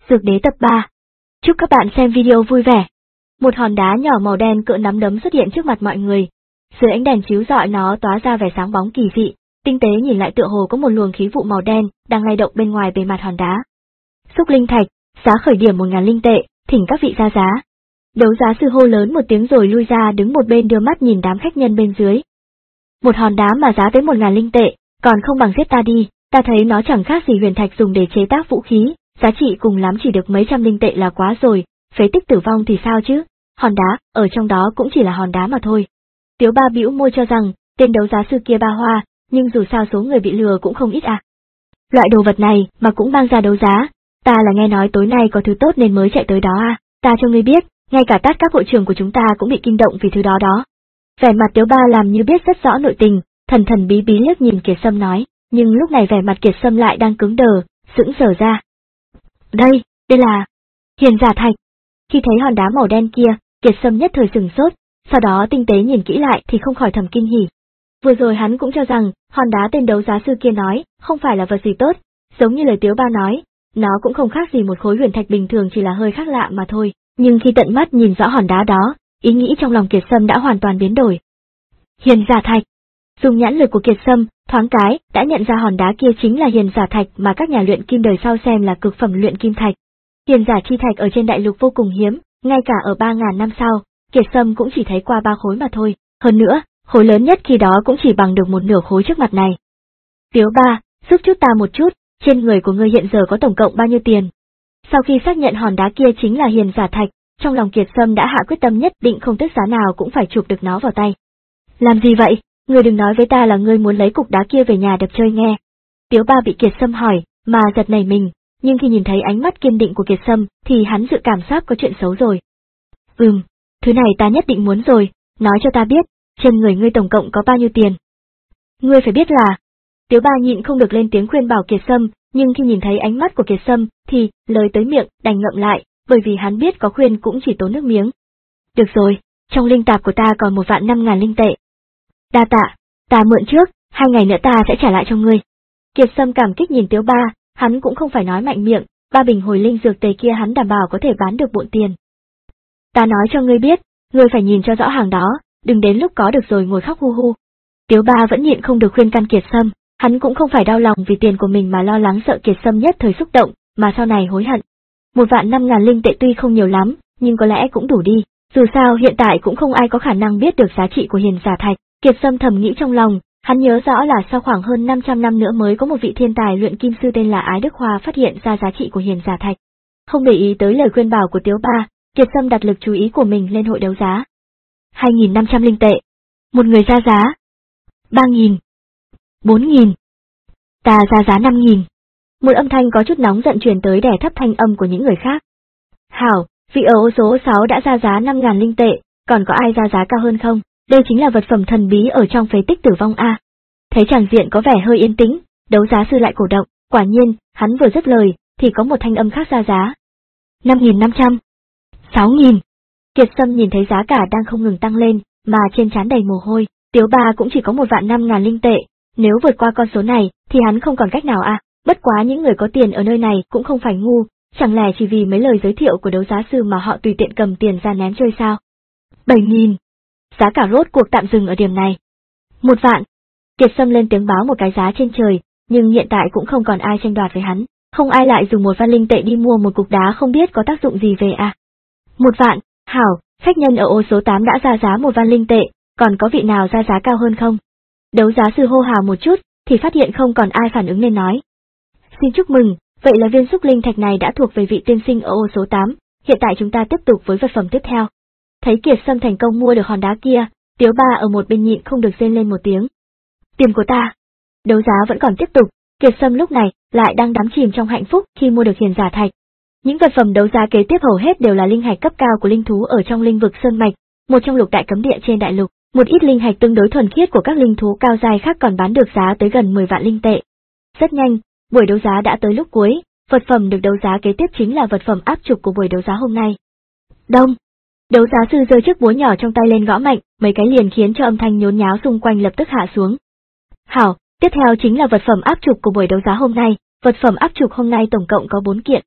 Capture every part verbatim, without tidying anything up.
Dược đế tập ba. Chúc các bạn xem video vui vẻ. Một hòn đá nhỏ màu đen cỡ nắm đấm xuất hiện trước mặt mọi người. Dưới ánh đèn chiếu rọi nó tỏa ra vẻ sáng bóng kỳ dị, tinh tế nhìn lại tựa hồ có một luồng khí vụ màu đen đang lay động bên ngoài bề mặt hòn đá. Xúc linh thạch, giá khởi điểm một ngàn linh tệ, thỉnh các vị ra giá. Đấu giá sư hô lớn một tiếng rồi lui ra đứng một bên đưa mắt nhìn đám khách nhân bên dưới. Một hòn đá mà giá tới một ngàn linh tệ, còn không bằng giết ta đi, ta thấy nó chẳng khác gì huyền thạch dùng để chế tác vũ khí, giá trị cùng lắm chỉ được mấy trăm linh tệ là quá rồi, phế tích tử vong thì sao chứ, hòn đá, ở trong đó cũng chỉ là hòn đá mà thôi. Tiếu Ba bĩu môi cho rằng, tên đấu giá sư kia ba hoa, nhưng dù sao số người bị lừa cũng không ít à. Loại đồ vật này mà cũng mang ra đấu giá, ta là nghe nói tối nay có thứ tốt nên mới chạy tới đó à, ta cho ngươi biết, ngay cả tát các hội trưởng của chúng ta cũng bị kinh động vì thứ đó đó. Vẻ mặt Tiếu Ba làm như biết rất rõ nội tình, thần thần bí bí liếc nhìn Kiệt Sâm nói, nhưng lúc này vẻ mặt Kiệt Sâm lại đang cứng đờ, sững sờ ra. Đây, đây là hiền giả thạch. Khi thấy hòn đá màu đen kia, Kiệt Sâm nhất thời sừng sốt, sau đó tinh tế nhìn kỹ lại thì không khỏi thầm kinh hỉ. Vừa rồi hắn cũng cho rằng, hòn đá tên đấu giá sư kia nói, không phải là vật gì tốt, giống như lời Tiếu Ba nói, nó cũng không khác gì một khối huyền thạch bình thường, chỉ là hơi khác lạ mà thôi, nhưng khi tận mắt nhìn rõ hòn đá đó, ý nghĩ trong lòng Kiệt Sâm đã hoàn toàn biến đổi. Hiền giả thạch. Dùng nhãn lực của Kiệt Sâm, thoáng cái, đã nhận ra hòn đá kia chính là hiền giả thạch mà các nhà luyện kim đời sau xem là cực phẩm luyện kim thạch. Hiền giả chi thạch ở trên đại lục vô cùng hiếm, ngay cả ở ba ngàn năm sau, Kiệt Sâm cũng chỉ thấy qua ba khối mà thôi, hơn nữa, khối lớn nhất khi đó cũng chỉ bằng được một nửa khối trước mặt này. Tiếu Ba, giúp chút ta một chút, trên người của ngươi hiện giờ có tổng cộng bao nhiêu tiền? Sau khi xác nhận hòn đá kia chính là hiền giả thạch, trong lòng Kiệt Sâm đã hạ quyết tâm nhất định không tiếc giá nào cũng phải chụp được nó vào tay. Làm gì vậy? Ngươi đừng nói với ta là ngươi muốn lấy cục đá kia về nhà đập chơi nghe. Tiếu Ba bị Kiệt Sâm hỏi, mà giật nảy mình, nhưng khi nhìn thấy ánh mắt kiên định của Kiệt Sâm thì hắn dự cảm giác có chuyện xấu rồi. Ừm, thứ này ta nhất định muốn rồi, nói cho ta biết, trên người ngươi tổng cộng có bao nhiêu tiền? Ngươi phải biết là... Tiếu Ba nhịn không được lên tiếng khuyên bảo Kiệt Sâm, nhưng khi nhìn thấy ánh mắt của Kiệt Sâm thì lời tới miệng đành ngậm lại, bởi vì hắn biết có khuyên cũng chỉ tốn nước miếng. Được rồi, trong linh tạp của ta còn một vạn năm ngàn linh tệ. Đa tạ, ta mượn trước, hai ngày nữa ta sẽ trả lại cho ngươi. Kiệt Sâm cảm kích nhìn Tiếu Ba, hắn cũng không phải nói mạnh miệng, ba bình hồi linh dược tề kia hắn đảm bảo có thể bán được bộn tiền. Ta nói cho ngươi biết, ngươi phải nhìn cho rõ hàng đó, đừng đến lúc có được rồi ngồi khóc hu hu. Tiếu Ba vẫn nhịn không được khuyên can Kiệt Sâm, hắn cũng không phải đau lòng vì tiền của mình mà lo lắng sợ Kiệt Sâm nhất thời xúc động, mà sau này hối hận. Một vạn năm ngàn linh tệ tuy không nhiều lắm, nhưng có lẽ cũng đủ đi, dù sao hiện tại cũng không ai có khả năng biết được giá trị của hiền giả thạch. Kiệt Sâm thầm nghĩ trong lòng, hắn nhớ rõ là sau khoảng hơn năm trăm năm nữa mới có một vị thiên tài luyện kim sư tên là Ái Đức Hoa phát hiện ra giá trị của hiền giả thạch. Không để ý tới lời khuyên bảo của Tiếu Ba, Kiệt Sâm đặt lực chú ý của mình lên hội đấu giá. hai nghìn năm trăm linh tệ. Một người ra giá. ba nghìn. bốn nghìn. Ta ra giá năm nghìn. Một âm thanh có chút nóng giận truyền tới đè thấp thanh âm của những người khác. Hảo, vị ở ô số sáu đã ra giá năm ngàn linh tệ, còn có ai ra giá cao hơn không? Đây chính là vật phẩm thần bí ở trong phế tích tử vong a. Thấy tràng diện có vẻ hơi yên tĩnh, đấu giá sư lại cổ động, quả nhiên, hắn vừa dứt lời, thì có một thanh âm khác ra giá. năm nghìn năm trăm. sáu nghìn. Kiệt Sâm nhìn thấy giá cả đang không ngừng tăng lên, mà trên trán đầy mồ hôi, Tiếu Ba cũng chỉ có một vạn năm ngàn linh tệ, nếu vượt qua con số này, thì hắn không còn cách nào a. Bất quá những người có tiền ở nơi này cũng không phải ngu, chẳng lẽ chỉ vì mấy lời giới thiệu của đấu giá sư mà họ tùy tiện cầm tiền ra ném chơi sao? bảy nghìn. Giá cả rốt cuộc tạm dừng ở điểm này. Một vạn. Kiệt Sâm lên tiếng báo một cái giá trên trời, nhưng hiện tại cũng không còn ai tranh đoạt với hắn, không ai lại dùng một văn linh tệ đi mua một cục đá không biết có tác dụng gì về à. Một vạn, hảo, khách nhân ở ô số tám đã ra giá một văn linh tệ, còn có vị nào ra giá cao hơn không? Đấu giá sư hô hào một chút, thì phát hiện không còn ai phản ứng nên nói. Xin chúc mừng, vậy là viên xúc linh thạch này đã thuộc về vị tiên sinh ở ô số tám, hiện tại chúng ta tiếp tục với vật phẩm tiếp theo. Thấy Kiệt Sâm thành công mua được hòn đá kia, Tiếu Ba ở một bên nhịn không được rên lên một tiếng. Tiền của ta. Đấu giá vẫn còn tiếp tục, Kiệt Sâm lúc này lại đang đắm chìm trong hạnh phúc khi mua được hiền giả thạch. Những vật phẩm đấu giá kế tiếp hầu hết đều là linh hạch cấp cao của linh thú ở trong linh vực sơn mạch, một trong lục đại cấm địa trên đại lục, một ít linh hạch tương đối thuần khiết của các linh thú cao giai khác còn bán được giá tới gần mười vạn linh tệ. Rất nhanh, buổi đấu giá đã tới lúc cuối, vật phẩm được đấu giá kế tiếp chính là vật phẩm áp trục của buổi đấu giá hôm nay. Đông. Đấu giá sư giơ chiếc búa nhỏ trong tay lên gõ mạnh, mấy cái liền khiến cho âm thanh nhốn nháo xung quanh lập tức hạ xuống. Hảo, tiếp theo chính là vật phẩm áp trục của buổi đấu giá hôm nay, vật phẩm áp trục hôm nay tổng cộng có bốn kiện.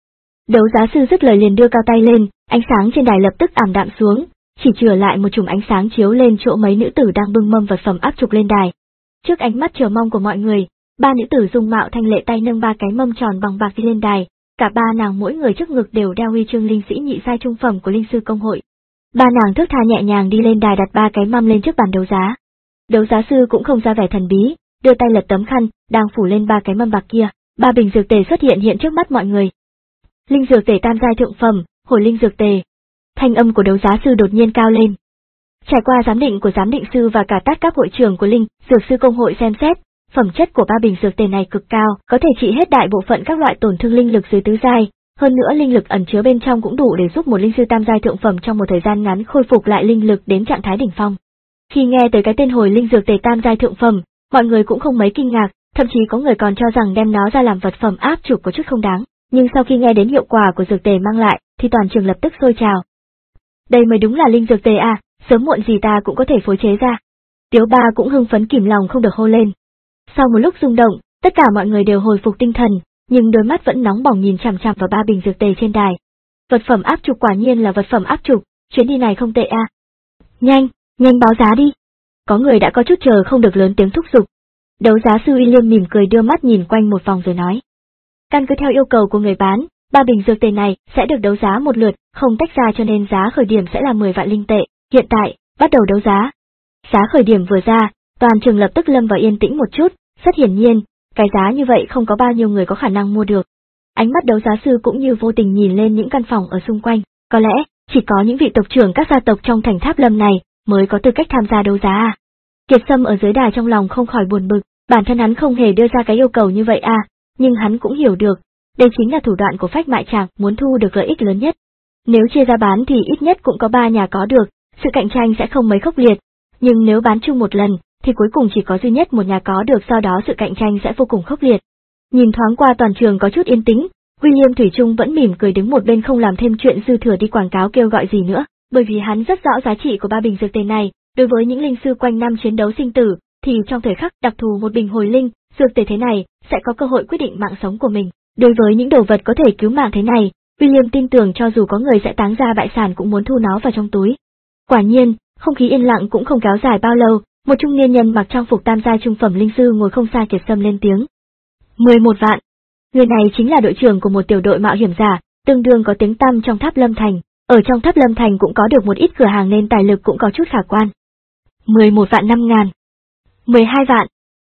Đấu giá sư dứt lời liền đưa cao tay lên, ánh sáng trên đài lập tức ảm đạm xuống, chỉ chừa lại một chùm ánh sáng chiếu lên chỗ mấy nữ tử đang bưng mâm vật phẩm áp trục lên đài. Trước ánh mắt chờ mong của mọi người, ba nữ tử dung mạo thanh lệ tay nâng ba cái mâm tròn bằng bạc đi lên đài, cả ba nàng mỗi người trước ngực đều đeo huy chương linh sĩ nhị giai trung phẩm của linh sư công hội. Ba nàng thước tha nhẹ nhàng đi lên đài đặt ba cái mâm lên trước bàn đấu giá. Đấu giá sư cũng không ra vẻ thần bí, đưa tay lật tấm khăn, đang phủ lên ba cái mâm bạc kia, ba bình dược tề xuất hiện hiện trước mắt mọi người. Linh dược tề tam giai thượng phẩm, hồi linh dược tề. Thanh âm của đấu giá sư đột nhiên cao lên. Trải qua giám định của giám định sư và cả tát các hội trưởng của linh dược sư công hội xem xét, phẩm chất của ba bình dược tề này cực cao, có thể trị hết đại bộ phận các loại tổn thương linh lực dưới tứ giai, hơn nữa linh lực ẩn chứa bên trong cũng đủ để giúp một linh sư tam giai thượng phẩm trong một thời gian ngắn khôi phục lại linh lực đến trạng thái đỉnh phong. Khi nghe tới cái tên hồi linh dược tề tam giai thượng phẩm, mọi người cũng không mấy kinh ngạc, thậm chí có người còn cho rằng đem nó ra làm vật phẩm áp trục có chút không đáng, nhưng sau khi nghe đến hiệu quả của dược tề mang lại, thì toàn trường lập tức sôi trào. Đây mới đúng là linh dược tề à, sớm muộn gì ta cũng có thể phối chế ra. Tiếu Ba cũng hưng phấn kìm lòng không được hô lên. Sau một lúc rung động, tất cả mọi người đều hồi phục tinh thần, nhưng đôi mắt vẫn nóng bỏng nhìn chằm chằm vào ba bình dược tề trên đài. Vật phẩm áp trục quả nhiên là vật phẩm áp trục, chuyến đi này không tệ à. Nhanh, nhanh báo giá đi. Có người đã có chút chờ không được lớn tiếng thúc giục. Đấu giá sư William mỉm cười đưa mắt nhìn quanh một vòng rồi nói. Căn cứ theo yêu cầu của người bán, ba bình dược tề này sẽ được đấu giá một lượt, không tách ra cho nên giá khởi điểm sẽ là mười vạn linh tệ. Hiện tại, bắt đầu đấu giá. Giá khởi điểm vừa ra, toàn trường lập tức lâm vào yên tĩnh một chút, rất hiển nhiên, cái giá như vậy không có bao nhiêu người có khả năng mua được. Ánh mắt đấu giá sư cũng như vô tình nhìn lên những căn phòng ở xung quanh, có lẽ, chỉ có những vị tộc trưởng các gia tộc trong thành Tháp Lâm này mới có tư cách tham gia đấu giá à. Kiệt Sâm ở dưới đài trong lòng không khỏi buồn bực, bản thân hắn không hề đưa ra cái yêu cầu như vậy à, nhưng hắn cũng hiểu được, đây chính là thủ đoạn của Phách Mại Trạc muốn thu được lợi ích lớn nhất. Nếu chia ra bán thì ít nhất cũng có ba nhà có được, sự cạnh tranh sẽ không mấy khốc liệt, nhưng nếu bán chung một lần, thì cuối cùng chỉ có duy nhất một nhà có được, sau đó sự cạnh tranh sẽ vô cùng khốc liệt. Nhìn thoáng qua toàn trường có chút yên tĩnh, William Thủy Trung vẫn mỉm cười đứng một bên không làm thêm chuyện dư thừa đi quảng cáo kêu gọi gì nữa, bởi vì hắn rất rõ giá trị của ba bình dược tề này, đối với những linh sư quanh năm chiến đấu sinh tử, thì trong thời khắc đặc thù một bình hồi linh, dược tề thế này, sẽ có cơ hội quyết định mạng sống của mình. Đối với những đồ vật có thể cứu mạng thế này, William tin tưởng cho dù có người sẽ táng ra bại sản cũng muốn thu nó vào trong túi. Quả nhiên, không khí yên lặng cũng không kéo dài bao lâu, một trung niên nhân mặc trang phục tam giai trung phẩm linh sư ngồi không xa Kiệt Sâm lên tiếng. mười một vạn. Người này chính là đội trưởng của một tiểu đội mạo hiểm giả, tương đương có tiếng tăm trong Tháp Lâm Thành, ở trong Tháp Lâm Thành cũng có được một ít cửa hàng nên tài lực cũng có chút khả quan. mười một vạn năm ngàn. mười hai vạn.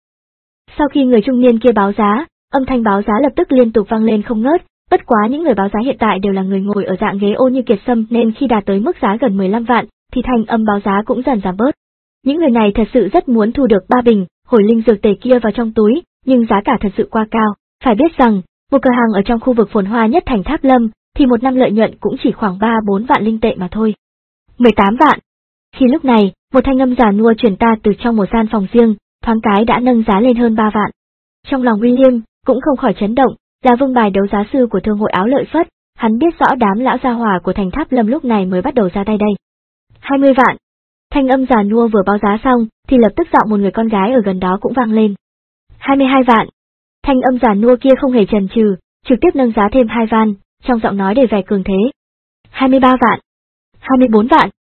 Sau khi người trung niên kia báo giá, âm thanh báo giá lập tức liên tục vang lên không ngớt, bất quá những người báo giá hiện tại đều là người ngồi ở dạng ghế ô như Kiệt Sâm nên khi đạt tới mức giá gần mười lăm vạn, thì thanh âm báo giá cũng dần giảm bớt. Những người này thật sự rất muốn thu được ba bình hồi linh dược tề kia vào trong túi, nhưng giá cả thật sự quá cao. Phải biết rằng, một cửa hàng ở trong khu vực phồn hoa nhất thành Tháp Lâm, thì một năm lợi nhuận cũng chỉ khoảng ba bốn vạn linh tệ mà thôi. mười tám vạn. Khi lúc này, một thanh âm già nua truyền ta từ trong một gian phòng riêng, thoáng cái đã nâng giá lên hơn ba vạn. Trong lòng William cũng không khỏi chấn động, là vương bài đấu giá sư của thương hội áo lợi phất, hắn biết rõ đám lão gia hỏa của thành Tháp Lâm lúc này mới bắt đầu ra tay đây. hai mươi vạn. Thanh âm già nua vừa báo giá xong, thì lập tức giọng một người con gái ở gần đó cũng vang lên. hai mươi hai vạn. Thanh âm già nua kia không hề chần chừ, trực tiếp nâng giá thêm hai van, trong giọng nói đầy vẻ cường thế. hai mươi ba vạn. hai mươi bốn vạn.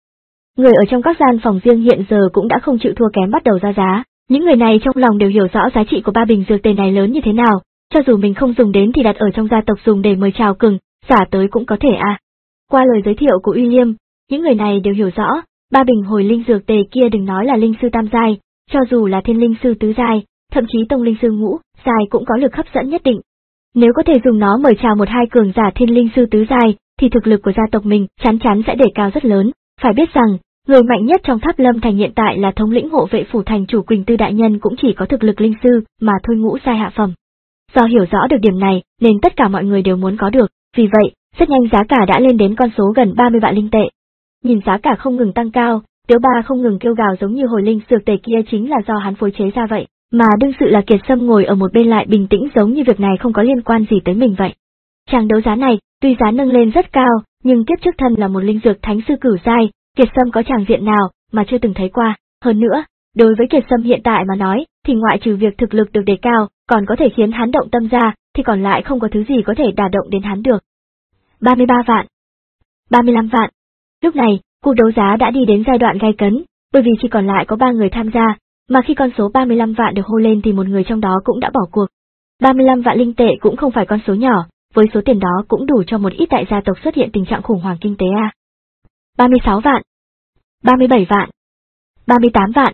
Người ở trong các gian phòng riêng hiện giờ cũng đã không chịu thua kém bắt đầu ra giá, những người này trong lòng đều hiểu rõ giá trị của ba bình dược tề này lớn như thế nào, cho dù mình không dùng đến thì đặt ở trong gia tộc dùng để mời chào cừng, giả tới cũng có thể à. Qua lời giới thiệu của William, những người này đều hiểu rõ, ba bình hồi linh dược tề kia đừng nói là linh sư tam giai, cho dù là thiên linh sư tứ giai, thậm chí tông linh sư ngũ giai cũng có lực hấp dẫn nhất định. Nếu có thể dùng nó mời chào một hai cường giả thiên linh sư tứ giai, thì thực lực của gia tộc mình chắn chắn sẽ đề cao rất lớn. Phải biết rằng, người mạnh nhất trong Tháp Lâm Thành hiện tại là thống lĩnh hộ vệ phủ thành chủ Quỳnh Tư đại nhân cũng chỉ có thực lực linh sư mà thôi ngũ giai hạ phẩm. Do hiểu rõ được điểm này nên tất cả mọi người đều muốn có được, vì vậy, rất nhanh giá cả đã lên đến con số gần ba mươi vạn linh tệ. Nhìn giá cả không ngừng tăng cao, Tiếu Ba không ngừng kêu gào giống như hồi linh dược tề kia chính là do hắn phối chế ra vậy, mà đương sự là Kiệt Sâm ngồi ở một bên lại bình tĩnh giống như việc này không có liên quan gì tới mình vậy. Chàng đấu giá này, tuy giá nâng lên rất cao, nhưng kiếp trước thân là một linh dược thánh sư cửu giai, Kiệt Sâm có tràng diện nào mà chưa từng thấy qua. Hơn nữa, đối với Kiệt Sâm hiện tại mà nói, thì ngoại trừ việc thực lực được đề cao, còn có thể khiến hắn động tâm ra, thì còn lại không có thứ gì có thể đả động đến hắn được. ba mươi ba vạn, ba mươi lăm vạn. Lúc này, cuộc đấu giá đã đi đến giai đoạn gay cấn, bởi vì chỉ còn lại có ba người tham gia, mà khi con số ba mươi lăm vạn được hô lên thì một người trong đó cũng đã bỏ cuộc. ba mươi lăm vạn linh tệ cũng không phải con số nhỏ, với số tiền đó cũng đủ cho một ít đại gia tộc xuất hiện tình trạng khủng hoảng kinh tế a. ba mươi sáu vạn, ba mươi bảy vạn, ba mươi tám vạn.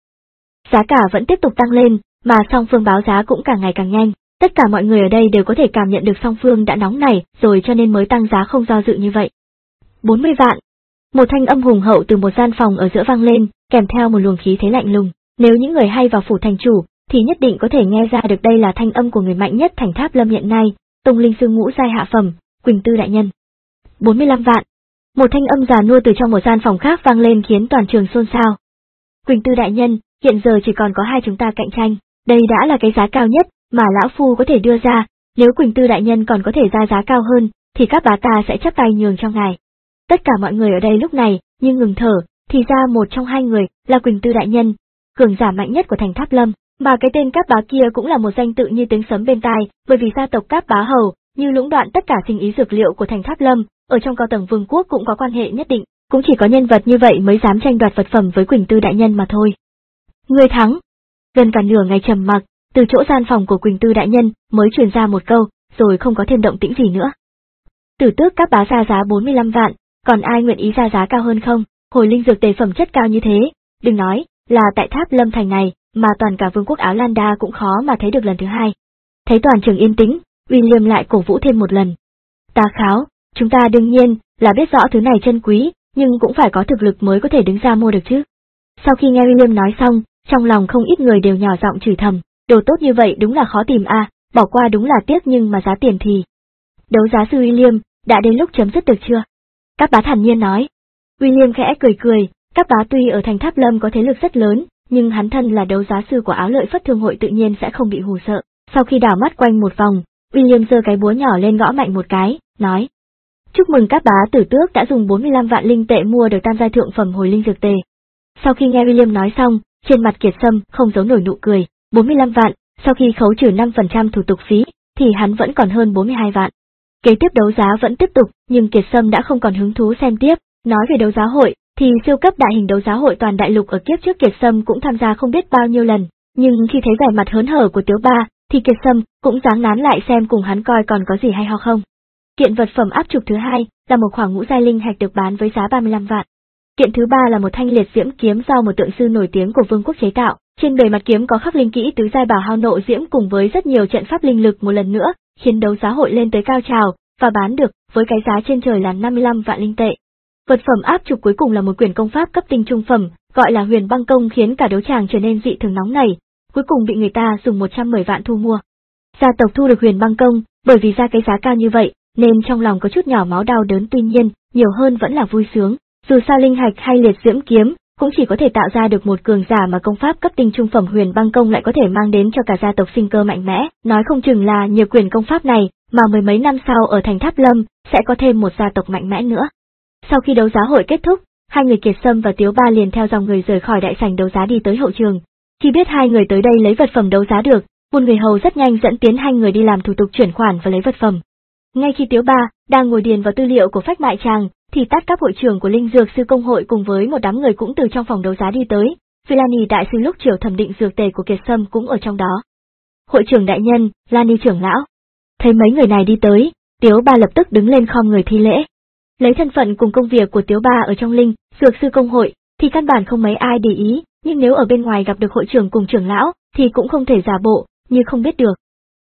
Giá cả vẫn tiếp tục tăng lên, mà song phương báo giá cũng càng ngày càng nhanh. Tất cả mọi người ở đây đều có thể cảm nhận được song phương đã nóng nảy rồi cho nên mới tăng giá không do dự như vậy. bốn mươi vạn. Một thanh âm hùng hậu từ một gian phòng ở giữa vang lên, kèm theo một luồng khí thế lạnh lùng. Nếu những người hay vào phủ thành chủ, thì nhất định có thể nghe ra được đây là thanh âm của người mạnh nhất thành Tháp Lâm hiện nay, Tông Linh Sư ngũ giai hạ phẩm, Quỳnh Tư đại nhân. bốn mươi lăm vạn. Một thanh âm già nua từ trong một gian phòng khác vang lên khiến toàn trường xôn xao. Quỳnh Tư đại nhân, hiện giờ chỉ còn có hai chúng ta cạnh tranh, đây đã là cái giá cao nhất mà lão phu có thể đưa ra, nếu Quỳnh Tư đại nhân còn có thể ra giá cao hơn, thì các bá ta sẽ chắp tay nhường cho ngài. Tất cả mọi người ở đây lúc này, như ngừng thở, thì ra một trong hai người, là Quỳnh Tư đại nhân, cường giả mạnh nhất của thành Tháp Lâm, mà cái tên Cáp Bá kia cũng là một danh tự như tiếng sấm bên tai, bởi vì gia tộc Cáp Bá Hầu, như lũng đoạn tất cả sinh ý dược liệu của thành Tháp Lâm, ở trong cao tầng vương quốc cũng có quan hệ nhất định, cũng chỉ có nhân vật như vậy mới dám tranh đoạt vật phẩm với Quỳnh Tư đại nhân mà thôi. Người thắng. Gần cả nửa ngày trầm mặc, từ chỗ gian phòng của Quỳnh Tư đại nhân mới truyền ra một câu, rồi không có thêm động tĩnh gì nữa. Tử tước Cáp Bá ra giá bốn mươi lăm vạn, còn ai nguyện ý ra giá cao hơn không? Hồi linh dược tề phẩm chất cao như thế, đừng nói là tại Tháp Lâm thành này, mà toàn cả vương quốc Áo Lan Đa cũng khó mà thấy được lần thứ hai. Thấy toàn trường yên tĩnh, William lại cổ vũ thêm một lần. Ta kháo, chúng ta đương nhiên là biết rõ thứ này chân quý, nhưng cũng phải có thực lực mới có thể đứng ra mua được chứ. Sau khi nghe William nói xong, trong lòng không ít người đều nhỏ giọng chửi thầm, đồ tốt như vậy đúng là khó tìm a, à, bỏ qua đúng là tiếc nhưng mà giá tiền thì. Đấu giá sư William, đã đến lúc chấm dứt được chưa? Cáp Bá thản nhiên nói. William khẽ cười cười, Cáp Bá tuy ở thành Tháp Lâm có thế lực rất lớn, nhưng hắn thân là đấu giá sư của Áo Lợi Phất Thương hội tự nhiên sẽ không bị hù sợ. Sau khi đảo mắt quanh một vòng, William giơ cái búa nhỏ lên gõ mạnh một cái, nói: Chúc mừng Cáp Bá tử tước đã dùng bốn mươi lăm vạn linh tệ mua được tam giai thượng phẩm hồi linh dược tề. Sau khi nghe William nói xong, trên mặt Kiệt Sâm không giấu nổi nụ cười, bốn mươi lăm vạn, sau khi khấu trừ năm phần trăm thủ tục phí, thì hắn vẫn còn hơn bốn mươi hai vạn. Kế tiếp đấu giá vẫn tiếp tục, nhưng Kiệt Sâm đã không còn hứng thú xem tiếp, nói về đấu giá hội, thì siêu cấp đại hình đấu giá hội toàn đại lục ở kiếp trước Kiệt Sâm cũng tham gia không biết bao nhiêu lần, nhưng khi thấy vẻ mặt hớn hở của Tiếu Ba, thì Kiệt Sâm cũng dáng nán lại xem cùng hắn coi còn có gì hay ho không. Kiện vật phẩm áp trục thứ hai là một khoảng ngũ giai linh hạch được bán với giá ba mươi lăm vạn. Kiện thứ ba là một thanh liệt diễm kiếm do một tượng sư nổi tiếng của vương quốc chế tạo, trên bề mặt kiếm có khắc linh kỹ tứ giai bảo hao nộ diễm cùng với rất nhiều trận pháp linh lực một lần nữa, khiến đấu giá hội lên tới cao trào, và bán được với cái giá trên trời là năm mươi lăm vạn linh tệ. Vật phẩm áp trục cuối cùng là một quyển công pháp cấp tinh trung phẩm, gọi là Huyền Băng Công, khiến cả đấu tràng trở nên dị thường nóng nảy, cuối cùng bị người ta dùng một trăm mười vạn thu mua. Gia tộc thu được Huyền Băng Công, bởi vì ra cái giá cao như vậy, nên trong lòng có chút nhỏ máu đau đớn, tuy nhiên, nhiều hơn vẫn là vui sướng, dù sao linh hạch hay liệt diễm kiếm, cũng chỉ có thể tạo ra được một cường giả mà công pháp cấp tinh trung phẩm Huyền Băng Công lại có thể mang đến cho cả gia tộc sinh cơ mạnh mẽ, nói không chừng là nhờ quyển công pháp này, mà mười mấy năm sau ở thành Tháp Lâm, sẽ có thêm một gia tộc mạnh mẽ nữa. Sau khi đấu giá hội kết thúc, hai người Kiệt Sâm và Tiếu Ba liền theo dòng người rời khỏi đại sảnh đấu giá đi tới hậu trường. Khi biết hai người tới đây lấy vật phẩm đấu giá được, một người hầu rất nhanh dẫn tiến hai người đi làm thủ tục chuyển khoản và lấy vật phẩm. Ngay khi Tiếu Ba đang ngồi điền vào tư liệu của Phách Mại Tràng, thì Tát Cấp hội trưởng của Linh Dược sư công hội cùng với một đám người cũng từ trong phòng đấu giá đi tới. Villani đại sư lúc chiều thẩm định dược tề của Kiệt Sâm cũng ở trong đó. Hội trưởng đại nhân, Lani trưởng lão. Thấy mấy người này đi tới, Tiếu Ba lập tức đứng lên khom người thi lễ. Lấy thân phận cùng công việc của Tiếu Ba ở trong Linh Dược sư công hội, thì căn bản không mấy ai để ý, nhưng nếu ở bên ngoài gặp được hội trưởng cùng trưởng lão, thì cũng không thể giả bộ như không biết được.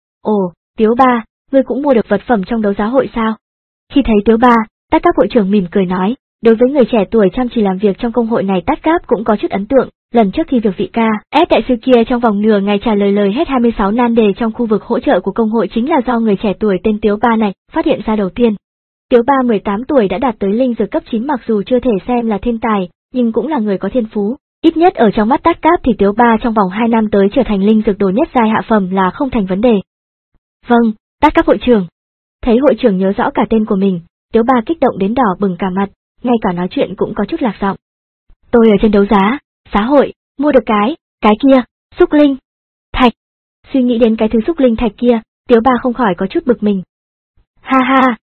Ồ, Tiếu Ba, ngươi cũng mua được vật phẩm trong đấu giá hội sao? Khi thấy Tiếu Ba, Tát Cấp hội trưởng mỉm cười nói, đối với người trẻ tuổi chăm chỉ làm việc trong công hội này Tát Cấp cũng có chút ấn tượng, lần trước khi việc vị ca, ép đại sư kia trong vòng nửa ngày trả lời lời hết hai mươi sáu nan đề trong khu vực hỗ trợ của công hội chính là do người trẻ tuổi tên Tiếu Ba này phát hiện ra đầu tiên. Tiếu Ba mười tám tuổi đã đạt tới linh dược cấp chín, mặc dù chưa thể xem là thiên tài, nhưng cũng là người có thiên phú. Ít nhất ở trong mắt Tát Cấp thì Tiếu Ba trong vòng hai năm tới trở thành linh dược đồ nhất giai hạ phẩm là không thành vấn đề. Vâng, Tát Cấp hội trưởng. Thấy hội trưởng nhớ rõ cả tên của mình, Tiếu Ba kích động đến đỏ bừng cả mặt, ngay cả nói chuyện cũng có chút lạc giọng. Tôi ở trên đấu giá, xã hội, mua được cái, cái kia, xúc linh thạch. Suy nghĩ đến cái thứ xúc linh thạch kia, Tiếu Ba không khỏi có chút bực mình. Ha ha,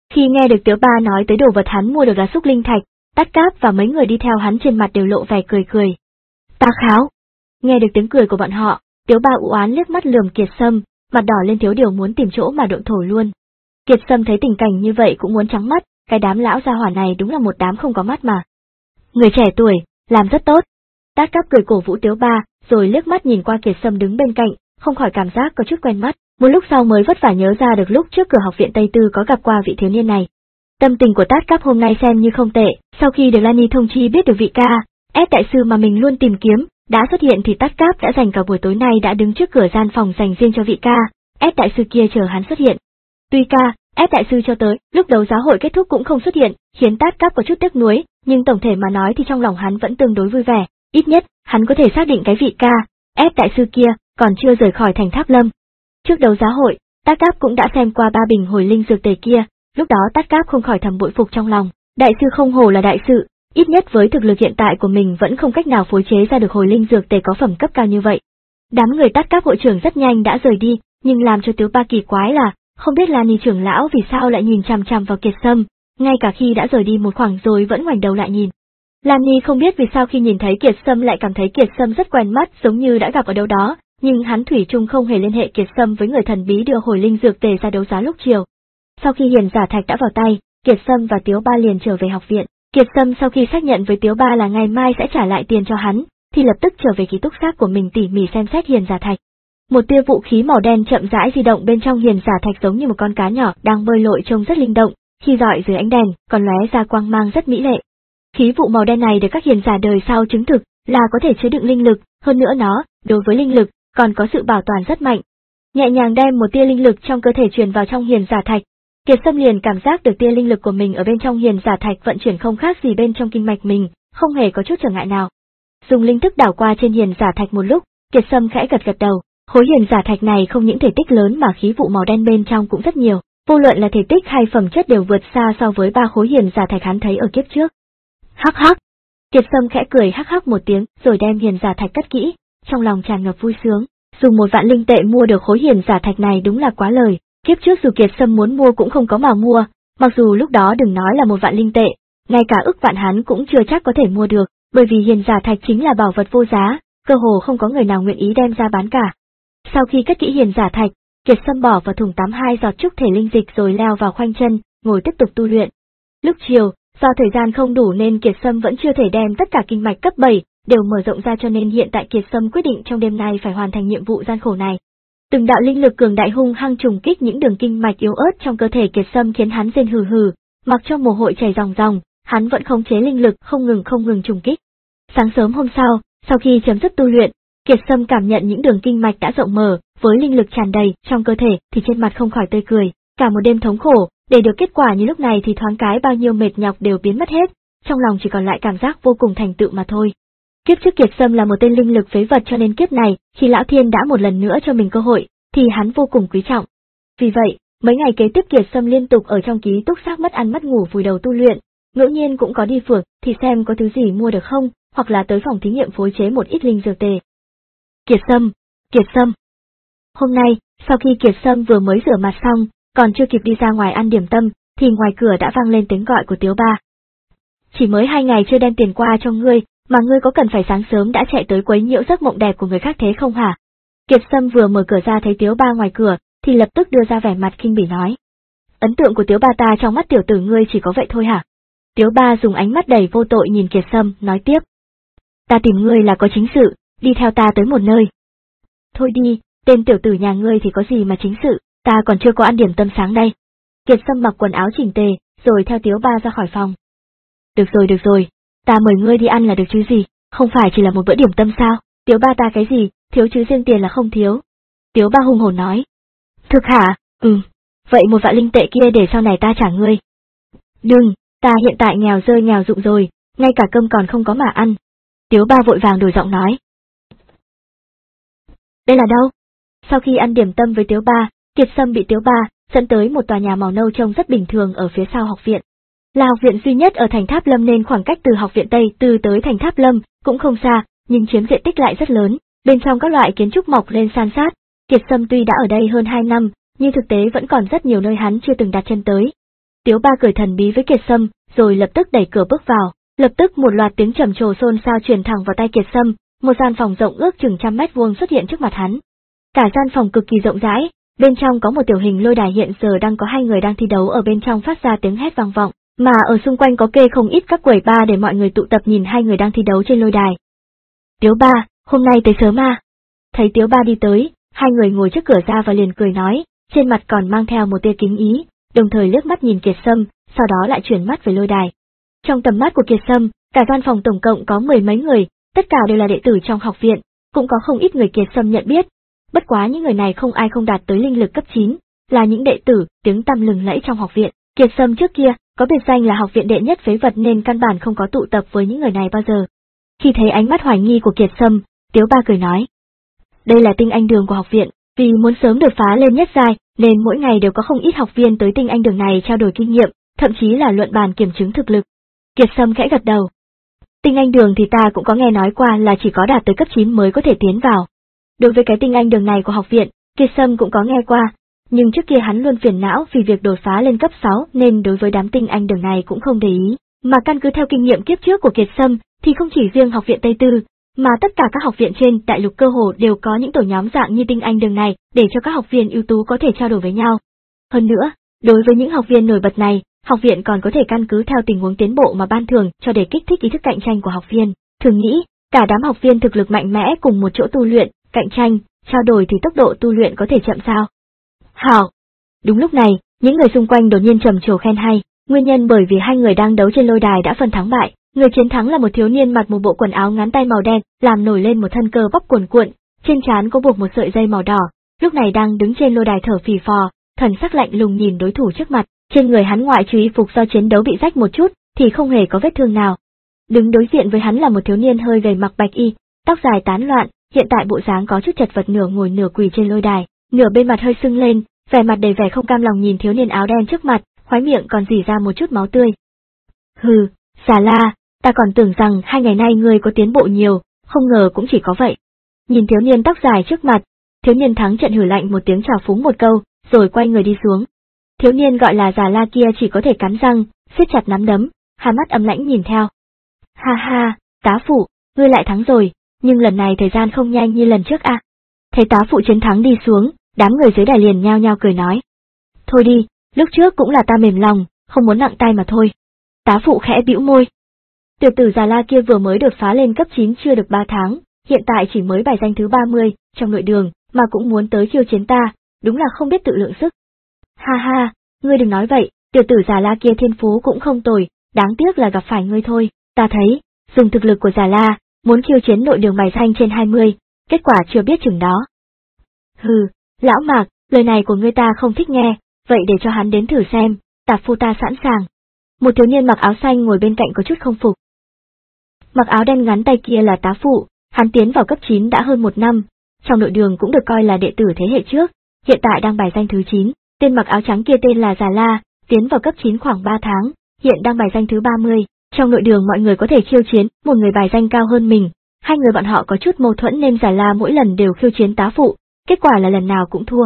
Khi nghe được Tiếu Ba nói tới đồ vật hắn mua được là xúc linh thạch, Tát Cáp và mấy người đi theo hắn trên mặt đều lộ vẻ cười cười. Ta kháo. Nghe được tiếng cười của bọn họ, Tiếu Ba u oán liếc mắt lườm Kiệt Sâm, mặt đỏ lên thiếu điều muốn tìm chỗ mà độn thổ luôn. Kiệt Sâm thấy tình cảnh như vậy cũng muốn trắng mắt, cái đám lão gia hỏa này đúng là một đám không có mắt mà. Người trẻ tuổi, làm rất tốt. Tát Cáp cười cổ vũ Tiếu Ba, rồi liếc mắt nhìn qua Kiệt Sâm đứng bên cạnh, không khỏi cảm giác có chút quen mắt, một lúc sau mới vất vả nhớ ra được lúc trước cửa học viện Tây Tư có gặp qua vị thiếu niên này. Tâm tình của Tát Cáp hôm nay xem như không tệ, sau khi được Lani thông chi biết được vị ca, ép đại sư mà mình luôn tìm kiếm, đã xuất hiện thì Tát Cáp đã dành cả buổi tối nay đã đứng trước cửa gian phòng dành riêng cho vị ca, ép đại sư kia chờ hắn xuất hiện. Tuy ca, ép đại sư cho tới, lúc đấu giá hội kết thúc cũng không xuất hiện, khiến Tát Cáp có chút tiếc nuối, nhưng tổng thể mà nói thì trong lòng hắn vẫn tương đối vui vẻ, ít nhất, hắn có thể xác định cái vị ca, ép đại sư kia, còn chưa rời khỏi thành Tháp Lâm. Trước đấu giá hội, Tát Cáp cũng đã xem qua ba bình hồi linh dược tề kia, lúc đó Tát Cáp không khỏi thầm bội phục trong lòng, đại sư không hổ là đại sự, ít nhất với thực lực hiện tại của mình vẫn không cách nào phối chế ra được hồi linh dược tề có phẩm cấp cao như vậy. Đám người Tát Cáp hội trưởng rất nhanh đã rời đi, nhưng làm cho Tiếu Ba kỳ quái là, không biết Lani trưởng lão vì sao lại nhìn chằm chằm vào Kiệt Sâm, ngay cả khi đã rời đi một khoảng rồi vẫn ngoảnh đầu lại nhìn. Lani không biết vì sao khi nhìn thấy Kiệt Sâm lại cảm thấy Kiệt Sâm rất quen mắt giống như đã gặp ở đâu đó, nhưng hắn thủy chung không hề liên hệ Kiệt Sâm với người thần bí đưa hồi linh dược tề ra đấu giá lúc chiều. Sau khi hiền giả thạch đã vào tay, Kiệt Sâm và Tiếu Ba liền trở về học viện. Kiệt Sâm sau khi xác nhận với Tiếu Ba là ngày mai sẽ trả lại tiền cho hắn, thì lập tức trở về ký túc xá của mình tỉ mỉ xem xét hiền giả thạch. Một tia vũ khí màu đen chậm rãi di động bên trong hiền giả thạch giống như một con cá nhỏ đang bơi lội trông rất linh động, khi rọi dưới ánh đèn, còn lóe ra quang mang rất mỹ lệ. Khí vụ màu đen này được các hiền giả đời sau chứng thực là có thể chứa đựng linh lực, hơn nữa nó, đối với linh lực, còn có sự bảo toàn rất mạnh. Nhẹ nhàng đem một tia linh lực trong cơ thể truyền vào trong hiền giả thạch, Kiệt Sâm liền cảm giác được tia linh lực của mình ở bên trong hiền giả thạch vận chuyển không khác gì bên trong kinh mạch mình, không hề có chút trở ngại nào. Dùng linh thức đảo qua trên hiền giả thạch một lúc, Kiệt Sâm khẽ gật gật đầu, khối hiền giả thạch này không những thể tích lớn mà khí vụ màu đen bên trong cũng rất nhiều, vô luận là thể tích hay phẩm chất đều vượt xa so với ba khối hiền giả thạch hắn thấy ở kiếp trước. Hắc hắc. Kiệt Sâm khẽ cười hắc hắc một tiếng, rồi đem hiền giả thạch cất kỹ, trong lòng tràn ngập vui sướng, dùng một vạn linh tệ mua được khối hiền giả thạch này đúng là quá lời. Kiếp trước dù Kiệt Sâm muốn mua cũng không có mà mua, mặc dù lúc đó đừng nói là một vạn linh tệ, ngay cả ức vạn hắn cũng chưa chắc có thể mua được, bởi vì hiền giả thạch chính là bảo vật vô giá, cơ hồ không có người nào nguyện ý đem ra bán cả. Sau khi cất kỹ hiền giả thạch, Kiệt Sâm bỏ vào thùng tắm hai giọt trúc thể linh dịch rồi leo vào khoanh chân, ngồi tiếp tục tu luyện. Lúc chiều, do thời gian không đủ nên Kiệt Sâm vẫn chưa thể đem tất cả kinh mạch cấp bảy đều mở rộng ra cho nên hiện tại Kiệt Sâm quyết định trong đêm nay phải hoàn thành nhiệm vụ gian khổ này. Từng đạo linh lực cường đại hung hăng trùng kích những đường kinh mạch yếu ớt trong cơ thể Kiệt Sâm khiến hắn rên hừ hừ, mặc cho mồ hôi chảy ròng ròng, hắn vẫn khống chế linh lực không ngừng không ngừng trùng kích. Sáng sớm hôm sau, sau khi chấm dứt tu luyện, Kiệt Sâm cảm nhận những đường kinh mạch đã rộng mở, với linh lực tràn đầy trong cơ thể thì trên mặt không khỏi tươi cười, cả một đêm thống khổ, để được kết quả như lúc này thì thoáng cái bao nhiêu mệt nhọc đều biến mất hết, trong lòng chỉ còn lại cảm giác vô cùng thành tựu mà thôi. Kiếp trước Kiệt Sâm là một tên linh lực phế vật cho nên kiếp này, khi Lão Thiên đã một lần nữa cho mình cơ hội, thì hắn vô cùng quý trọng. Vì vậy, mấy ngày kế tiếp Kiệt Sâm liên tục ở trong ký túc xá mất ăn mất ngủ vùi đầu tu luyện, ngẫu nhiên cũng có đi phượt thì xem có thứ gì mua được không, hoặc là tới phòng thí nghiệm phối chế một ít linh dược tề. Kiệt Sâm, Kiệt Sâm. Hôm nay, sau khi Kiệt Sâm vừa mới rửa mặt xong, còn chưa kịp đi ra ngoài ăn điểm tâm, thì ngoài cửa đã vang lên tiếng gọi của Tiếu Ba. Chỉ mới hai ngày chưa đem tiền qua cho ngươi, mà ngươi có cần phải sáng sớm đã chạy tới quấy nhiễu giấc mộng đẹp của người khác thế không hả? Kiệt Sâm vừa mở cửa ra thấy Tiếu Ba ngoài cửa, thì lập tức đưa ra vẻ mặt khinh bỉ nói. Ấn tượng của Tiếu Ba ta trong mắt tiểu tử ngươi chỉ có vậy thôi hả? Tiếu Ba dùng ánh mắt đầy vô tội nhìn Kiệt Sâm, nói tiếp. Ta tìm ngươi là có chính sự, đi theo ta tới một nơi. Thôi đi, tên tiểu tử nhà ngươi thì có gì mà chính sự, ta còn chưa có ăn điểm tâm sáng đây. Kiệt Sâm mặc quần áo chỉnh tề, rồi theo Tiếu Ba ra khỏi phòng. Được rồi được rồi, ta mời ngươi đi ăn là được chứ gì, không phải chỉ là một bữa điểm tâm sao, Tiếu Ba ta cái gì, thiếu chứ riêng tiền là không thiếu. Tiếu Ba hùng hồn nói. Thực hả? Ừ, vậy một vạn linh tệ kia để sau này ta trả ngươi. Đừng, ta hiện tại nghèo rơi nghèo rụng rồi, ngay cả cơm còn không có mà ăn. Tiếu Ba vội vàng đổi giọng nói. Đây là đâu? Sau khi ăn điểm tâm với Tiếu Ba, Kiệt Sâm bị Tiếu Ba dẫn tới một tòa nhà màu nâu trông rất bình thường ở phía sau học viện. Là học viện duy nhất ở thành Tháp Lâm nên khoảng cách từ học viện Tây Tư tới thành Tháp Lâm cũng không xa, nhưng chiếm diện tích lại rất lớn, bên trong các loại kiến trúc mọc lên san sát. Kiệt Sâm tuy đã ở đây hơn hai năm, nhưng thực tế vẫn còn rất nhiều nơi hắn chưa từng đặt chân tới. Tiếu Ba cười thần bí với Kiệt Sâm, rồi lập tức đẩy cửa bước vào. Lập tức một loạt tiếng trầm trồ xôn xao truyền thẳng vào tai Kiệt Sâm, một gian phòng rộng ước chừng trăm mét vuông xuất hiện trước mặt hắn. Cả gian phòng cực kỳ rộng rãi, bên trong có một tiểu hình lôi đài, hiện giờ đang có hai người đang thi đấu ở bên trong phát ra tiếng hét vang vọng, mà ở xung quanh có kê không ít các quầy bar để mọi người tụ tập nhìn hai người đang thi đấu trên lôi đài. Tiếu Ba, hôm nay tới sớm à? Thấy Tiếu Ba đi tới, hai người ngồi trước cửa ra và liền cười nói, trên mặt còn mang theo một tia kính ý, đồng thời liếc mắt nhìn Kiệt Sâm, sau đó lại chuyển mắt về lôi đài. Trong tầm mắt của Kiệt Sâm, cả gian phòng tổng cộng có mười mấy người, tất cả đều là đệ tử trong học viện, cũng có không ít người Kiệt Sâm nhận biết. Bất quá những người này không ai không đạt tới linh lực cấp chín, là những đệ tử tiếng tăm lừng lẫy trong học viện. Kiệt Sâm trước kia có biệt danh là học viện đệ nhất phế vật nên căn bản không có tụ tập với những người này bao giờ. Khi thấy ánh mắt hoài nghi của Kiệt Sâm, Tiếu Ba cười nói, đây là tinh anh đường của học viện, vì muốn sớm đột phá lên nhất giai, nên mỗi ngày đều có không ít học viên tới tinh anh đường này trao đổi kinh nghiệm, thậm chí là luận bàn kiểm chứng thực lực. Kiệt Sâm khẽ gật đầu. Tinh anh đường thì ta cũng có nghe nói qua là chỉ có đạt tới cấp chín mới có thể tiến vào. Đối với cái tinh anh đường này của học viện, Kiệt Sâm cũng có nghe qua, nhưng trước kia hắn luôn phiền não vì việc đột phá lên cấp sáu nên đối với đám tinh anh đường này cũng không để ý, mà căn cứ theo kinh nghiệm kiếp trước của Kiệt Sâm thì không chỉ riêng học viện Tây Tư, mà tất cả các học viện trên đại lục cơ hồ đều có những tổ nhóm dạng như tinh anh đường này để cho các học viên ưu tú có thể trao đổi với nhau. Hơn nữa, đối với những học viên nổi bật này, học viện còn có thể căn cứ theo tình huống tiến bộ mà ban thưởng cho để kích thích ý thức cạnh tranh của học viên. Thường nghĩ, cả đám học viên thực lực mạnh mẽ cùng một chỗ tu luyện, cạnh tranh, trao đổi thì tốc độ tu luyện có thể chậm sao? Hảo! Đúng lúc này, những người xung quanh đột nhiên trầm trồ khen hay, nguyên nhân bởi vì hai người đang đấu trên lôi đài đã phân thắng bại. Người chiến thắng là một thiếu niên mặc một bộ quần áo ngắn tay màu đen, làm nổi lên một thân cơ bắp cuồn cuộn, trên trán có buộc một sợi dây màu đỏ, lúc này đang đứng trên lôi đài thở phì phò, thần sắc lạnh lùng nhìn đối thủ trước mặt, trên người hắn ngoại trừ y phục do chiến đấu bị rách một chút, thì không hề có vết thương nào. Đứng đối diện với hắn là một thiếu niên hơi gầy mặc bạch y, tóc dài tán loạn, hiện tại bộ dáng có chút chật vật, nửa ngồi nửa quỳ trên lôi đài, nửa bên mặt hơi sưng lên, vẻ mặt đầy vẻ không cam lòng nhìn thiếu niên áo đen trước mặt, khóe miệng còn rỉ ra một chút máu tươi. Hừ, Già La, ta còn tưởng rằng hai ngày nay ngươi có tiến bộ nhiều, không ngờ cũng chỉ có vậy. Nhìn thiếu niên tóc dài trước mặt, thiếu niên thắng trận hử lạnh một tiếng chào phúng một câu, rồi quay người đi xuống. Thiếu niên gọi là Già La kia chỉ có thể cắn răng, siết chặt nắm đấm, hai mắt âm lãnh nhìn theo. Ha ha, tá phụ, ngươi lại thắng rồi, nhưng lần này thời gian không nhanh như lần trước à. Thấy tá phụ chiến thắng đi xuống, đám người dưới đài liền nhao nhao cười nói. Thôi đi, lúc trước cũng là ta mềm lòng, không muốn nặng tay mà thôi. Tá phụ khẽ bĩu môi. Tiểu tử Già La kia vừa mới đột phá lên cấp chín chưa được ba tháng, hiện tại chỉ mới bài danh thứ ba mươi, trong nội đường, mà cũng muốn tới khiêu chiến ta, đúng là không biết tự lượng sức. Ha ha, ngươi đừng nói vậy, tiểu tử Già La kia thiên phú cũng không tồi, đáng tiếc là gặp phải ngươi thôi, ta thấy, dùng thực lực của Già La, muốn khiêu chiến nội đường bài danh trên hai mươi, kết quả chưa biết chừng đó. Hừ, lão Mạc, lời này của ngươi ta không thích nghe, vậy để cho hắn đến thử xem, tạp phu ta sẵn sàng. Một thiếu niên mặc áo xanh ngồi bên cạnh có chút không phục. Mặc áo đen ngắn tay kia là tá phụ, hắn tiến vào cấp chín đã hơn một năm, trong nội đường cũng được coi là đệ tử thế hệ trước, hiện tại đang bài danh thứ chín, tên mặc áo trắng kia tên là Già La, tiến vào cấp chín khoảng ba tháng, hiện đang bài danh thứ ba mươi, trong nội đường mọi người có thể khiêu chiến một người bài danh cao hơn mình, hai người bọn họ có chút mâu thuẫn nên Già La mỗi lần đều khiêu chiến tá phụ, kết quả là lần nào cũng thua.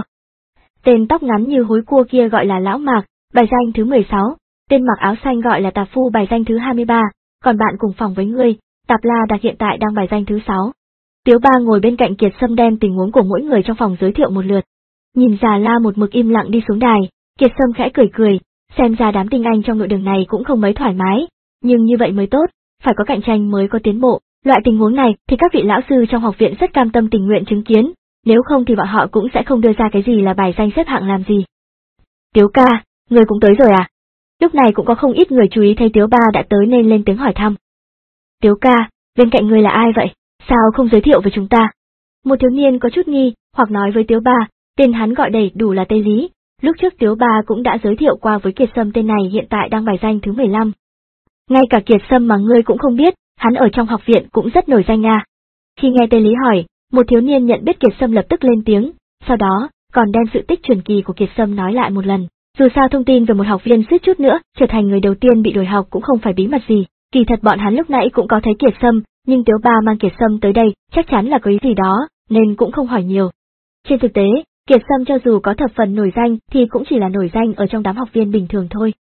Tên tóc ngắn như hối cua kia gọi là Lão Mạc, bài danh thứ mười sáu, tên mặc áo xanh gọi là Tạp Phu bài danh thứ hai mươi ba, còn bạn cùng phòng với ngươi, Tạp La Đạt hiện tại đang bài danh thứ sáu. Tiếu Ba ngồi bên cạnh Kiệt Sâm đem tình huống của mỗi người trong phòng giới thiệu một lượt. Nhìn Già La một mực im lặng đi xuống đài, Kiệt Sâm khẽ cười cười, xem ra đám tinh anh trong nội đường này cũng không mấy thoải mái, nhưng như vậy mới tốt, phải có cạnh tranh mới có tiến bộ, loại tình huống này thì các vị lão sư trong học viện rất cam tâm tình nguyện chứng kiến, nếu không thì bọn họ cũng sẽ không đưa ra cái gì là bài danh xếp hạng làm gì. Tiếu ca, người cũng tới rồi à? Lúc này cũng có không ít người chú ý thấy Tiếu Ba đã tới nên lên tiếng hỏi thăm. Tiếu ca, bên cạnh người là ai vậy? Sao không giới thiệu với chúng ta? Một thiếu niên có chút nghi, hoặc nói với Tiếu Ba, tên hắn gọi đầy đủ là Tây Lý, lúc trước Tiếu Ba cũng đã giới thiệu qua với Kiệt Sâm, tên này hiện tại đang bài danh thứ mười lăm. Ngay cả Kiệt Sâm mà ngươi cũng không biết, hắn ở trong học viện cũng rất nổi danh à. Khi nghe Tây Lý hỏi, một thiếu niên nhận biết Kiệt Sâm lập tức lên tiếng, sau đó, còn đem sự tích truyền kỳ của Kiệt Sâm nói lại một lần. Dù sao thông tin về một học viên suýt chút nữa trở thành người đầu tiên bị đuổi học cũng không phải bí mật gì, kỳ thật bọn hắn lúc nãy cũng có thấy Kiệt Sâm, nhưng Tiếu Ba mang Kiệt Sâm tới đây, chắc chắn là có ý gì đó, nên cũng không hỏi nhiều. Trên thực tế, Kiệt Sâm cho dù có thập phần nổi danh thì cũng chỉ là nổi danh ở trong đám học viên bình thường thôi,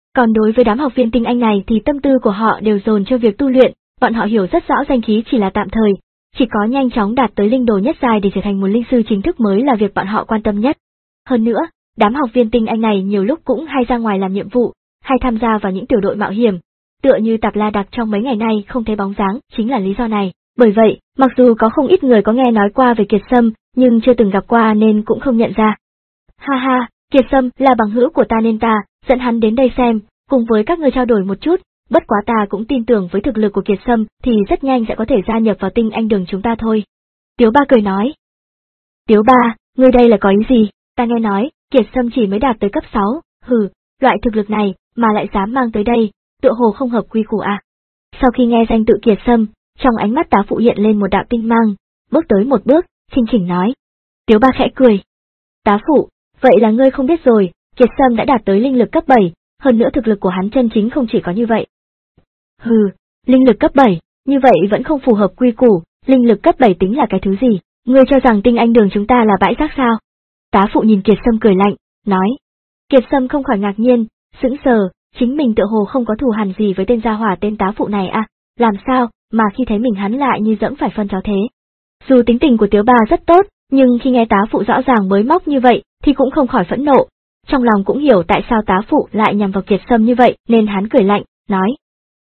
Còn đối với đám học viên tinh anh này thì tâm tư của họ đều dồn cho việc tu luyện, bọn họ hiểu rất rõ danh khí chỉ là tạm thời, chỉ có nhanh chóng đạt tới linh đồ nhất giai để trở thành một linh sư chính thức mới là việc bọn họ quan tâm nhất. Hơn nữa, đám học viên tinh anh này nhiều lúc cũng hay ra ngoài làm nhiệm vụ, hay tham gia vào những tiểu đội mạo hiểm, tựa như Tạp La Đặc trong mấy ngày nay không thấy bóng dáng, chính là lý do này. Bởi vậy, mặc dù có không ít người có nghe nói qua về Kiệt Sâm, nhưng chưa từng gặp qua nên cũng không nhận ra. Ha ha, Kiệt Sâm là bằng hữu của ta nên ta dẫn hắn đến đây xem, cùng với các ngươi trao đổi một chút, bất quá ta cũng tin tưởng với thực lực của Kiệt Sâm thì rất nhanh sẽ có thể gia nhập vào tinh anh đường chúng ta thôi. Tiếu Ba cười nói. Tiếu Ba, ngươi đây là có ý gì? Ta nghe nói, Kiệt Sâm chỉ mới đạt tới cấp sáu, hừ, loại thực lực này mà lại dám mang tới đây, tựa hồ không hợp quy củ à. Sau khi nghe danh tự Kiệt Sâm, trong ánh mắt Tá Phụ hiện lên một đạo tinh mang, bước tới một bước, khinh khỉnh nói. Tiếu Ba khẽ cười. Tá Phụ, vậy là ngươi không biết rồi, Kiệt Sâm đã đạt tới linh lực cấp bảy, hơn nữa thực lực của hắn chân chính không chỉ có như vậy. Hừ, linh lực cấp bảy, như vậy vẫn không phù hợp quy củ, linh lực cấp bảy tính là cái thứ gì, ngươi cho rằng tinh anh đường chúng ta là bãi rác sao? Tá Phụ nhìn Kiệt Sâm cười lạnh, nói. Kiệt Sâm không khỏi ngạc nhiên, sững sờ, chính mình tựa hồ không có thù hằn gì với tên gia hỏa tên Tá Phụ này à, làm sao mà khi thấy mình hắn lại như dẫm phải phân chó thế. Dù tính tình của Tiếu Ba rất tốt, nhưng khi nghe Tá Phụ rõ ràng mới móc như vậy thì cũng không khỏi phẫn nộ, trong lòng cũng hiểu tại sao Tá Phụ lại nhằm vào Kiệt Sâm như vậy nên hắn cười lạnh, nói.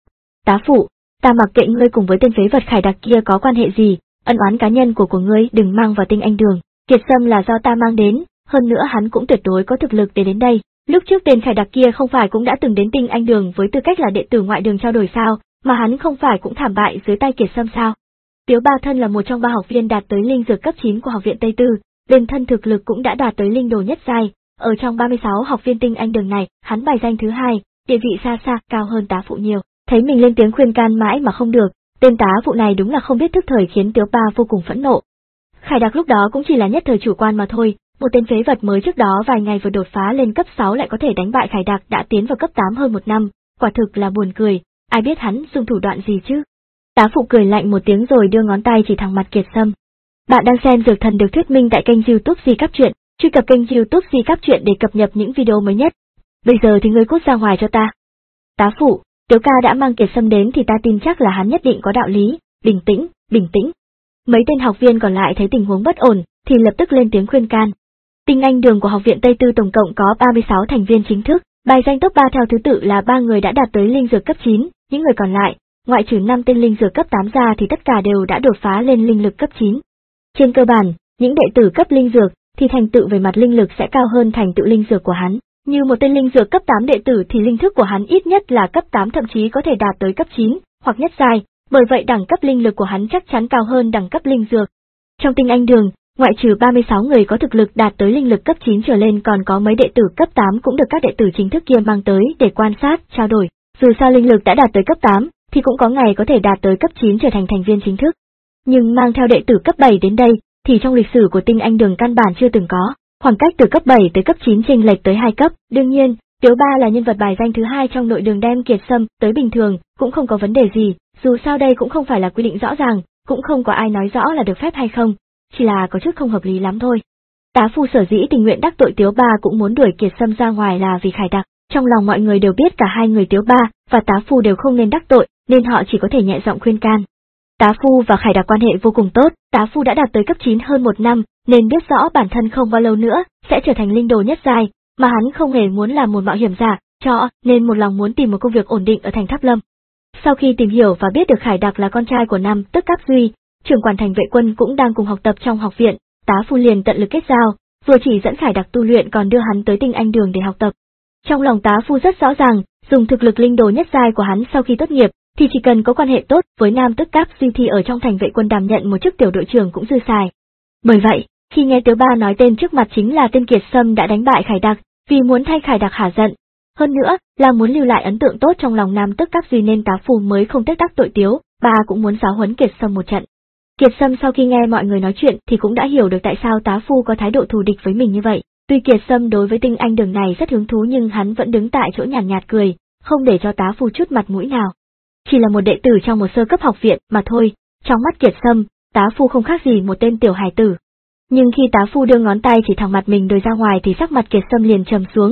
Tá Phụ, ta mặc kệ ngươi cùng với tên phế vật Khải Đặc kia có quan hệ gì, ân oán cá nhân của của ngươi đừng mang vào tinh anh đường, Kiệt Sâm là do ta mang đến, hơn nữa hắn cũng tuyệt đối có thực lực để đến đây. Lúc trước tên Khải Đặc kia không phải cũng đã từng đến tinh anh đường với tư cách là đệ tử ngoại đường trao đổi sao, mà hắn không phải cũng thảm bại dưới tay Kiệt Sâm sao? Tiếu Ba thân là một trong ba học viên đạt tới linh dược cấp chín của học viện Tây Tư, bên thân thực lực cũng đã đạt tới linh đồ nhất giai, ở trong ba mươi sáu học viên tinh anh đường này, hắn bài danh thứ hai, địa vị xa xa cao hơn Tá Phụ nhiều. Thấy mình lên tiếng khuyên can mãi mà không được, tên Tá Phụ này đúng là không biết thức thời khiến Tiếu Ba vô cùng phẫn nộ. Khải Đặc lúc đó cũng chỉ là nhất thời chủ quan mà thôi, một tên phế vật mới trước đó vài ngày vừa đột phá lên cấp sáu lại có thể đánh bại Khải Đặc đã tiến vào cấp tám hơn một năm, quả thực là buồn cười, ai biết hắn dùng thủ đoạn gì chứ. Tá Phụ cười lạnh một tiếng rồi đưa ngón tay chỉ thẳng mặt Kiệt Sâm. Bạn đang xem Dược Thần được thuyết minh tại kênh YouTube Di Cáp Truyện, truy cập kênh YouTube Di Cáp Truyện để cập nhật những video mới nhất. Bây giờ thì ngươi cút ra ngoài cho ta. Tá Phụ, Tiếu ca đã mang Kiệt Sâm đến thì ta tin chắc là hắn nhất định có đạo lý, bình tĩnh, bình tĩnh. Mấy tên học viên còn lại thấy tình huống bất ổn, thì lập tức lên tiếng khuyên can. Tinh anh đường của học viện Tây Tư tổng cộng có ba mươi sáu thành viên chính thức, bài danh top ba theo thứ tự là ba người đã đạt tới linh dược cấp chín, những người còn lại, ngoại trừ năm tên linh dược cấp tám ra thì tất cả đều đã đột phá lên linh lực cấp chín. Trên cơ bản, những đệ tử cấp linh dược thì thành tựu về mặt linh lực sẽ cao hơn thành tựu linh dược của hắn. Như một tên linh dược cấp tám đệ tử thì linh thức của hắn ít nhất là cấp tám, thậm chí có thể đạt tới cấp chín, hoặc nhất giai, bởi vậy đẳng cấp linh lực của hắn chắc chắn cao hơn đẳng cấp linh dược. Trong tinh anh đường, ngoại trừ ba mươi sáu người có thực lực đạt tới linh lực cấp chín trở lên còn có mấy đệ tử cấp tám cũng được các đệ tử chính thức kia mang tới để quan sát, trao đổi. Dù sao linh lực đã đạt tới cấp tám, thì cũng có ngày có thể đạt tới cấp chín trở thành thành viên chính thức. Nhưng mang theo đệ tử cấp bảy đến đây, thì trong lịch sử của tinh anh đường căn bản chưa từng có, khoảng cách từ cấp bảy tới cấp chín chênh lệch tới hai cấp. Đương nhiên, Tiếu Ba là nhân vật bài danh thứ hai trong nội đường đem Kiệt Sâm tới bình thường, cũng không có vấn đề gì, dù sao đây cũng không phải là quy định rõ ràng, cũng không có ai nói rõ là được phép hay không, chỉ là có chút không hợp lý lắm thôi. Tá Phu sở dĩ tình nguyện đắc tội Tiếu Ba cũng muốn đuổi Kiệt Sâm ra ngoài là vì Khải Đặc, trong lòng mọi người đều biết cả hai người Tiếu Ba và Tá Phu đều không nên đắc tội, nên họ chỉ có thể nhẹ giọng khuyên can. Tá Phu và Khải Đặc quan hệ vô cùng tốt, Tá Phu đã đạt tới cấp chín hơn một năm, nên biết rõ bản thân không bao lâu nữa sẽ trở thành linh đồ nhất giai, mà hắn không hề muốn làm một mạo hiểm giả, cho nên một lòng muốn tìm một công việc ổn định ở thành Tháp Lâm. Sau khi tìm hiểu và biết được Khải Đặc là con trai của Nam Tức Cáp Duy, trưởng quản thành vệ quân cũng đang cùng học tập trong học viện, Tá Phu liền tận lực kết giao, vừa chỉ dẫn Khải Đặc tu luyện còn đưa hắn tới tinh anh đường để học tập. Trong lòng Tá Phu rất rõ ràng, dùng thực lực linh đồ nhất giai của hắn sau khi tốt nghiệp, thì chỉ cần có quan hệ tốt với Nam Tức Cáp Duy thì ở trong thành vệ quân đảm nhận một chức tiểu đội trưởng cũng dư xài. Bởi vậy, khi nghe Tiếu Ba nói tên trước mặt chính là tên Kiệt Sâm đã đánh bại Khải Đặc, vì muốn thay Khải Đặc hả giận, hơn nữa là muốn lưu lại ấn tượng tốt trong lòng Nam Tức Cáp Duy nên Tá Phu mới không tiếc đắc tội Tiếu Ba cũng muốn giáo huấn Kiệt Sâm một trận. Kiệt Sâm sau khi nghe mọi người nói chuyện thì cũng đã hiểu được tại sao Tá Phu có thái độ thù địch với mình như vậy. Tuy Kiệt Sâm đối với tinh anh đường này rất hứng thú nhưng hắn vẫn đứng tại chỗ nhàn nhạt, nhạt cười, không để cho Tá Phu chút mặt mũi nào. Chỉ là một đệ tử trong một sơ cấp học viện mà thôi, trong mắt Kiệt Sâm, Tá Phu không khác gì một tên tiểu hài tử. Nhưng khi Tá Phu đưa ngón tay chỉ thẳng mặt mình đuổi ra ngoài thì sắc mặt Kiệt Sâm liền trầm xuống,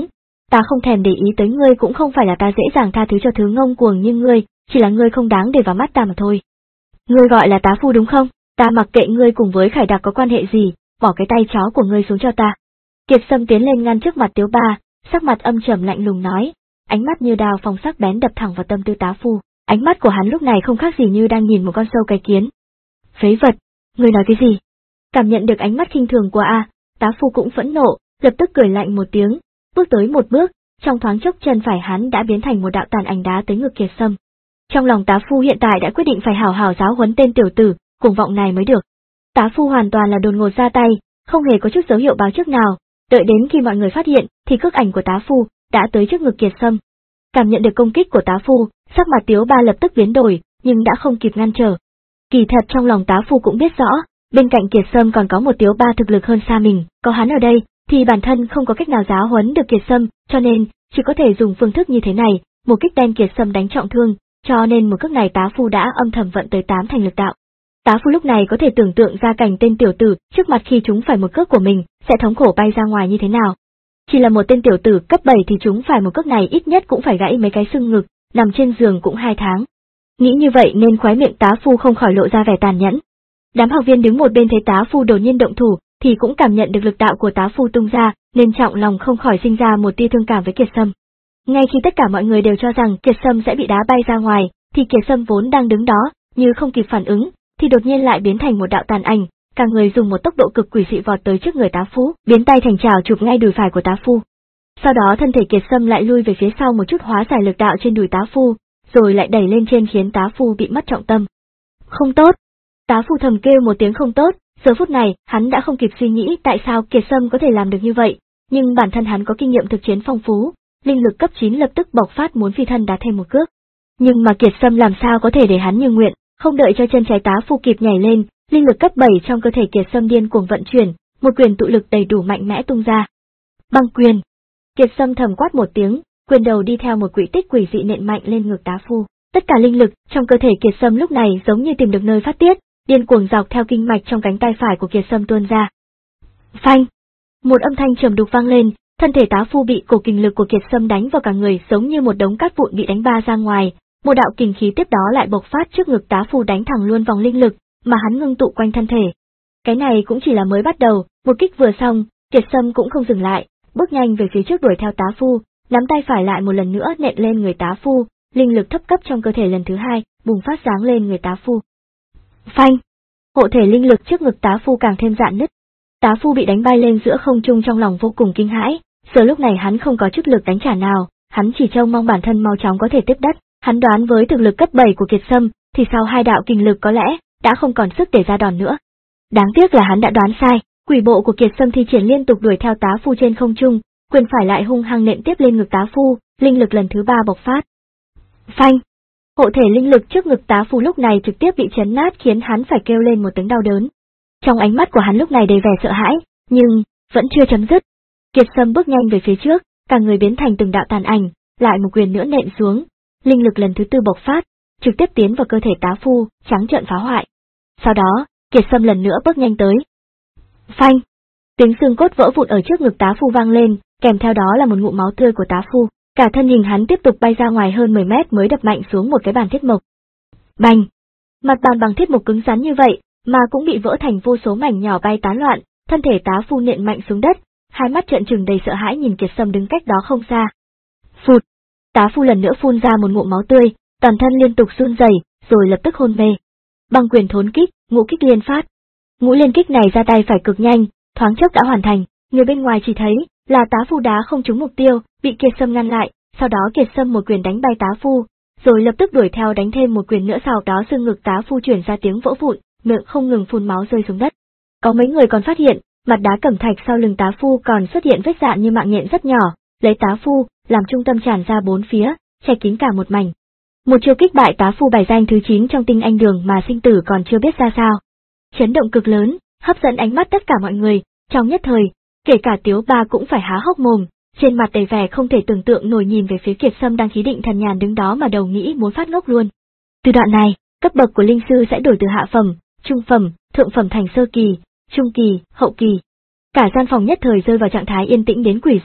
Ta không thèm để ý tới ngươi, cũng không phải là ta dễ dàng tha thứ cho thứ ngông cuồng như ngươi, chỉ là ngươi không đáng để vào mắt ta mà thôi. Ngươi gọi là tá phu đúng không? Ta mặc kệ ngươi cùng với Khải Đặc có quan hệ gì, bỏ cái tay chó của ngươi xuống cho ta. Kiệt Sâm tiến lên ngăn trước mặt Tiếu Ba, sắc mặt âm trầm lạnh lùng nói, ánh mắt như đao phong sắc bén đập thẳng vào tâm tư tá phu, ánh mắt của hắn lúc này không khác gì như đang nhìn một con sâu cái kiến. Phế vật, ngươi nói cái gì? Cảm nhận được ánh mắt khinh thường của A, tá phu cũng phẫn nộ, lập tức cười lạnh một tiếng, bước tới một bước, trong thoáng chốc chân phải hắn đã biến thành một đạo tàn ảnh đá tới ngực Kiệt Sâm. Trong lòng tá phu hiện tại đã quyết định phải hảo hảo giáo huấn tên tiểu tử cuồng vọng này mới được. Tá phu hoàn toàn là đột ngột ra tay, không hề có chút dấu hiệu báo trước nào, đợi đến khi mọi người phát hiện thì cước ảnh của tá phu đã tới trước ngực Kiệt Sâm. Cảm nhận được công kích của tá phu, sắc mặt Tiếu Ba lập tức biến đổi, nhưng đã không kịp ngăn trở. Kỳ thật trong lòng tá phu cũng biết rõ, bên cạnh Kiệt Sâm còn có một Tiếu Ba thực lực hơn xa mình, có hắn ở đây thì bản thân không có cách nào giáo huấn được Kiệt Sâm, cho nên chỉ có thể dùng phương thức như thế này, một kích đem Kiệt Sâm đánh trọng thương, cho nên một cước này tá phu đã âm thầm vận tới tám thành lực đạo. Tá phu lúc này có thể tưởng tượng ra cảnh tên tiểu tử trước mặt khi chúng phải một cước của mình sẽ thống khổ bay ra ngoài như thế nào. Chỉ là một tên tiểu tử cấp bảy thì chúng phải một cước này ít nhất cũng phải gãy mấy cái xương ngực, nằm trên giường cũng hai tháng. Nghĩ như vậy nên khóe miệng tá phu không khỏi lộ ra vẻ tàn nhẫn. Đám học viên đứng một bên thấy tá phu đột nhiên động thủ thì cũng cảm nhận được lực đạo của tá phu tung ra, nên trọng lòng không khỏi sinh ra một tia thương cảm với Kiệt Sâm. Ngay khi tất cả mọi người đều cho rằng Kiệt Sâm sẽ bị đá bay ra ngoài, thì Kiệt Sâm vốn đang đứng đó, như không kịp phản ứng, thì đột nhiên lại biến thành một đạo tàn ảnh, cả người dùng một tốc độ cực quỷ dị vọt tới trước người tá phu, biến tay thành chảo chụp ngay đùi phải của tá phu. Sau đó thân thể Kiệt Sâm lại lui về phía sau một chút hóa giải lực đạo trên đùi tá phu, rồi lại đẩy lên trên khiến tá phu bị mất trọng tâm. Không tốt! Tá phu thầm kêu một tiếng không tốt, giờ phút này hắn đã không kịp suy nghĩ tại sao Kiệt Sâm có thể làm được như vậy, nhưng bản thân hắn có kinh nghiệm thực chiến phong phú, linh lực cấp chín lập tức bộc phát muốn phi thân đá thêm một cước. Nhưng mà Kiệt Sâm làm sao có thể để hắn như nguyện, không đợi cho chân trái tá phu kịp nhảy lên, linh lực cấp bảy trong cơ thể Kiệt Sâm điên cuồng vận chuyển, một quyền tụ lực đầy đủ mạnh mẽ tung ra. Băng quyền! Kiệt Sâm thầm quát một tiếng, quyền đầu đi theo một quỹ tích quỷ dị nện mạnh lên ngực tá phu. Tất cả linh lực trong cơ thể Kiệt Sâm lúc này giống như tìm được nơi phát tiết, điên cuồng dọc theo kinh mạch trong cánh tay phải của Kiệt Sâm tuôn ra. Phanh! Một âm thanh trầm đục vang lên, thân thể tá phu bị cổ kình lực của Kiệt Sâm đánh vào cả người giống như một đống cát vụn bị đánh ba ra ngoài, một đạo kình khí tiếp đó lại bộc phát trước ngực tá phu đánh thẳng luôn vòng linh lực mà hắn ngưng tụ quanh thân thể. Cái này cũng chỉ là mới bắt đầu, một kích vừa xong, Kiệt Sâm cũng không dừng lại, bước nhanh về phía trước đuổi theo tá phu, nắm tay phải lại một lần nữa nện lên người tá phu, linh lực thấp cấp trong cơ thể lần thứ hai bùng phát giáng lên người tá phu. Phanh! Hộ thể linh lực trước ngực tá phu càng thêm rạn nứt. Tá phu bị đánh bay lên giữa không trung trong lòng vô cùng kinh hãi, giờ lúc này hắn không có chút lực đánh trả nào, hắn chỉ trông mong bản thân mau chóng có thể tiếp đất, hắn đoán với thực lực cấp bảy của Kiệt Sâm, thì sau hai đạo kình lực có lẽ đã không còn sức để ra đòn nữa. Đáng tiếc là hắn đã đoán sai, quỷ bộ của Kiệt Sâm thi triển liên tục đuổi theo tá phu trên không trung, quyền phải lại hung hăng nện tiếp lên ngực tá phu, linh lực lần thứ ba bộc phát. Phanh! Hộ thể linh lực trước ngực tá phu lúc này trực tiếp bị chấn nát khiến hắn phải kêu lên một tiếng đau đớn. Trong ánh mắt của hắn lúc này đầy vẻ sợ hãi, nhưng vẫn chưa chấm dứt. Kiệt Sâm bước nhanh về phía trước, cả người biến thành từng đạo tàn ảnh, lại một quyền nữa nện xuống, linh lực lần thứ tư bộc phát, trực tiếp tiến vào cơ thể tá phu, trắng trợn phá hoại. Sau đó, Kiệt Sâm lần nữa bước nhanh tới. Phanh! Tiếng xương cốt vỡ vụn ở trước ngực tá phu vang lên, kèm theo đó là một ngụm máu tươi của tá phu, cả thân hình hắn tiếp tục bay ra ngoài hơn mười mét mới đập mạnh xuống một cái bàn thiết mộc. Bành! Mặt bàn bằng thiết mộc cứng rắn như vậy, mà cũng bị vỡ thành vô số mảnh nhỏ bay tán loạn, thân thể tá phu nện mạnh xuống đất, hai mắt trợn trừng đầy sợ hãi nhìn Kiệt Sâm đứng cách đó không xa. Phụt! Tá phu lần nữa phun ra một ngụm máu tươi, toàn thân liên tục run rẩy, rồi lập tức hôn mê. Băng quyền thốn kích, ngũ kích liên phát. Ngũ liên kích này ra tay phải cực nhanh, thoáng chốc đã hoàn thành, người bên ngoài chỉ thấy là tá phu đá không trúng mục tiêu, bị Kiệt Sâm ngăn lại, sau đó Kiệt Sâm một quyền đánh bay tá phu, rồi lập tức đuổi theo đánh thêm một quyền nữa, sau đó xương ngực tá phu chuyển ra tiếng vỡ vụn, miệng không ngừng phun máu rơi xuống đất. Có mấy người còn phát hiện, mặt đá cẩm thạch sau lưng tá phu còn xuất hiện vết dạn như mạng nhện rất nhỏ, lấy tá phu làm trung tâm tràn ra bốn phía, che kín cả một mảnh. Một chiêu kích bại tá phu bài danh thứ chín trong tinh anh đường mà sinh tử còn chưa biết ra sao. Chấn động cực lớn, hấp dẫn ánh mắt tất cả mọi người, trong nhất thời, kể cả Tiếu Ba cũng phải há hốc mồm, trên mặt đầy vẻ không thể tưởng tượng nổi nhìn về phía Kiệt Sâm đang khí định thần nhàn đứng đó mà đầu nghĩ muốn phát ngốc luôn. Từ đoạn này, cấp bậc của linh sư sẽ đổi từ hạ phẩm, trung phẩm, thượng phẩm thành sơ kỳ, trung kỳ, hậu kỳ. Cả gian phòng nhất thời rơi vào trạng thái yên tĩnh đến quỷ dị,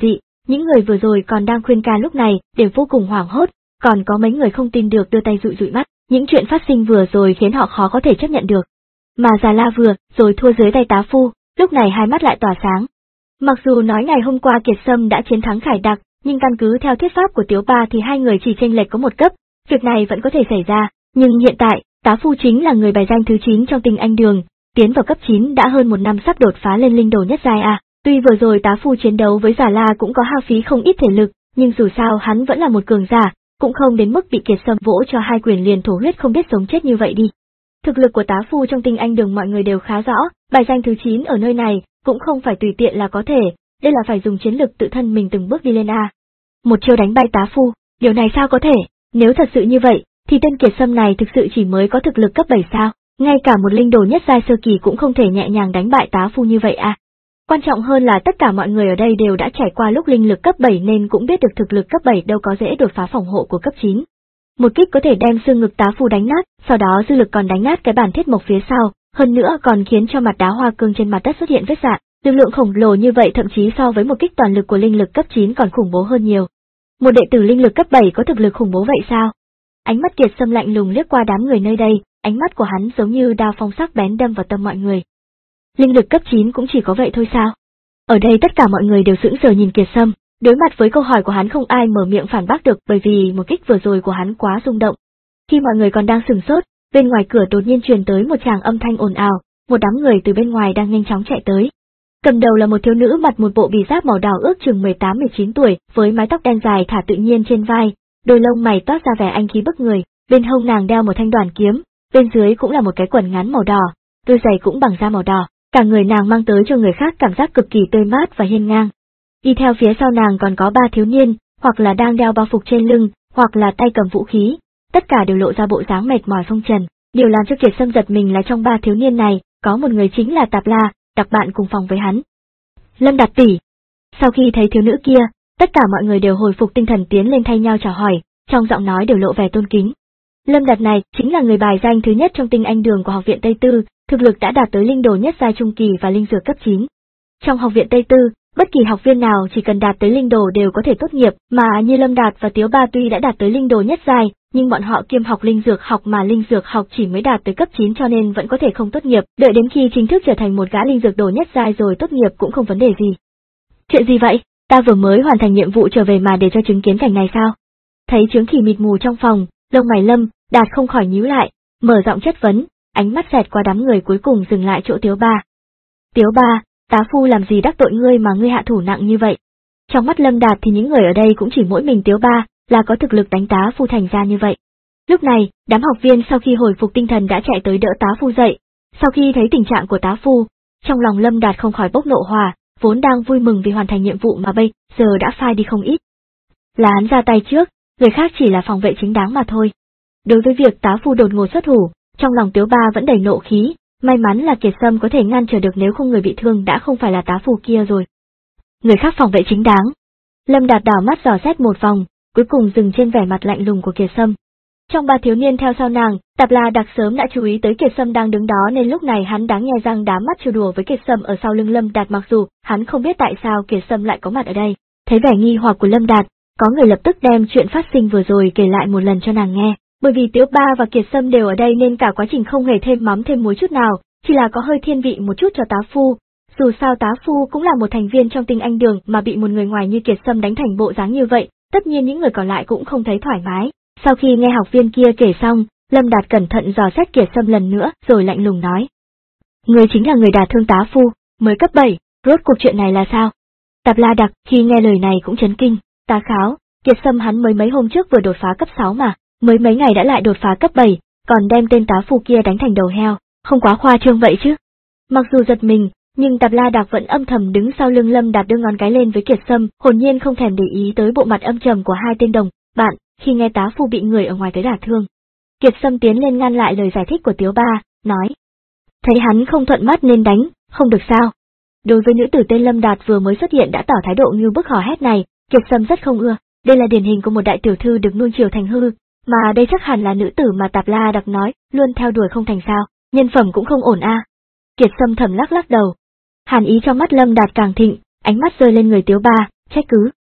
Những người vừa rồi còn đang khuyên can lúc này đều vô cùng hoảng hốt, còn có mấy người không tin được đưa tay dụi dụi mắt, những chuyện phát sinh vừa rồi khiến họ khó có thể chấp nhận được. Mà Già La vừa rồi thua dưới tay tá phu, lúc này hai mắt lại tỏa sáng. Mặc dù nói ngày hôm qua Kiệt Sâm đã chiến thắng Khải Đặc, nhưng căn cứ theo thuyết pháp của Tiếu Ba thì hai người chỉ chênh lệch có một cấp, việc này vẫn có thể xảy ra, nhưng hiện tại, tá phu chính là người bài danh thứ chín trong Tinh Anh Đường, tiến vào cấp chín đã hơn một năm sắp đột phá lên linh đồ nhất giai à. Tuy vừa rồi tá phu chiến đấu với Già La cũng có hao phí không ít thể lực, nhưng dù sao hắn vẫn là một cường giả, cũng không đến mức bị Kiệt Sâm vỗ cho hai quyền liền thổ huyết không biết sống chết như vậy đi. Thực lực của tá phu trong Tinh Anh Đường mọi người đều khá rõ, bài danh thứ chín ở nơi này cũng không phải tùy tiện là có thể, đây là phải dùng chiến lực tự thân mình từng bước đi lên a. Một chiêu đánh bay tá phu, điều này sao có thể? Nếu thật sự như vậy, thì tên Kiệt Sâm này thực sự chỉ mới có thực lực cấp bảy sao? Ngay cả một linh đồ nhất giai sơ kỳ cũng không thể nhẹ nhàng đánh bại tá phu như vậy à? Quan trọng hơn là tất cả mọi người ở đây đều đã trải qua lúc linh lực cấp bảy nên cũng biết được thực lực cấp bảy đâu có dễ đột phá phòng hộ của cấp chín. Một kích có thể đem xương ngực tá phu đánh nát, sau đó dư lực còn đánh nát cái bàn thiết mộc phía sau, hơn nữa còn khiến cho mặt đá hoa cương trên mặt đất xuất hiện vết rạn. Lực lượng khổng lồ như vậy thậm chí so với một kích toàn lực của linh lực cấp chín còn khủng bố hơn nhiều. Một đệ tử linh lực cấp bảy có thực lực khủng bố vậy sao? Ánh mắt Kiệt Sâm lạnh lùng liếc qua đám người nơi đây, ánh mắt của hắn giống như đao phong sắc bén đâm vào tâm mọi người. Linh lực cấp chín cũng chỉ có vậy thôi sao? Ở đây tất cả mọi người đều sững sờ nhìn Kiệt Sâm, đối mặt với câu hỏi của hắn không ai mở miệng phản bác được bởi vì một kích vừa rồi của hắn quá rung động. Khi mọi người còn đang sửng sốt, bên ngoài cửa đột nhiên truyền tới một tràng âm thanh ồn ào, một đám người từ bên ngoài đang nhanh chóng chạy tới. Cầm đầu là một thiếu nữ mặc một bộ bì giáp màu đỏ ước chừng mười tám mười chín tuổi, với mái tóc đen dài thả tự nhiên trên vai, đôi lông mày toát ra vẻ anh khí bức người, bên hông nàng đeo một thanh đoàn kiếm, bên dưới cũng là một cái quần ngắn màu đỏ, đôi giày cũng bằng da màu đỏ, cả người nàng mang tới cho người khác cảm giác cực kỳ tươi mát và hiên ngang. Đi theo phía sau nàng còn có ba thiếu niên, hoặc là đang đeo bao phục trên lưng, hoặc là tay cầm vũ khí, tất cả đều lộ ra bộ dáng mệt mỏi phong trần. Điều làm cho Kiệt Sâm giật mình là trong ba thiếu niên này, có một người chính là Tạp La, đặc bạn cùng phòng với hắn. Lâm Đạt tỷ. Sau khi thấy thiếu nữ kia, tất cả mọi người đều hồi phục tinh thần tiến lên thay nhau chào hỏi, trong giọng nói đều lộ vẻ tôn kính. Lâm Đạt này chính là người bài danh thứ nhất trong Tinh Anh Đường của Học viện Tây Tư, thực lực đã đạt tới linh đồ nhất giai trung kỳ và linh dược cấp chín. Trong Học viện Tây Tư, bất kỳ học viên nào chỉ cần đạt tới linh đồ đều có thể tốt nghiệp, mà như Lâm Đạt và Tiếu Ba tuy đã đạt tới linh đồ nhất giai, nhưng bọn họ kiêm học linh dược học mà linh dược học chỉ mới đạt tới cấp chín cho nên vẫn có thể không tốt nghiệp, đợi đến khi chính thức trở thành một gã linh dược đồ nhất giai rồi tốt nghiệp cũng không vấn đề gì. Chuyện gì vậy? Ta vừa mới hoàn thành nhiệm vụ trở về mà để cho chứng kiến cảnh này sao? Thấy Chướng Khỉ mịt mù trong phòng, lông mày Lâm Đạt không khỏi nhíu lại, mở giọng chất vấn, ánh mắt xẹt qua đám người cuối cùng dừng lại chỗ Tiếu Ba. Tiếu Ba, tá phu làm gì đắc tội ngươi mà ngươi hạ thủ nặng như vậy? Trong mắt Lâm Đạt thì những người ở đây cũng chỉ mỗi mình Tiếu Ba là có thực lực đánh tá phu thành ra như vậy. Lúc này, đám học viên sau khi hồi phục tinh thần đã chạy tới đỡ tá phu dậy. Sau khi thấy tình trạng của tá phu, trong lòng Lâm Đạt không khỏi bốc nộ hỏa, vốn đang vui mừng vì hoàn thành nhiệm vụ mà bây giờ đã phai đi không ít. Là hắn ra tay trước, người khác chỉ là phòng vệ chính đáng mà thôi. Đối với việc tá phu đột ngột xuất thủ, trong lòng Tiếu Ba vẫn đầy nộ khí, may mắn là Kiệt Sâm có thể ngăn trở được nếu không người bị thương đã không phải là tá phu kia rồi. Người khác phòng vệ chính đáng. Lâm Đạt đảo mắt dò xét một vòng, cuối cùng dừng trên vẻ mặt lạnh lùng của Kiệt Sâm. Trong ba thiếu niên theo sau nàng, Tạp La Đặc sớm đã chú ý tới Kiệt Sâm đang đứng đó nên lúc này hắn đáng nghe răng đám mắt trêu đùa với Kiệt Sâm ở sau lưng Lâm Đạt, mặc dù hắn không biết tại sao Kiệt Sâm lại có mặt ở đây. Thấy vẻ nghi hoặc của Lâm Đạt, có người lập tức đem chuyện phát sinh vừa rồi kể lại một lần cho nàng nghe. Bởi vì Tiếu Ba và Kiệt Sâm đều ở đây nên cả quá trình không hề thêm mắm thêm muối chút nào, chỉ là có hơi thiên vị một chút cho tá phu. Dù sao tá phu cũng là một thành viên trong Tinh Anh Đường mà bị một người ngoài như Kiệt Sâm đánh thành bộ dáng như vậy, tất nhiên những người còn lại cũng không thấy thoải mái. Sau khi nghe học viên kia kể xong, Lâm Đạt cẩn thận dò xét Kiệt Sâm lần nữa rồi lạnh lùng nói. Người chính là người đả thương tá phu, mới cấp bảy, rốt cuộc chuyện này là sao? Tạp La Đặc khi nghe lời này cũng chấn kinh, tá kháo, Kiệt Sâm hắn mới mấy hôm trước vừa đột phá cấp sáu mà, mới mấy ngày đã lại đột phá cấp bảy, còn đem tên tá phu kia đánh thành đầu heo, không quá khoa trương vậy chứ? Mặc dù giật mình, nhưng Tạp La Đặc vẫn âm thầm đứng sau lưng Lâm Đạt đưa ngón cái lên với Kiệt Sâm, hồn nhiên không thèm để ý tới bộ mặt âm trầm của hai tên đồng bạn khi nghe tá phu bị người ở ngoài tới đả thương. Kiệt Sâm tiến lên ngăn lại lời giải thích của Tiếu Ba, nói: thấy hắn không thuận mắt nên đánh, không được sao? Đối với nữ tử tên Lâm Đạt vừa mới xuất hiện đã tỏ thái độ như bức hò hét này, Kiệt Sâm rất không ưa. Đây là điển hình của một đại tiểu thư được nuông chiều thành hư, mà đây chắc hẳn là nữ tử mà Tạp La Đặc nói luôn theo đuổi không thành sao, nhân phẩm cũng không ổn a. À. Kiệt Sâm thầm lắc lắc đầu. Hàn ý trong mắt Lâm Đạt càng thịnh, ánh mắt rơi lên người Tiếu Ba, trách cứ: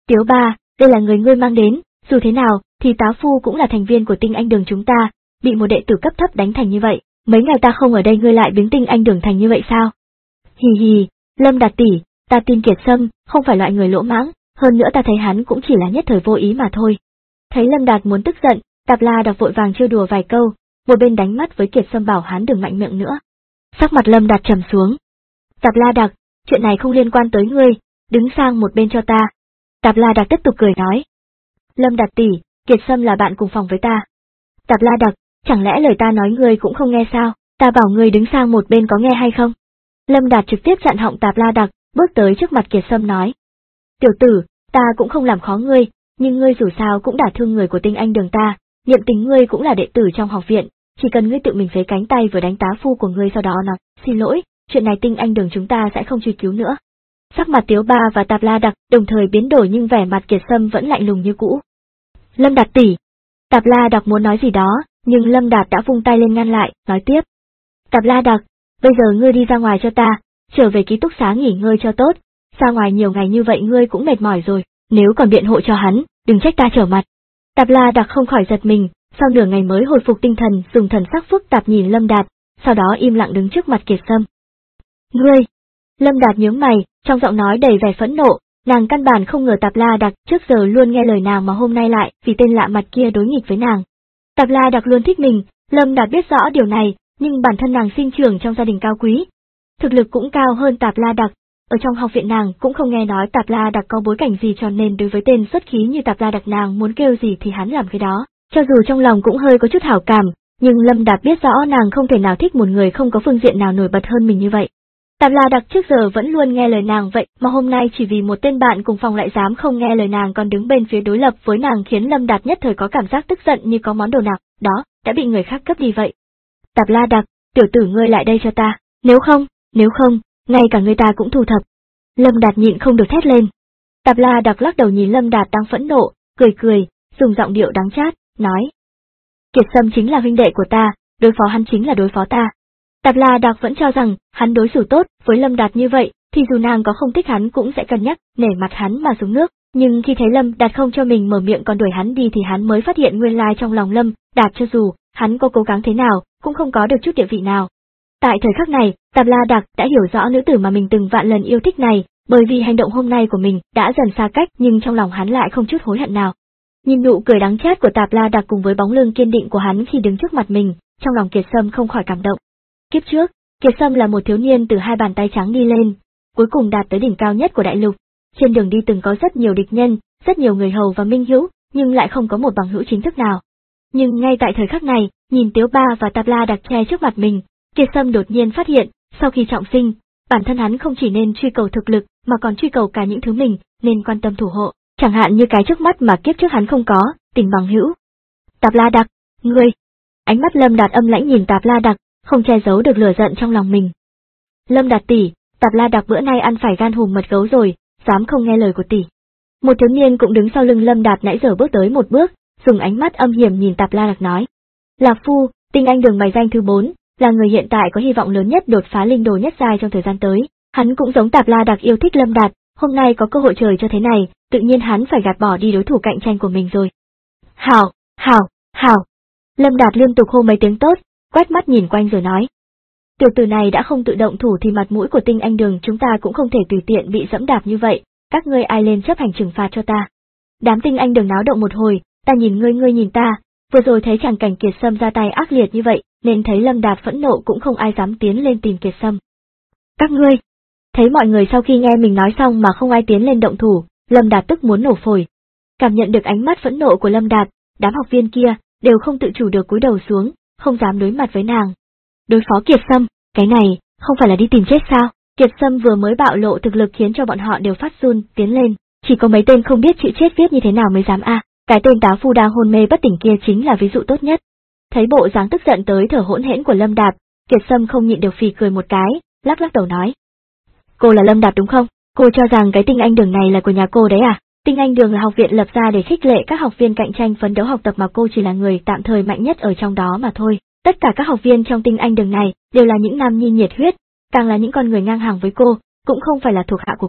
Tiếu Ba, đây là người ngươi mang đến, dù thế nào, thì tá phu cũng là thành viên của Tinh Anh Đường chúng ta, bị một đệ tử cấp thấp đánh thành như vậy, mấy ngày ta không ở đây ngươi lại biến Tinh Anh Đường thành như vậy sao? Hì hì, Lâm Đạt tỷ, ta tin Kiệt Sâm không phải loại người lỗ mãng, hơn nữa ta thấy hắn cũng chỉ là nhất thời vô ý mà thôi. Thấy Lâm Đạt muốn tức giận, Tạp La Đặc vội vàng trêu đùa vài câu, một bên đánh mắt với Kiệt Sâm bảo hắn đừng mạnh miệng nữa. Sắc mặt Lâm Đạt trầm xuống. Tạp La Đặc, chuyện này không liên quan tới ngươi, đứng sang một bên cho ta. Tạp La Đặc tiếp tục cười nói. Lâm Đạt tỷ, Kiệt Sâm là bạn cùng phòng với ta. Tạp La Đặc, chẳng lẽ lời ta nói ngươi cũng không nghe sao, ta bảo ngươi đứng sang một bên có nghe hay không? Lâm Đạt trực tiếp chặn họng Tạp La Đặc, bước tới trước mặt Kiệt Sâm nói. Tiểu tử, ta cũng không làm khó ngươi, nhưng ngươi dù sao cũng đả thương người của Tinh Anh Đường ta, niệm tính ngươi cũng là đệ tử trong học viện, chỉ cần ngươi tự mình phế cánh tay vừa đánh tá phu của ngươi sau đó nói, xin lỗi, chuyện này Tinh Anh Đường chúng ta sẽ không truy cứu nữa. Sắc mặt Tiếu Ba và Tạp La Đặc đồng thời biến đổi nhưng vẻ mặt Kiệt Sâm vẫn lạnh lùng như cũ. Lâm Đạt tỷ. Tạp La Đặc muốn nói gì đó, nhưng Lâm Đạt đã vung tay lên ngăn lại, nói tiếp. Tạp La Đặc, bây giờ ngươi đi ra ngoài cho ta, trở về ký túc xá nghỉ ngơi cho tốt, ra ngoài nhiều ngày như vậy ngươi cũng mệt mỏi rồi, nếu còn biện hộ cho hắn, đừng trách ta trở mặt. Tạp La Đặc không khỏi giật mình, sau nửa ngày mới hồi phục tinh thần, dùng thần sắc phức tạp nhìn Lâm Đạt, sau đó im lặng đứng trước mặt Kiệt Sâm. Ngươi! Lâm Đạt nhướng mày, trong giọng nói đầy vẻ phẫn nộ, nàng căn bản không ngờ Tạp La Đặc trước giờ luôn nghe lời nàng mà hôm nay lại vì tên lạ mặt kia đối nghịch với nàng. Tạp La Đặc luôn thích mình, Lâm Đạt biết rõ điều này, nhưng bản thân nàng sinh trưởng trong gia đình cao quý, thực lực cũng cao hơn Tạp La Đặc, ở trong học viện nàng cũng không nghe nói Tạp La Đặc có bối cảnh gì cho nên đối với tên xuất khí như Tạp La Đặc nàng muốn kêu gì thì hắn làm cái đó, cho dù trong lòng cũng hơi có chút hảo cảm, nhưng Lâm Đạt biết rõ nàng không thể nào thích một người không có phương diện nào nổi bật hơn mình như vậy. Tạp La Đặc trước giờ vẫn luôn nghe lời nàng vậy mà hôm nay chỉ vì một tên bạn cùng phòng lại dám không nghe lời nàng còn đứng bên phía đối lập với nàng khiến Lâm Đạt nhất thời có cảm giác tức giận như có món đồ nào đó đã bị người khác cướp đi vậy. Tạp La Đặc, tiểu tử ngươi lại đây cho ta, nếu không, nếu không, ngay cả người ta cũng thu thập. Lâm Đạt nhịn không được thét lên. Tạp La Đặc lắc đầu nhìn Lâm Đạt đang phẫn nộ, cười cười, dùng giọng điệu đắng chát, nói. Kiệt Sâm chính là huynh đệ của ta, đối phó hắn chính là đối phó ta. Tạp La Đặc vẫn cho rằng hắn đối xử tốt với Lâm Đạt như vậy, thì dù nàng có không thích hắn cũng sẽ cân nhắc, nể mặt hắn mà xuống nước, nhưng khi thấy Lâm Đạt không cho mình mở miệng còn đuổi hắn đi thì hắn mới phát hiện nguyên lai trong lòng Lâm Đạt cho dù hắn có cố gắng thế nào, cũng không có được chút địa vị nào. Tại thời khắc này, Tạp La Đặc đã hiểu rõ nữ tử mà mình từng vạn lần yêu thích này, bởi vì hành động hôm nay của mình đã dần xa cách nhưng trong lòng hắn lại không chút hối hận nào. Nhìn nụ cười đắng chát của Tạp La Đặc cùng với bóng lưng kiên định của hắn khi đứng trước mặt mình, trong lòng Kiệt Sâm không khỏi cảm động. Kiếp trước, Kiệt Sâm là một thiếu niên từ hai bàn tay trắng đi lên, cuối cùng đạt tới đỉnh cao nhất của đại lục. Trên đường đi từng có rất nhiều địch nhân, rất nhiều người hầu và minh hữu, nhưng lại không có một bằng hữu chính thức nào. Nhưng ngay tại thời khắc này, nhìn Tiếu Ba và Tạp La Đặc che trước mặt mình, Kiệt Sâm đột nhiên phát hiện, sau khi trọng sinh, bản thân hắn không chỉ nên truy cầu thực lực, mà còn truy cầu cả những thứ mình nên quan tâm thủ hộ, chẳng hạn như cái trước mắt mà kiếp trước hắn không có, tình bằng hữu. Tạp La Đặc, ngươi! Ánh mắt Lâm Đạt âm lãnh nhìn Tạp La Đặc, không che giấu được lửa giận trong lòng mình. Lâm Đạt tỷ, Tạp La Đặc bữa nay ăn phải gan hùm mật gấu rồi, dám không nghe lời của tỷ. Một thiếu niên cũng đứng sau lưng Lâm Đạt nãy giờ bước tới một bước, dùng ánh mắt âm hiểm nhìn Tạp La Đặc nói. Lạc Phu, Tinh Anh Đường bài danh thứ bốn, là người hiện tại có hy vọng lớn nhất đột phá linh đồ nhất giai trong thời gian tới. Hắn cũng giống Tạp La Đặc yêu thích Lâm Đạt, hôm nay có cơ hội trời cho thế này, tự nhiên hắn phải gạt bỏ đi đối thủ cạnh tranh của mình rồi. Hảo, hảo, hảo. Lâm Đạt liên tục hô mấy tiếng tốt, quét mắt nhìn quanh rồi nói. Tiểu tử này đã không tự động thủ thì mặt mũi của Tinh Anh Đường chúng ta cũng không thể tùy tiện bị dẫm đạp như vậy, các ngươi ai lên chấp hành trừng phạt cho ta. Đám Tinh Anh Đường náo động một hồi, ta nhìn ngươi ngươi nhìn ta, vừa rồi thấy chàng cảnh Kiệt Sâm ra tay ác liệt như vậy, nên thấy Lâm Đạt phẫn nộ cũng không ai dám tiến lên tìm Kiệt Sâm. Các ngươi! Thấy mọi người sau khi nghe mình nói xong mà không ai tiến lên động thủ, Lâm Đạt tức muốn nổ phổi. Cảm nhận được ánh mắt phẫn nộ của Lâm Đạt, đám học viên kia đều không tự chủ được cúi đầu xuống, không dám đối mặt với nàng. Đối phó Kiệt Sâm, cái này, không phải là đi tìm chết sao? Kiệt Sâm vừa mới bạo lộ thực lực khiến cho bọn họ đều phát run, tiến lên, chỉ có mấy tên không biết chữ chết viết như thế nào mới dám a. À. Cái tên tá phu đang hôn mê bất tỉnh kia chính là ví dụ tốt nhất. Thấy bộ dáng tức giận tới thở hỗn hển của Lâm Đạt, Kiệt Sâm không nhịn được phì cười một cái, lắc lắc đầu nói. Cô là Lâm Đạt đúng không? Cô cho rằng cái Tinh Anh Đường này là của nhà cô đấy à? Tinh Anh Đường là học viện lập ra để khích lệ các học viên cạnh tranh phấn đấu học tập mà cô chỉ là người tạm thời mạnh nhất ở trong đó mà thôi. Tất cả các học viên trong Tinh Anh Đường này đều là những nam nhi nhiệt huyết, càng là những con người ngang hàng với cô, cũng không phải là thuộc hạ của cô.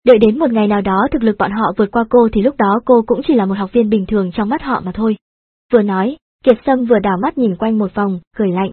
Đợi đến một ngày nào đó thực lực bọn họ vượt qua cô thì lúc đó cô cũng chỉ là một học viên bình thường trong mắt họ mà thôi. Vừa nói, Kiệt Sâm vừa đảo mắt nhìn quanh một vòng, cười lạnh.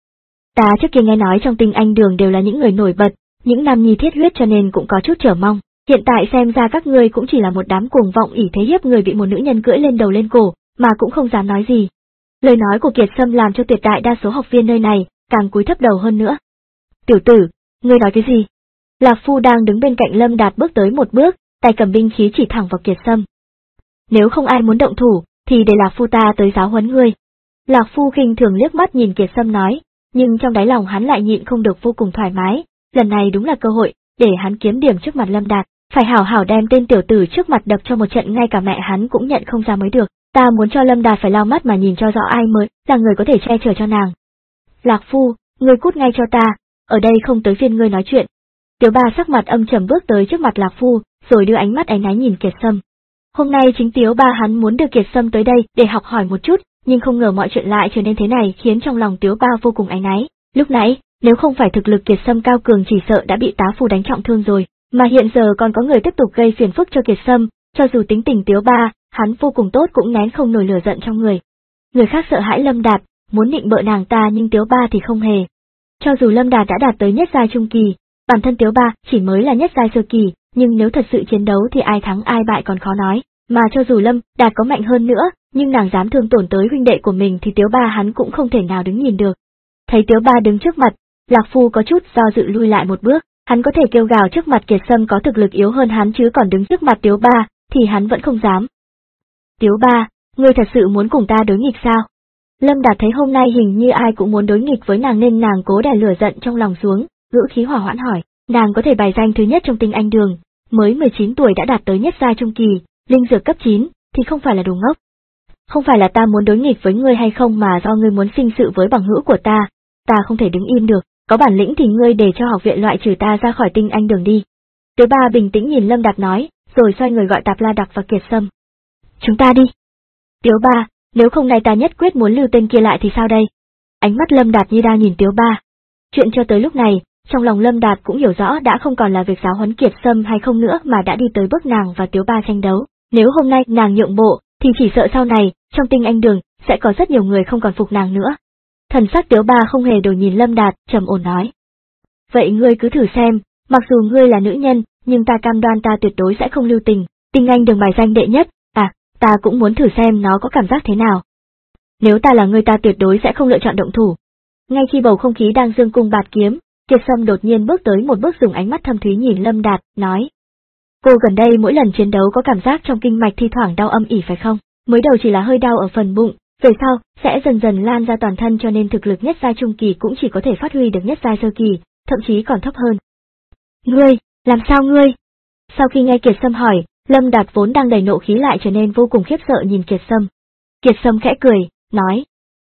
Ta trước kia nghe nói trong Tinh Anh Đường đều là những người nổi bật, những nam nhi thiết huyết cho nên cũng có chút chờ mong. Hiện tại xem ra các ngươi cũng chỉ là một đám cuồng vọng ỷ thế hiếp người bị một nữ nhân cưỡi lên đầu lên cổ, mà cũng không dám nói gì. Lời nói của Kiệt Sâm làm cho tuyệt đại đa số học viên nơi này càng cúi thấp đầu hơn nữa. Tiểu tử, ngươi nói cái gì? Lạc Phu đang đứng bên cạnh Lâm Đạt bước tới một bước, tay cầm binh khí chỉ thẳng vào Kiệt Sâm. Nếu không ai muốn động thủ, thì để Lạc Phu ta tới giáo huấn ngươi. Lạc Phu khinh thường liếc mắt nhìn Kiệt Sâm nói, nhưng trong đáy lòng hắn lại nhịn không được vô cùng thoải mái, lần này đúng là cơ hội, để hắn kiếm điểm trước mặt Lâm Đạt, phải hảo hảo đem tên tiểu tử trước mặt đập cho một trận ngay cả mẹ hắn cũng nhận không ra mới được, ta muốn cho Lâm Đạt phải lau mắt mà nhìn cho rõ ai mới là người có thể che chở cho nàng. Lạc Phu, ngươi cút ngay cho ta, ở đây không tới phiên ngươi nói chuyện. Tiểu Ba sắc mặt âm trầm bước tới trước mặt Lạc Phu, rồi đưa ánh mắt áy náy nhìn Kiệt Sâm. Hôm nay chính Tiếu Ba hắn muốn đưa Kiệt Sâm tới đây để học hỏi một chút, nhưng không ngờ mọi chuyện lại trở nên thế này khiến trong lòng Tiếu Ba vô cùng áy náy. Lúc nãy, nếu không phải thực lực Kiệt Sâm cao cường chỉ sợ đã bị tá Phu đánh trọng thương rồi, mà hiện giờ còn có người tiếp tục gây phiền phức cho Kiệt Sâm, cho dù tính tình Tiếu Ba, hắn vô cùng tốt cũng nén không nổi lửa giận trong người. Người khác sợ hãi Lâm Đạt, muốn nịnh bợ nàng ta nhưng Tiếu Ba thì không hề. Cho dù Lâm Đạt đã đạt tới nhất giai trung kỳ, bản thân Tiếu Ba chỉ mới là nhất giai sơ kỳ, nhưng nếu thật sự chiến đấu thì ai thắng ai bại còn khó nói, mà cho dù Lâm Đạt có mạnh hơn nữa, nhưng nàng dám thương tổn tới huynh đệ của mình thì Tiếu Ba hắn cũng không thể nào đứng nhìn được. Thấy Tiếu Ba đứng trước mặt, Lạc Phu có chút do dự lui lại một bước, hắn có thể kêu gào trước mặt Kiệt Sâm có thực lực yếu hơn hắn chứ còn đứng trước mặt Tiếu Ba, thì hắn vẫn không dám. Tiếu Ba, ngươi thật sự muốn cùng ta đối nghịch sao? Lâm Đạt thấy hôm nay hình như ai cũng muốn đối nghịch với nàng nên nàng cố đè lửa giận trong lòng xuống, ngữ khí hỏa hoãn hỏi, nàng có thể bài danh thứ nhất trong Tinh Anh Đường, mới mười chín tuổi đã đạt tới nhất giai trung kỳ, linh dược cấp chín, thì không phải là đồ ngốc. Không phải là ta muốn đối nghịch với ngươi hay không mà do ngươi muốn sinh sự với bằng hữu của ta, ta không thể đứng im được, có bản lĩnh thì ngươi để cho học viện loại trừ ta ra khỏi Tinh Anh Đường đi. Tiếu Ba bình tĩnh nhìn Lâm Đạt nói, rồi xoay người gọi Tạp La Đặc và Kiệt Sâm. Chúng ta đi. Tiếu Ba, nếu không nay ta nhất quyết muốn lưu tên kia lại thì sao đây? Ánh mắt Lâm Đạt như đang nhìn Tiếu Ba. Chuyện cho tới lúc này, trong lòng Lâm Đạt cũng hiểu rõ đã không còn là việc giáo huấn Kiệt Sâm hay không nữa mà đã đi tới bước nàng và Tiếu Ba tranh đấu. Nếu hôm nay nàng nhượng bộ, thì chỉ sợ sau này, trong Tinh Anh Đường, sẽ có rất nhiều người không còn phục nàng nữa. Thần sắc Tiếu Ba không hề đổi nhìn Lâm Đạt, trầm ổn nói. Vậy ngươi cứ thử xem, mặc dù ngươi là nữ nhân, nhưng ta cam đoan ta tuyệt đối sẽ không lưu tình, Tinh Anh Đường bài danh đệ nhất, à, ta cũng muốn thử xem nó có cảm giác thế nào. Nếu ta là ngươi ta tuyệt đối sẽ không lựa chọn động thủ. Ngay khi bầu không khí đang dương cung bạt kiếm, Kiệt Sâm đột nhiên bước tới một bước dùng ánh mắt thâm thúy nhìn Lâm Đạt, nói. Cô gần đây mỗi lần chiến đấu có cảm giác trong kinh mạch thi thoảng đau âm ỉ phải không? Mới đầu chỉ là hơi đau ở phần bụng, về sau, sẽ dần dần lan ra toàn thân cho nên thực lực nhất giai trung kỳ cũng chỉ có thể phát huy được nhất giai sơ kỳ, thậm chí còn thấp hơn. Ngươi, làm sao ngươi? Sau khi nghe Kiệt Sâm hỏi, Lâm Đạt vốn đang đầy nộ khí lại trở nên vô cùng khiếp sợ nhìn Kiệt Sâm. Kiệt Sâm khẽ cười, nói.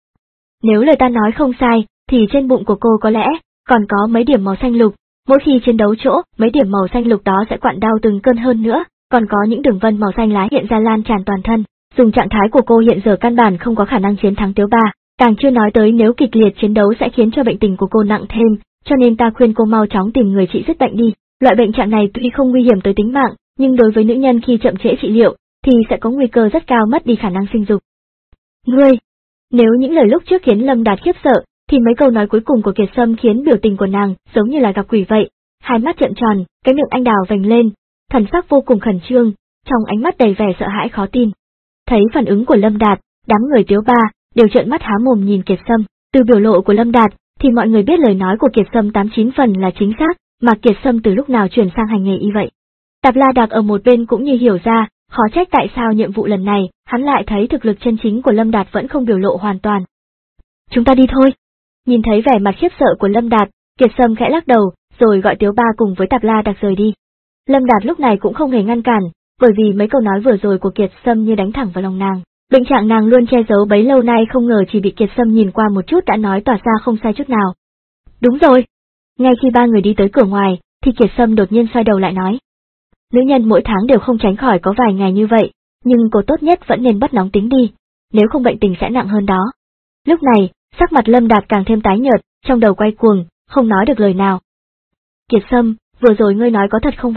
Nếu lời ta nói không sai, thì trên bụng của cô có lẽ còn có mấy điểm màu xanh lục, mỗi khi chiến đấu chỗ, mấy điểm màu xanh lục đó sẽ quặn đau từng cơn hơn nữa, còn có những đường vân màu xanh lá hiện ra lan tràn toàn thân, dùng trạng thái của cô hiện giờ căn bản không có khả năng chiến thắng Tiếu Ba, càng chưa nói tới nếu kịch liệt chiến đấu sẽ khiến cho bệnh tình của cô nặng thêm, cho nên ta khuyên cô mau chóng tìm người trị dứt bệnh đi, loại bệnh trạng này tuy không nguy hiểm tới tính mạng, nhưng đối với nữ nhân khi chậm trễ trị liệu, thì sẽ có nguy cơ rất cao mất đi khả năng sinh dục. Ngươi, nếu những lời lúc trước khiến Lâm Đạt khiếp sợ, thì mấy câu nói cuối cùng của Kiệt Sâm khiến biểu tình của nàng giống như là gặp quỷ vậy, hai mắt trợn tròn, cái miệng anh đào vành lên, thần sắc vô cùng khẩn trương, trong ánh mắt đầy vẻ sợ hãi khó tin. Thấy phản ứng của Lâm Đạt, đám người Tiếu Ba đều trợn mắt há mồm nhìn Kiệt Sâm, từ biểu lộ của Lâm Đạt thì mọi người biết lời nói của Kiệt Sâm tám chín phần là chính xác, mà Kiệt Sâm từ lúc nào chuyển sang hành nghề y vậy. Tạp La Đặc ở một bên cũng như hiểu ra, khó trách tại sao nhiệm vụ lần này, hắn lại thấy thực lực chân chính của Lâm Đạt vẫn không biểu lộ hoàn toàn. Chúng ta đi thôi. Nhìn thấy vẻ mặt khiếp sợ của Lâm Đạt, Kiệt Sâm khẽ lắc đầu, rồi gọi Tiếu Ba cùng với Tạp La Đặc rời đi. Lâm Đạt lúc này cũng không hề ngăn cản, bởi vì mấy câu nói vừa rồi của Kiệt Sâm như đánh thẳng vào lòng nàng. Bệnh trạng nàng luôn che giấu bấy lâu nay không ngờ chỉ bị Kiệt Sâm nhìn qua một chút đã nói tỏa ra không sai chút nào. Đúng rồi. Ngay khi ba người đi tới cửa ngoài, thì Kiệt Sâm đột nhiên xoay đầu lại nói. Nữ nhân mỗi tháng đều không tránh khỏi có vài ngày như vậy, nhưng cô tốt nhất vẫn nên bắt nóng tính đi, nếu không bệnh tình sẽ nặng hơn đó. Lúc này, sắc mặt Lâm Đạt càng thêm tái nhợt, trong đầu quay cuồng, không nói được lời nào. Kiệt Sâm, vừa rồi ngươi nói có thật không vậy?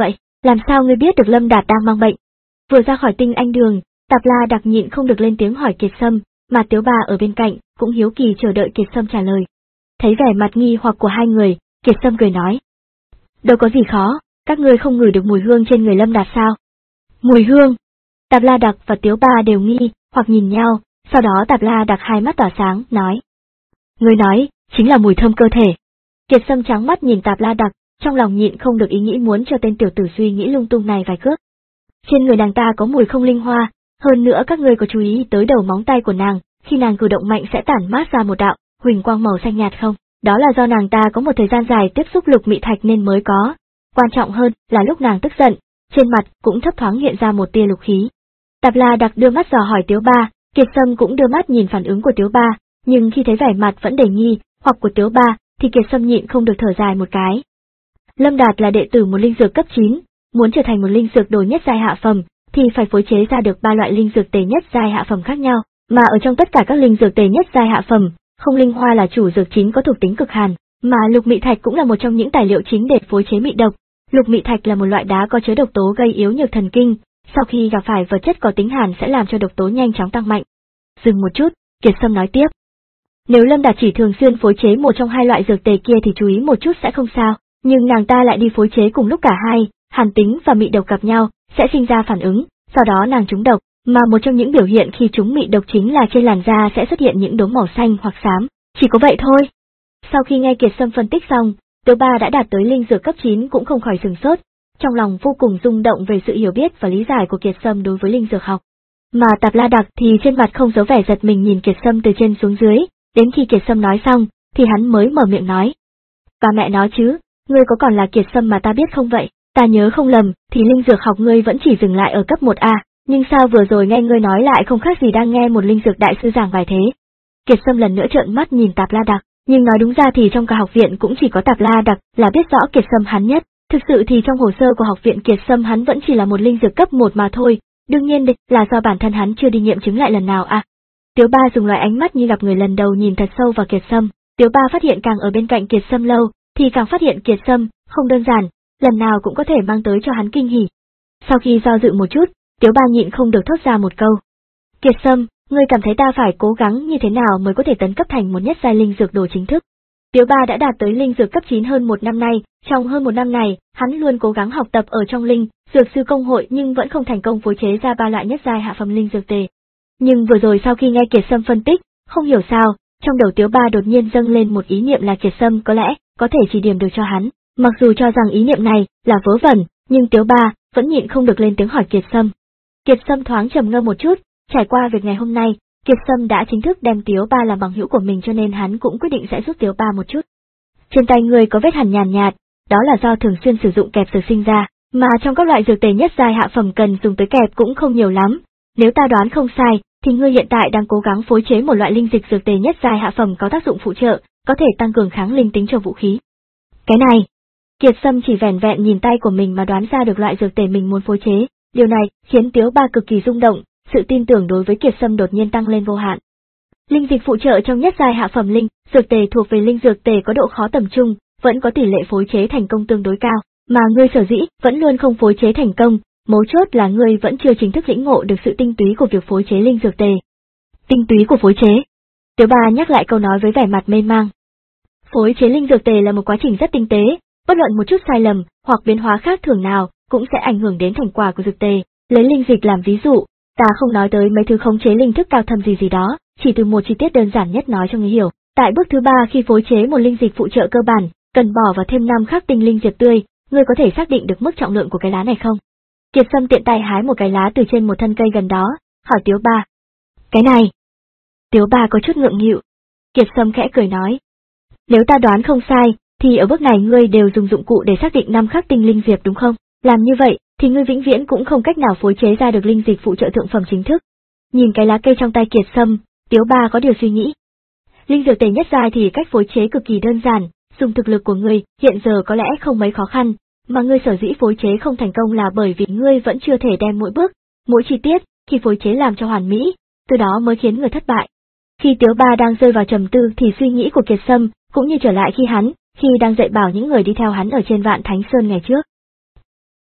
làm sao ngươi biết được Lâm Đạt đang mang bệnh? Vừa ra khỏi Tinh Anh Đường, Tạp La Đặc nhịn không được lên tiếng hỏi Kiệt Sâm, mà Tiếu Ba ở bên cạnh cũng hiếu kỳ chờ đợi Kiệt Sâm trả lời. Thấy vẻ mặt nghi hoặc của hai người, Kiệt Sâm cười nói: đâu có gì khó, các ngươi không ngửi được mùi hương trên người Lâm Đạt sao? Mùi hương? Tạp La Đặc và Tiếu Ba đều nghi hoặc nhìn nhau, sau đó Tạp La Đặc hai mắt tỏa sáng, nói: ngươi nói, chính là mùi thơm cơ thể. Kiệt Sâm trắng mắt nhìn Tạp La Đặc, trong lòng nhịn không được ý nghĩ muốn cho tên tiểu tử suy nghĩ lung tung này vài cước. Trên người nàng ta có mùi không linh hoa, hơn nữa các ngươi có chú ý tới đầu móng tay của nàng, khi nàng cử động mạnh sẽ tản mát ra một đạo huỳnh quang màu xanh nhạt không? Đó là do nàng ta có một thời gian dài tiếp xúc lục mị thạch nên mới có. Quan trọng hơn là lúc nàng tức giận, trên mặt cũng thấp thoáng hiện ra một tia lục khí. Tạp La Đặc đưa mắt dò hỏi Tiếu Ba, Kiệt Sâm cũng đưa mắt nhìn phản ứng của Tiếu Ba, nhưng khi thấy vẻ mặt vẫn đầy nghi hoặc của Tiếu Ba, thì Kiệt Sâm nhịn không được thở dài một cái. Lâm Đạt là đệ tử một linh dược cấp chín, muốn trở thành một linh dược đồ nhất giai hạ phẩm, thì phải phối chế ra được ba loại linh dược tề nhất giai hạ phẩm khác nhau, mà ở trong tất cả các linh dược tề nhất giai hạ phẩm, không linh hoa là chủ dược chính có thuộc tính cực hàn, mà lục mị thạch cũng là một trong những tài liệu chính để phối chế mị độc. Lục mị thạch là một loại đá có chứa độc tố gây yếu nhược thần kinh, sau khi gặp phải vật chất có tính hàn sẽ làm cho độc tố nhanh chóng tăng mạnh. Dừng một chút, Kiệt Sâm nói tiếp: nếu Lâm Đạt chỉ thường xuyên phối chế một trong hai loại dược tề kia thì chú ý một chút sẽ không sao, nhưng nàng ta lại đi phối chế cùng lúc cả hai, hàn tính và mị độc gặp nhau, sẽ sinh ra phản ứng, sau đó nàng trúng độc, mà một trong những biểu hiện khi trúng mị độc chính là trên làn da sẽ xuất hiện những đốm màu xanh hoặc xám, chỉ có vậy thôi. Sau khi nghe Kiệt Sâm phân tích xong, Tiếu Ba đã đạt tới linh dược cấp chín cũng không khỏi sửng sốt, trong lòng vô cùng rung động về sự hiểu biết và lý giải của Kiệt Sâm đối với linh dược học. Mà Tạp La Đặc thì trên mặt không giấu vẻ giật mình nhìn Kiệt Sâm từ trên xuống dưới, đến khi Kiệt Sâm nói xong, thì hắn mới mở miệng nói: "Bà mẹ nói chứ, ngươi có còn là Kiệt Sâm mà ta biết không vậy? Ta nhớ không lầm, thì linh dược học ngươi vẫn chỉ dừng lại ở cấp một A, nhưng sao vừa rồi nghe ngươi nói lại không khác gì đang nghe một linh dược đại sư giảng bài thế?" Kiệt Sâm lần nữa trợn mắt nhìn Tạp La Đặc, nhưng nói đúng ra thì trong cả học viện cũng chỉ có Tạp La Đặc là biết rõ Kiệt Sâm hắn nhất, thực sự thì trong hồ sơ của học viện Kiệt Sâm hắn vẫn chỉ là một linh dược cấp một mà thôi, đương nhiên đây là do bản thân hắn chưa đi nghiệm chứng lại lần nào à. Tiếu Ba dùng loại ánh mắt như gặp người lần đầu nhìn thật sâu vào Kiệt Sâm, Tiếu Ba phát hiện càng ở bên cạnh Kiệt Sâm lâu, thì càng phát hiện Kiệt Sâm không đơn giản, lần nào cũng có thể mang tới cho hắn kinh hỉ. Sau khi do dự một chút, Tiếu Ba nhịn không được thốt ra một câu: "Kiệt Sâm, ngươi cảm thấy ta phải cố gắng như thế nào mới có thể tấn cấp thành một nhất giai linh dược đồ chính thức?" Tiếu Ba đã đạt tới linh dược cấp chín hơn một năm nay, trong hơn một năm này, hắn luôn cố gắng học tập ở trong linh dược sư công hội nhưng vẫn không thành công phối chế ra ba loại nhất giai hạ phẩm linh dược tề. Nhưng vừa rồi sau khi nghe Kiệt Sâm phân tích, không hiểu sao, trong đầu Tiếu Ba đột nhiên dâng lên một ý niệm là Kiệt Sâm có lẽ có thể chỉ điểm được cho hắn. Mặc dù cho rằng ý niệm này là vớ vẩn, nhưng Tiếu Ba vẫn nhịn không được lên tiếng hỏi Kiệt Sâm. Kiệt Sâm thoáng trầm ngâm một chút, trải qua việc ngày hôm nay, Kiệt Sâm đã chính thức đem Tiếu Ba làm bằng hữu của mình cho nên hắn cũng quyết định sẽ giúp Tiếu Ba một chút. Trên tay ngươi có vết hằn nhàn nhạt, đó là do thường xuyên sử dụng kẹp dược sinh ra, mà trong các loại dược tề nhất giai hạ phẩm cần dùng tới kẹp cũng không nhiều lắm. Nếu ta đoán không sai, thì ngươi hiện tại đang cố gắng phối chế một loại linh dịch dược tề nhất giai hạ phẩm có tác dụng phụ trợ, có thể tăng cường kháng linh tính cho vũ khí. Cái này, Kiệt Sâm chỉ vẻn vẹn nhìn tay của mình mà đoán ra được loại dược tề mình muốn phối chế, điều này khiến Tiếu Ba cực kỳ rung động, sự tin tưởng đối với Kiệt Sâm đột nhiên tăng lên vô hạn. Linh dịch phụ trợ trong nhất giai hạ phẩm linh dược tề thuộc về linh dược tề có độ khó tầm trung, vẫn có tỷ lệ phối chế thành công tương đối cao, mà ngươi sở dĩ vẫn luôn không phối chế thành công, mấu chốt là ngươi vẫn chưa chính thức lĩnh ngộ được sự tinh túy của việc phối chế linh dược tề. Tinh túy của phối chế? Tiếu Ba nhắc lại câu nói với vẻ mặt mê mang. Phối chế linh dược tề là một quá trình rất tinh tế, bất luận một chút sai lầm hoặc biến hóa khác thường nào cũng sẽ ảnh hưởng đến thành quả của dược tề. Lấy linh dịch làm ví dụ, ta không nói tới mấy thứ khống chế linh thức cao thâm gì gì đó, chỉ từ một chi tiết đơn giản nhất nói cho người hiểu. Tại bước thứ ba khi phối chế một linh dịch phụ trợ cơ bản, cần bỏ vào thêm năm khắc tinh linh diệp tươi, ngươi có thể xác định được mức trọng lượng của cái lá này không? Kiệt Sâm tiện tay hái một cái lá từ trên một thân cây gần đó, hỏi Tiếu Ba. Cái này? Tiếu Ba có chút ngượng nghịu. Kiệt Sâm khẽ cười nói. Nếu ta đoán không sai, thì ở bước này ngươi đều dùng dụng cụ để xác định năm khắc tinh linh diệp đúng không? Làm như vậy, thì ngươi vĩnh viễn cũng không cách nào phối chế ra được linh dịch phụ trợ thượng phẩm chính thức. Nhìn cái lá cây trong tay Kiệt Sâm, Tiếu Ba có điều suy nghĩ. Linh dược tề nhất giai thì cách phối chế cực kỳ đơn giản, dùng thực lực của ngươi hiện giờ có lẽ không mấy khó khăn, mà ngươi sở dĩ phối chế không thành công là bởi vì ngươi vẫn chưa thể đem mỗi bước, mỗi chi tiết khi phối chế làm cho hoàn mỹ, từ đó mới khiến người thất bại. Khi Tiếu Ba đang rơi vào trầm tư thì suy nghĩ của Kiệt Sâm cũng như trở lại khi hắn, khi đang dạy bảo những người đi theo hắn ở trên Vạn Thánh Sơn ngày trước.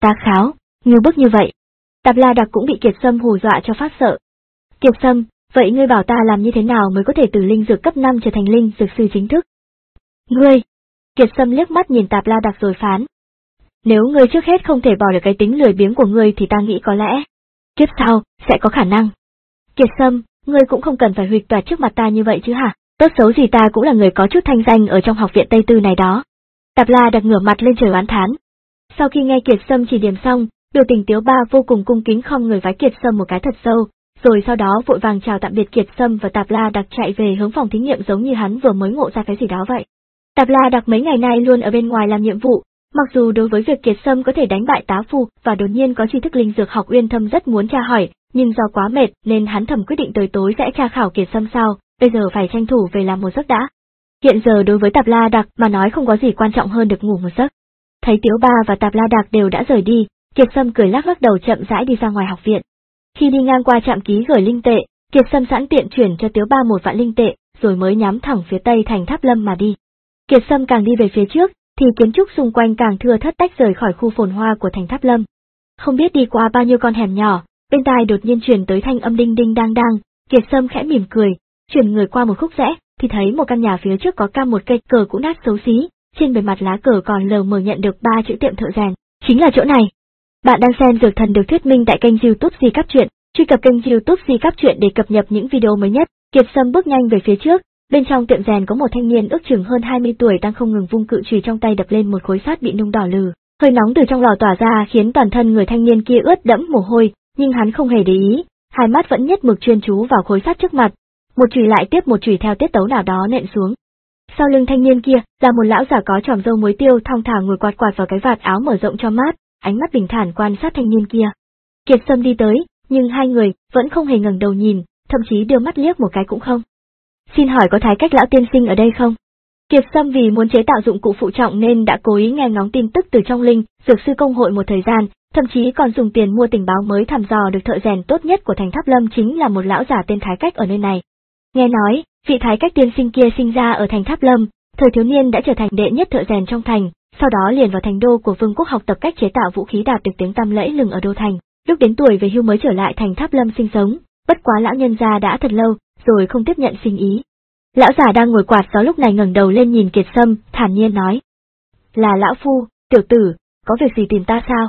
Ta kháo, ngưu bức như vậy. Tạp La Đặc cũng bị Kiệt Sâm hù dọa cho phát sợ. Kiệt Sâm, vậy ngươi bảo ta làm như thế nào mới có thể từ linh dược cấp năm trở thành linh dược sư chính thức? Ngươi! Kiệt Sâm liếc mắt nhìn Tạp La Đặc rồi phán. Nếu ngươi trước hết không thể bỏ được cái tính lười biếng của ngươi thì ta nghĩ có lẽ kiếp sau sẽ có khả năng. Kiệt Sâm, ngươi cũng không cần phải huỵch toẹt trước mặt ta như vậy chứ hả? Tốt xấu gì ta cũng là người có chút thanh danh ở trong học viện Tây Tư này đó. Tạp La Đặc ngửa mặt lên trời oán thán. Sau khi nghe Kiệt Sâm chỉ điểm xong, biểu tình Tiếu Ba vô cùng cung kính khom người vái Kiệt Sâm một cái thật sâu, rồi sau đó vội vàng chào tạm biệt Kiệt Sâm và Tạp La Đặc chạy về hướng phòng thí nghiệm giống như hắn vừa mới ngộ ra cái gì đó vậy. Tạp La Đặc mấy ngày nay luôn ở bên ngoài làm nhiệm vụ, mặc dù đối với việc Kiệt Sâm có thể đánh bại tá phu và đột nhiên có tri thức linh dược học uyên thâm rất muốn tra hỏi, nhưng do quá mệt nên hắn thầm quyết định tới tối sẽ tra khảo Kiệt Sâm sau, bây giờ phải tranh thủ về làm một giấc đã. Hiện giờ đối với Tạp La Đặc mà nói không có gì quan trọng hơn được ngủ một giấc. Thấy Tiếu Ba và Tạp La Đặc đều đã rời đi, Kiệt Sâm cười lắc lắc đầu chậm rãi đi ra ngoài học viện. Khi đi ngang qua trạm ký gửi linh tệ, Kiệt Sâm sẵn tiện chuyển cho Tiếu Ba một vạn linh tệ, rồi mới nhắm thẳng phía tây thành Tháp Lâm mà đi. Kiệt Sâm càng đi về phía trước, thì kiến trúc xung quanh càng thưa thớt tách rời khỏi khu phồn hoa của thành Tháp Lâm. Không biết đi qua bao nhiêu con hẻm nhỏ, bên tai đột nhiên truyền tới thanh âm đinh đinh đang đang, Kiệt Sâm khẽ mỉm cười, chuyển người qua một khúc rẽ, thì thấy một căn nhà phía trước có cắm một cây cờ cũ nát xấu xí, trên bề mặt lá cờ còn lờ mờ nhận được ba chữ tiệm thợ rèn, chính là chỗ này. Bạn đang xem Dược Thần được thuyết minh tại kênh YouTube Di Cáp Truyện, truy cập kênh YouTube Di Cáp Truyện để cập nhật những video mới nhất. Kiệt Sâm bước nhanh về phía trước, bên trong tiệm rèn có một thanh niên ước chừng hơn hai mươi tuổi đang không ngừng vung cự chùy trong tay đập lên một khối sắt bị nung đỏ lừ, hơi nóng từ trong lò tỏa ra khiến toàn thân người thanh niên kia ướt đẫm mồ hôi, nhưng hắn không hề để ý, hai mắt vẫn nhất mực chuyên chú vào khối sắt trước mặt, một chùy lại tiếp một chùy theo tiết tấu nào đó nện xuống. Sau lưng thanh niên kia là một lão già có tròm râu muối tiêu thong thả ngồi quạt quạt vào cái vạt áo mở rộng cho mát, ánh mắt bình thản quan sát thanh niên kia. Kiệt Sâm đi tới, nhưng hai người vẫn không hề ngẩng đầu nhìn, thậm chí đưa mắt liếc một cái cũng không. Xin hỏi có Thái Cách lão tiên sinh ở đây không? Kiệt Sâm vì muốn chế tạo dụng cụ phụ trọng nên đã cố ý nghe ngóng tin tức từ trong linh dược sư công hội một thời gian, thậm chí còn dùng tiền mua tình báo mới thăm dò được thợ rèn tốt nhất của thành Tháp Lâm chính là một lão giả tên Thái Cách ở nơi này. Nghe nói, vị Thái Cách tiên sinh kia sinh ra ở thành Tháp Lâm, thời thiếu niên đã trở thành đệ nhất thợ rèn trong thành, sau đó liền vào thành đô của vương quốc học tập cách chế tạo vũ khí đạt được tiếng tăm lẫy lừng ở đô thành, lúc đến tuổi về hưu mới trở lại thành Tháp Lâm sinh sống, bất quá lão nhân gia đã thật lâu rồi không tiếp nhận sinh ý. Lão già đang ngồi quạt gió lúc này ngẩng đầu lên nhìn Kiệt Sâm, thản nhiên nói: "Là lão phu, tiểu tử, có việc gì tìm ta sao?"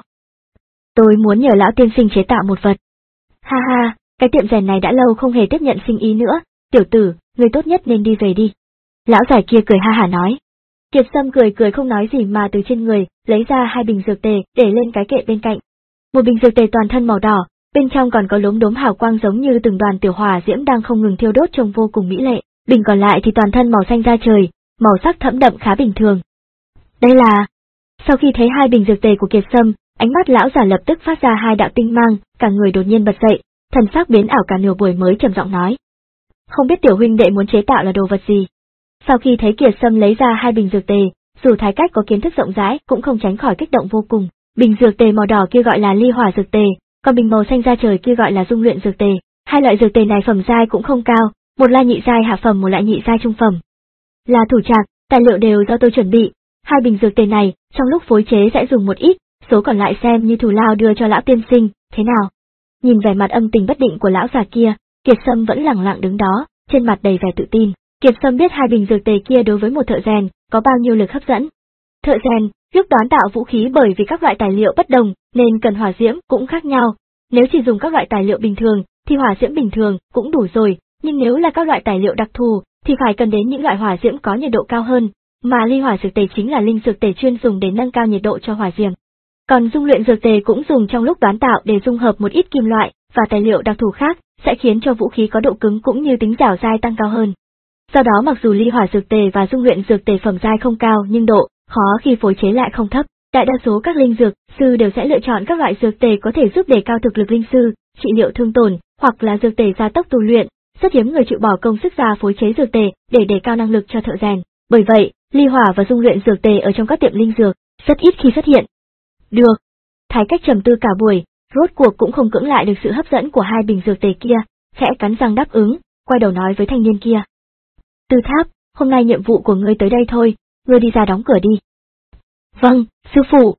"Tôi muốn nhờ lão tiên sinh chế tạo một vật." "Ha ha, cái tiệm rèn này đã lâu không hề tiếp nhận sinh ý nữa, tiểu tử, người tốt nhất nên đi về đi." Lão già kia cười ha hả nói. Kiệt Sâm cười cười không nói gì mà từ trên người lấy ra hai bình dược tề để lên cái kệ bên cạnh. Một bình dược tề toàn thân màu đỏ, bên trong còn có lốm đốm hào quang giống như từng đoàn tiểu hỏa diễm đang không ngừng thiêu đốt trông vô cùng mỹ lệ. Bình còn lại thì toàn thân màu xanh da trời, màu sắc thẫm đậm khá bình thường. Đây là... Sau khi thấy hai bình dược tề của Kiệt Sâm, ánh mắt lão già lập tức phát ra hai đạo tinh mang, cả người đột nhiên bật dậy, thần sắc biến ảo cả nửa buổi mới trầm giọng nói: "Không biết tiểu huynh đệ muốn chế tạo là đồ vật gì?" Sau khi thấy Kiệt Sâm lấy ra hai bình dược tề, dù Thái Cách có kiến thức rộng rãi cũng không tránh khỏi kích động vô cùng. Bình dược tề màu đỏ kia gọi là ly hỏa dược tề, còn bình màu xanh da trời kia gọi là dung luyện dược tề. Hai loại dược tề này phẩm giai cũng không cao, một là nhị giai hạ phẩm, một là nhị giai trung phẩm. Là thủ trạc, tài liệu đều do tôi chuẩn bị. Hai bình dược tề này, trong lúc phối chế sẽ dùng một ít, số còn lại xem như thù lao đưa cho lão tiên sinh, thế nào? Nhìn vẻ mặt âm tình bất định của lão già kia, Kiệt Sâm vẫn lẳng lặng đứng đó, trên mặt đầy vẻ tự tin. Kiệt Sâm biết hai bình dược tề kia đối với một thợ rèn có bao nhiêu lực hấp dẫn. Thợ rèn lúc đoán tạo vũ khí bởi vì các loại tài liệu bất đồng nên cần hỏa diễm cũng khác nhau. Nếu chỉ dùng các loại tài liệu bình thường thì hỏa diễm bình thường cũng đủ rồi, nhưng nếu là các loại tài liệu đặc thù thì phải cần đến những loại hỏa diễm có nhiệt độ cao hơn, mà ly hỏa dược tề chính là linh dược tề chuyên dùng để nâng cao nhiệt độ cho hỏa diễm. Còn dung luyện dược tề cũng dùng trong lúc đoán tạo để dung hợp một ít kim loại và tài liệu đặc thù khác, sẽ khiến cho vũ khí có độ cứng cũng như tính dẻo dai tăng cao hơn. Do đó mặc dù ly hỏa dược tề và dung luyện dược tề phẩm giai không cao nhưng độ khó khi phối chế lại không thấp. Đại đa số các linh dược sư đều sẽ lựa chọn các loại dược tề có thể giúp đề cao thực lực linh sư, trị liệu thương tổn, hoặc là dược tề gia tốc tu luyện. Rất hiếm người chịu bỏ công sức ra phối chế dược tề để đề cao năng lực cho thợ rèn. Bởi vậy, ly hỏa và dung luyện dược tề ở trong các tiệm linh dược rất ít khi xuất hiện. Được. Thái Cách trầm tư cả buổi, rốt cuộc cũng không cưỡng lại được sự hấp dẫn của hai bình dược tề kia, khẽ cắn răng đáp ứng, quay đầu nói với thanh niên kia: "Tư Tháp, hôm nay nhiệm vụ của ngươi tới đây thôi, ngươi đi ra đóng cửa đi." "Vâng, sư phụ."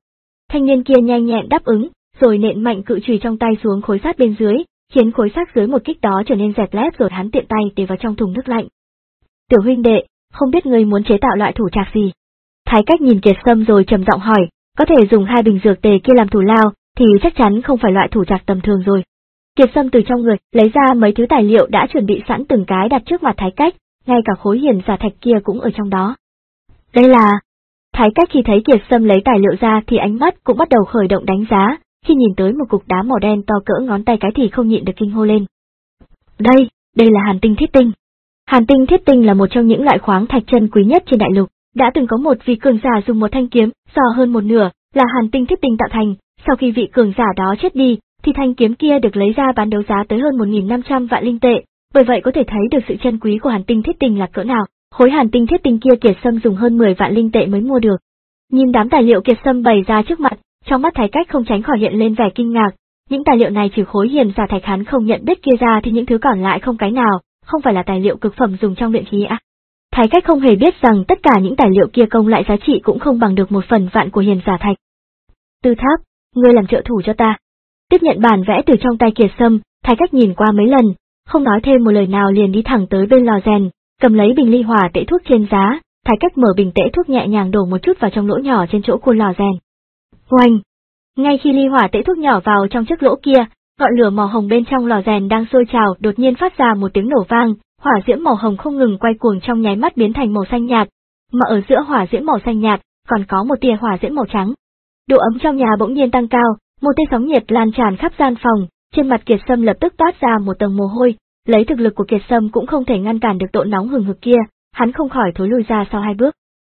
Thanh niên kia nhanh nhẹn đáp ứng, rồi nện mạnh cự chùy trong tay xuống khối sắt bên dưới, khiến khối sắt dưới một kích đó trở nên dẹp lép rồi hắn tiện tay để vào trong thùng nước lạnh. Tiểu huynh đệ, không biết ngươi muốn chế tạo loại thủ trạc gì? Thái Cách nhìn Kiệt Sâm rồi trầm giọng hỏi, có thể dùng hai bình dược tề kia làm thủ lao, thì chắc chắn không phải loại thủ trạc tầm thường rồi. Kiệt Sâm từ trong người lấy ra mấy thứ tài liệu đã chuẩn bị sẵn từng cái đặt trước mặt Thái Cách, ngay cả khối hiền giả thạch kia cũng ở trong đó. Đây là... Thái Cách khi thấy Kiệt Sâm lấy tài liệu ra thì ánh mắt cũng bắt đầu khởi động đánh giá, khi nhìn tới một cục đá màu đen to cỡ ngón tay cái thì không nhịn được kinh hô lên. Đây, đây là hàn tinh thiết tinh. Hàn tinh thiết tinh là một trong những loại khoáng thạch chân quý nhất trên đại lục, đã từng có một vị cường giả dùng một thanh kiếm, to hơn một nửa, là hàn tinh thiết tinh tạo thành, sau khi vị cường giả đó chết đi, thì thanh kiếm kia được lấy ra bán đấu giá tới hơn một nghìn năm trăm vạn linh tệ, bởi vậy có thể thấy được sự chân quý của hàn tinh thiết tinh là cỡ nào. Khối hàn tinh thiết tinh kia Kiệt Sâm dùng hơn mười vạn linh tệ mới mua được. Nhìn đám tài liệu Kiệt Sâm bày ra trước mặt, trong mắt Thái Cách không tránh khỏi hiện lên vẻ kinh ngạc, những tài liệu này trừ khối hiền giả thạch hắn không nhận biết kia ra thì những thứ còn lại không cái nào, không phải là tài liệu cực phẩm dùng trong luyện khí à. Thái Cách không hề biết rằng tất cả những tài liệu kia công lại giá trị cũng không bằng được một phần vạn của hiền giả thạch. Tư Tháp, ngươi làm trợ thủ cho ta. Tiếp nhận bản vẽ từ trong tay Kiệt Sâm, Thái Cách nhìn qua mấy lần, không nói thêm một lời nào liền đi thẳng tới bên lò rèn, cầm lấy bình ly hỏa tệ thuốc trên giá, Thái Cách mở bình tệ thuốc nhẹ nhàng đổ một chút vào trong lỗ nhỏ trên chỗ khuôn lò rèn. Oanh! Ngay khi ly hỏa tệ thuốc nhỏ vào trong chiếc lỗ kia, ngọn lửa màu hồng bên trong lò rèn đang sôi trào đột nhiên phát ra một tiếng nổ vang, hỏa diễm màu hồng không ngừng quay cuồng trong nháy mắt biến thành màu xanh nhạt, mà ở giữa hỏa diễm màu xanh nhạt còn có một tia hỏa diễm màu trắng. Độ ấm trong nhà bỗng nhiên tăng cao, một tia sóng nhiệt lan tràn khắp gian phòng, trên mặt Kiệt Sâm lập tức toát ra một tầng mồ hôi, lấy thực lực của Kiệt Sâm cũng không thể ngăn cản được độ nóng hừng hực kia, hắn không khỏi thối lùi ra sau hai bước.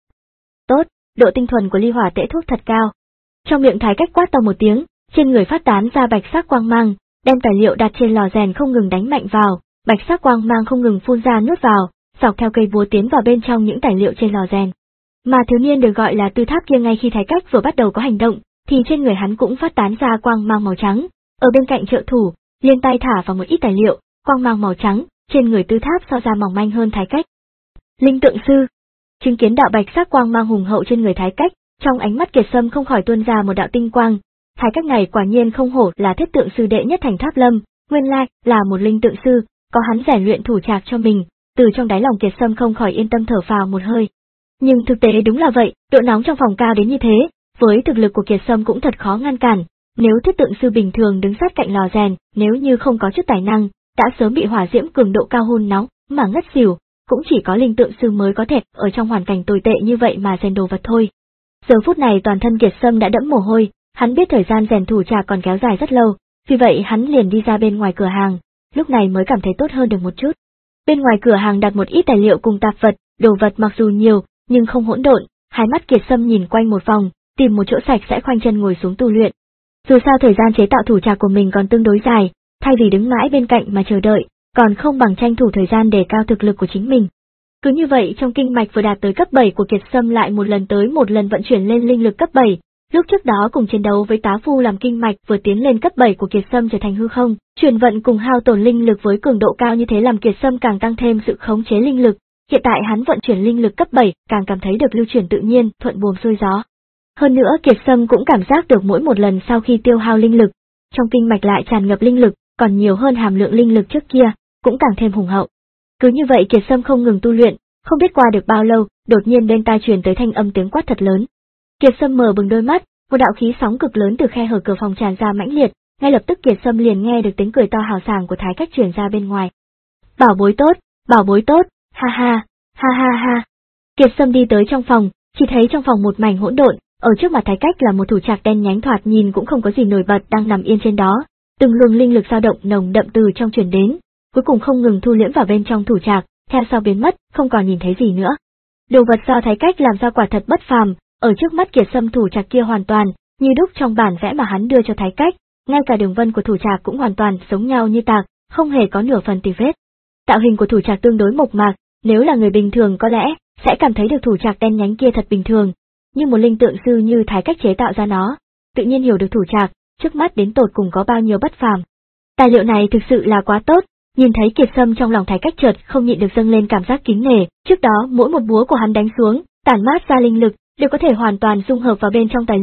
Tốt, độ tinh thuần của ly hỏa tệ thuốc thật cao. Trong miệng Thái Cách quát to một tiếng, trên người phát tán ra bạch sắc quang mang, đem tài liệu đặt trên lò rèn không ngừng đánh mạnh vào, bạch sắc quang mang không ngừng phun ra nuốt vào, dọc theo cây búa tiến vào bên trong những tài liệu trên lò rèn. Mà thiếu niên được gọi là Tư Tháp kia ngay khi Thái Cách vừa bắt đầu có hành động, thì trên người hắn cũng phát tán ra quang mang màu trắng, ở bên cạnh trợ thủ, liên tay thả vào một ít tài liệu, quang mang màu trắng, trên người Tư Tháp so ra mỏng manh hơn Thái Cách. Linh tượng sư, chứng kiến đạo bạch sắc quang mang hùng hậu trên người Thái Cách, trong ánh mắt Kiệt Sâm không khỏi tuôn ra một đạo tinh quang. Thái Cách này quả nhiên không hổ là thiết tượng sư đệ nhất thành Tháp Lâm, nguyên lai là một linh tượng sư, có hắn rèn luyện thủ trạc cho mình, từ trong đáy lòng Kiệt Sâm không khỏi yên tâm thở phào một hơi. Nhưng thực tế đúng là vậy, độ nóng trong phòng cao đến như thế, với thực lực của Kiệt Sâm cũng thật khó ngăn cản. Nếu thiết tượng sư bình thường đứng sát cạnh lò rèn, nếu như không có chút tài năng, đã sớm bị hỏa diễm cường độ cao hun nóng mà ngất xỉu, cũng chỉ có linh tượng sư mới có thể ở trong hoàn cảnh tồi tệ như vậy mà rèn đồ vật thôi. Giờ phút này toàn thân Kiệt Sâm đã đẫm mồ hôi, hắn biết thời gian rèn thủ trạc còn kéo dài rất lâu, vì vậy hắn liền đi ra bên ngoài cửa hàng, lúc này mới cảm thấy tốt hơn được một chút. Bên ngoài cửa hàng đặt một ít tài liệu cùng tạp vật, đồ vật mặc dù nhiều, nhưng không hỗn độn, hai mắt Kiệt Sâm nhìn quanh một vòng, tìm một chỗ sạch sẽ khoanh chân ngồi xuống tu luyện. Dù sao thời gian chế tạo thủ trạc của mình còn tương đối dài, thay vì đứng mãi bên cạnh mà chờ đợi, còn không bằng tranh thủ thời gian để cao thực lực của chính mình. Cứ như vậy trong kinh mạch vừa đạt tới cấp bảy của Kiệt Sâm lại một lần tới một lần vận chuyển lên linh lực cấp bảy, lúc trước đó cùng chiến đấu với tá phu làm kinh mạch vừa tiến lên cấp bảy của Kiệt Sâm trở thành hư không, chuyển vận cùng hao tổn linh lực với cường độ cao như thế làm Kiệt Sâm càng tăng thêm sự khống chế linh lực, hiện tại hắn vận chuyển linh lực cấp bảy càng cảm thấy được lưu chuyển tự nhiên, thuận buồm xuôi gió. Hơn nữa Kiệt Sâm cũng cảm giác được mỗi một lần sau khi tiêu hao linh lực, trong kinh mạch lại tràn ngập linh lực, còn nhiều hơn hàm lượng linh lực trước kia, cũng càng thêm hùng hậu. Cứ như vậy Kiệt Sâm không ngừng tu luyện, không biết qua được bao lâu, đột nhiên bên tai truyền tới thanh âm tiếng quát thật lớn. Kiệt Sâm mở bừng đôi mắt, một đạo khí sóng cực lớn từ khe hở cửa phòng tràn ra mãnh liệt, ngay lập tức Kiệt Sâm liền nghe được tiếng cười to hào sảng của Thái Cách truyền ra bên ngoài. Bảo bối tốt, bảo bối tốt, ha ha, ha ha ha. Kiệt Sâm đi tới trong phòng, chỉ thấy trong phòng một mảnh hỗn độn, ở trước mặt Thái Cách là một thủ trạc đen nhánh thoạt nhìn cũng không có gì nổi bật đang nằm yên trên đó, từng luồng linh lực dao động nồng đậm từ trong truyền đến, cuối cùng không ngừng thu liễm vào bên trong thủ trạc, theo sau biến mất, không còn nhìn thấy gì nữa. Đồ vật do Thái Cách làm ra quả thật bất phàm, ở trước mắt Kiệt Sâm thủ trạc kia hoàn toàn như đúc trong bản vẽ mà hắn đưa cho Thái Cách, ngay cả đường vân của thủ trạc cũng hoàn toàn giống nhau như tạc, không hề có nửa phần tì vết. Tạo hình của thủ trạc tương đối mộc mạc, nếu là người bình thường có lẽ sẽ cảm thấy được thủ trạc đen nhánh kia thật bình thường, nhưng một linh tượng sư như Thái Cách chế tạo ra nó, tự nhiên hiểu được thủ trạc trước mắt đến tột cùng có bao nhiêu bất phàm. Tài liệu này thực sự là quá tốt. Nhìn thấy Kiệt Sâm trong lòng Thái Cách chợt không nhịn được dâng lên cảm giác kính nể, trước đó mỗi một búa của hắn đánh xuống, tản mát ra linh lực, đều có thể hoàn toàn dung hợp vào bên trong tài liệu,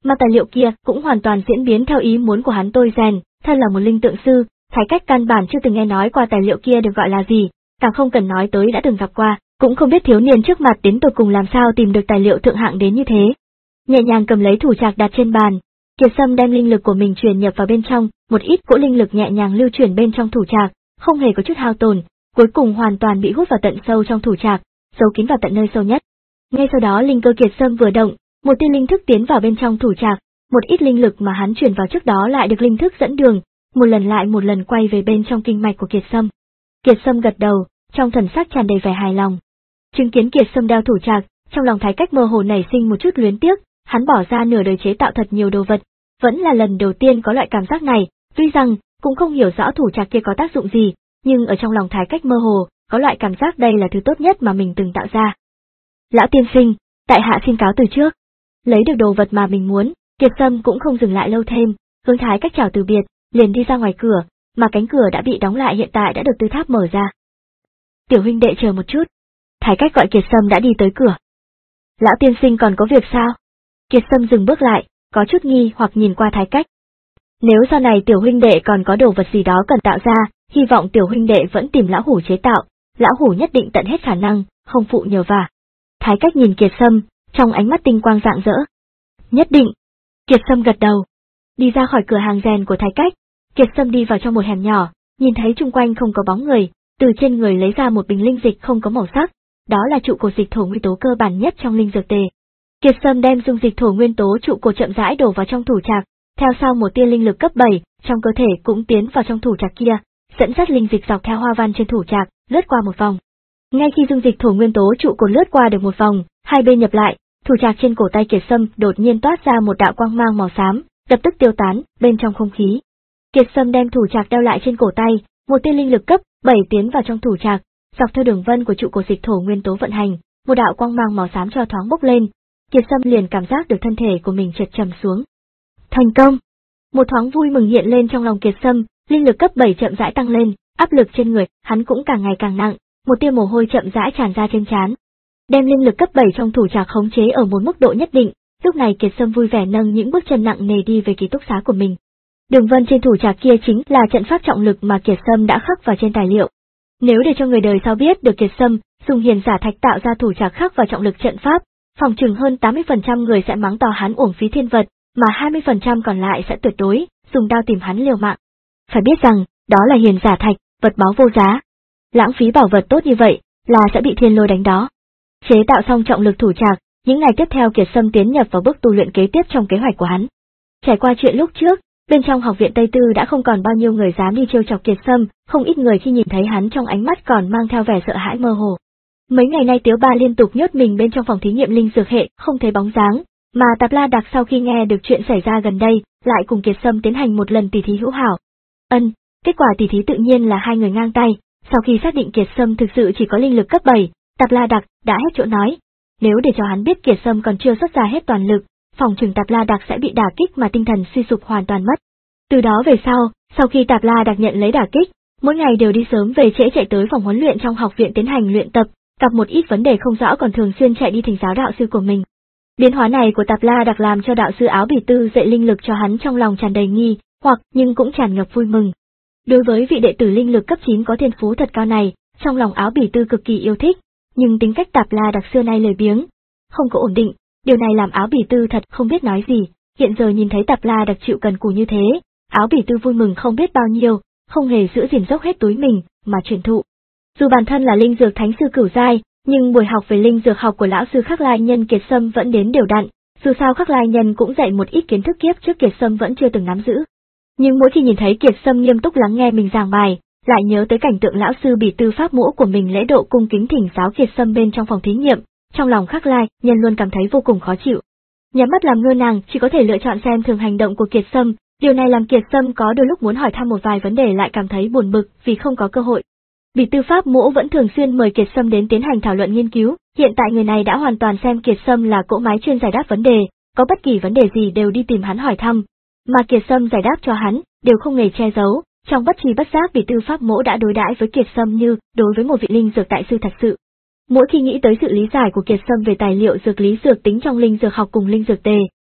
Mà tài liệu kia cũng hoàn toàn diễn biến theo ý muốn của hắn tôi rèn, thân là một linh tượng sư, Thái Cách căn bản chưa từng nghe nói qua tài liệu kia được gọi là gì, càng không cần nói tới đã từng gặp qua, cũng không biết thiếu niên trước mặt đến tột cùng làm sao tìm được tài liệu thượng hạng đến như thế. Nhẹ nhàng cầm lấy thủ trạc đặt trên bàn, Kiệt Sâm đem linh lực của mình truyền nhập vào bên trong, một ít cỗ linh lực nhẹ nhàng lưu chuyển bên trong thủ trạc, không hề có chút hao tổn, cuối cùng hoàn toàn bị hút vào tận sâu trong thủ trạc, giấu kín vào tận nơi sâu nhất. Ngay sau đó linh cơ Kiệt Sâm vừa động, một tia linh thức tiến vào bên trong thủ trạc, một ít linh lực mà hắn truyền vào trước đó lại được linh thức dẫn đường, một lần lại một lần quay về bên trong kinh mạch của Kiệt Sâm. Kiệt Sâm gật đầu, trong thần sắc tràn đầy vẻ hài lòng. Chứng kiến Kiệt Sâm đeo thủ trạc, trong lòng Thái Cách mơ hồ nảy sinh một chút luyến tiếc, hắn bỏ ra nửa đời chế tạo thật nhiều đồ vật, vẫn là lần đầu tiên có loại cảm giác này, tuy rằng cũng không hiểu rõ thủ trạc kia có tác dụng gì, nhưng ở trong lòng Thái Cách mơ hồ, có loại cảm giác đây là thứ tốt nhất mà mình từng tạo ra. Lão tiên sinh, tại hạ xin cáo từ trước. Lấy được đồ vật mà mình muốn, Kiệt Sâm cũng không dừng lại lâu thêm, hướng Thái Cách chào từ biệt, liền đi ra ngoài cửa, mà cánh cửa đã bị đóng lại hiện tại đã được Tư Tháp mở ra. Tiểu huynh đệ chờ một chút. Thái Cách gọi Kiệt Sâm đã đi tới cửa. Lão tiên sinh còn có việc sao? Kiệt Sâm dừng bước lại, có chút nghi hoặc nhìn qua Thái Cách. Nếu sau này tiểu huynh đệ còn có đồ vật gì đó cần tạo ra, hy vọng tiểu huynh đệ vẫn tìm lão hủ chế tạo, lão hủ nhất định tận hết khả năng, không phụ nhờ vả. Thái Cách nhìn Kiệt Sâm, trong ánh mắt tinh quang rạng rỡ. Nhất định. Kiệt Sâm gật đầu. Đi ra khỏi cửa hàng rèn của Thái Cách, Kiệt Sâm đi vào trong một hẻm nhỏ, nhìn thấy chung quanh không có bóng người, từ trên người lấy ra một bình linh dịch không có màu sắc, đó là trụ cột dịch thổ nguyên tố cơ bản nhất trong linh dược tề. Kiệt Sâm đem dung dịch thổ nguyên tố trụ cột chậm rãi đổ vào trong thủ trạc, theo sau một tia linh lực cấp bảy trong cơ thể cũng tiến vào trong thủ trạc kia, dẫn dắt linh dịch dọc theo hoa văn trên thủ trạc, lướt qua một vòng. Ngay khi dung dịch thổ nguyên tố trụ cột lướt qua được một vòng, hai bên nhập lại, thủ trạc trên cổ tay Kiệt Sâm đột nhiên toát ra một đạo quang mang màu xám, lập tức tiêu tán bên trong không khí. Kiệt Sâm đem thủ trạc đeo lại trên cổ tay, một tia linh lực cấp bảy tiến vào trong thủ trạc, dọc theo đường vân của trụ cột dịch thổ nguyên tố vận hành, một đạo quang mang màu xám cho thoáng bốc lên. Kiệt Sâm liền cảm giác được thân thể của mình trượt trầm xuống. Thành công! Một thoáng vui mừng hiện lên trong lòng Kiệt Sâm, linh lực cấp bảy chậm rãi tăng lên, áp lực trên người hắn cũng càng ngày càng nặng, một tia mồ hôi chậm rãi tràn ra trên trán. Đem linh lực cấp bảy trong thủ trạc khống chế ở một mức độ nhất định, lúc này Kiệt Sâm vui vẻ nâng những bước chân nặng nề đi về ký túc xá của mình. Đường vân trên thủ trạc kia chính là trận pháp trọng lực mà Kiệt Sâm đã khắc vào trên tài liệu. Nếu để cho người đời sau biết được Kiệt Sâm dùng hiền giả thạch tạo ra thủ trạc khắc vào trọng lực trận pháp, phòng chừng hơn tám mươi phần trăm người sẽ mắng to hắn uổng phí thiên vật, mà hai mươi phần trăm còn lại sẽ tuyệt đối dùng đao tìm hắn liều mạng. Phải biết rằng, đó là hiền giả thạch, vật báu vô giá. Lãng phí bảo vật tốt như vậy, là sẽ bị thiên lôi đánh đó. Chế tạo xong trọng lực thủ trạc, những ngày tiếp theo Kiệt Sâm tiến nhập vào bước tu luyện kế tiếp trong kế hoạch của hắn. Trải qua chuyện lúc trước, bên trong học viện Tây Tư đã không còn bao nhiêu người dám đi trêu chọc Kiệt Sâm, không ít người khi nhìn thấy hắn trong ánh mắt còn mang theo vẻ sợ hãi mơ hồ. Mấy ngày nay Tiếu Ba liên tục nhốt mình bên trong phòng thí nghiệm linh dược hệ, không thấy bóng dáng, mà Tạp La Đặc sau khi nghe được chuyện xảy ra gần đây, lại cùng Kiệt Sâm tiến hành một lần tỉ thí hữu hảo. Ân, kết quả tỉ thí tự nhiên là hai người ngang tay, sau khi xác định Kiệt Sâm thực sự chỉ có linh lực cấp bảy, Tạp La Đặc đã hết chỗ nói. Nếu để cho hắn biết Kiệt Sâm còn chưa xuất ra hết toàn lực, phòng trừng Tạp La Đặc sẽ bị đả kích mà tinh thần suy sụp hoàn toàn mất. Từ đó về sau, sau khi Tạp La Đặc nhận lấy đả kích, mỗi ngày đều đi sớm về trễ chạy tới phòng huấn luyện trong học viện tiến hành luyện tập, gặp một ít vấn đề không rõ còn thường xuyên chạy đi thỉnh giáo đạo sư của mình. Biến hóa này của Tạp La Đặc làm cho đạo sư Áo Bỉ Tư dạy linh lực cho hắn trong lòng tràn đầy nghi hoặc nhưng cũng tràn ngập vui mừng. Đối với vị đệ tử linh lực cấp chín có thiên phú thật cao này, trong lòng Áo Bỉ Tư cực kỳ yêu thích, nhưng tính cách Tạp La Đặc xưa nay lười biếng, không có ổn định, điều này làm Áo Bỉ Tư thật không biết nói gì. Hiện giờ nhìn thấy Tạp La Đặc chịu cần cù như thế, Áo Bỉ Tư vui mừng không biết bao nhiêu, không hề giữ gìn dốc hết túi mình mà truyền thụ. Dù bản thân là linh dược thánh sư cửu giai, nhưng buổi học về linh dược học của lão sư Khắc Lai Nhân Kiệt Sâm vẫn đến đều đặn, dù sao Khắc Lai Nhân cũng dạy một ít kiến thức kiếp trước Kiệt Sâm vẫn chưa từng nắm giữ. Nhưng mỗi khi nhìn thấy Kiệt Sâm nghiêm túc lắng nghe mình giảng bài, lại nhớ tới cảnh tượng lão sư Bỉ Tư pháp mũ của mình lễ độ cung kính thỉnh giáo Kiệt Sâm bên trong phòng thí nghiệm, trong lòng Khắc Lai Nhân luôn cảm thấy vô cùng khó chịu. Nhắm mắt làm ngơ nàng chỉ có thể lựa chọn xem thường hành động của Kiệt Sâm, điều này làm Kiệt Sâm có đôi lúc muốn hỏi thăm một vài vấn đề lại cảm thấy buồn bực vì không có cơ hội. Bỉ Tư pháp mũ vẫn thường xuyên mời Kiệt Sâm đến tiến hành thảo luận nghiên cứu, hiện tại người này đã hoàn toàn xem Kiệt Sâm là cỗ máy chuyên giải đáp vấn đề, có bất kỳ vấn đề gì đều đi tìm hắn hỏi thăm, mà Kiệt Sâm giải đáp cho hắn, đều không hề che giấu, trong bất tri bất giác Bỉ Tư pháp mũ đã đối đãi với Kiệt Sâm như đối với một vị linh dược đại sư thật sự. Mỗi khi nghĩ tới sự lý giải của Kiệt Sâm về tài liệu dược lý dược tính trong linh dược học cùng linh dược tề,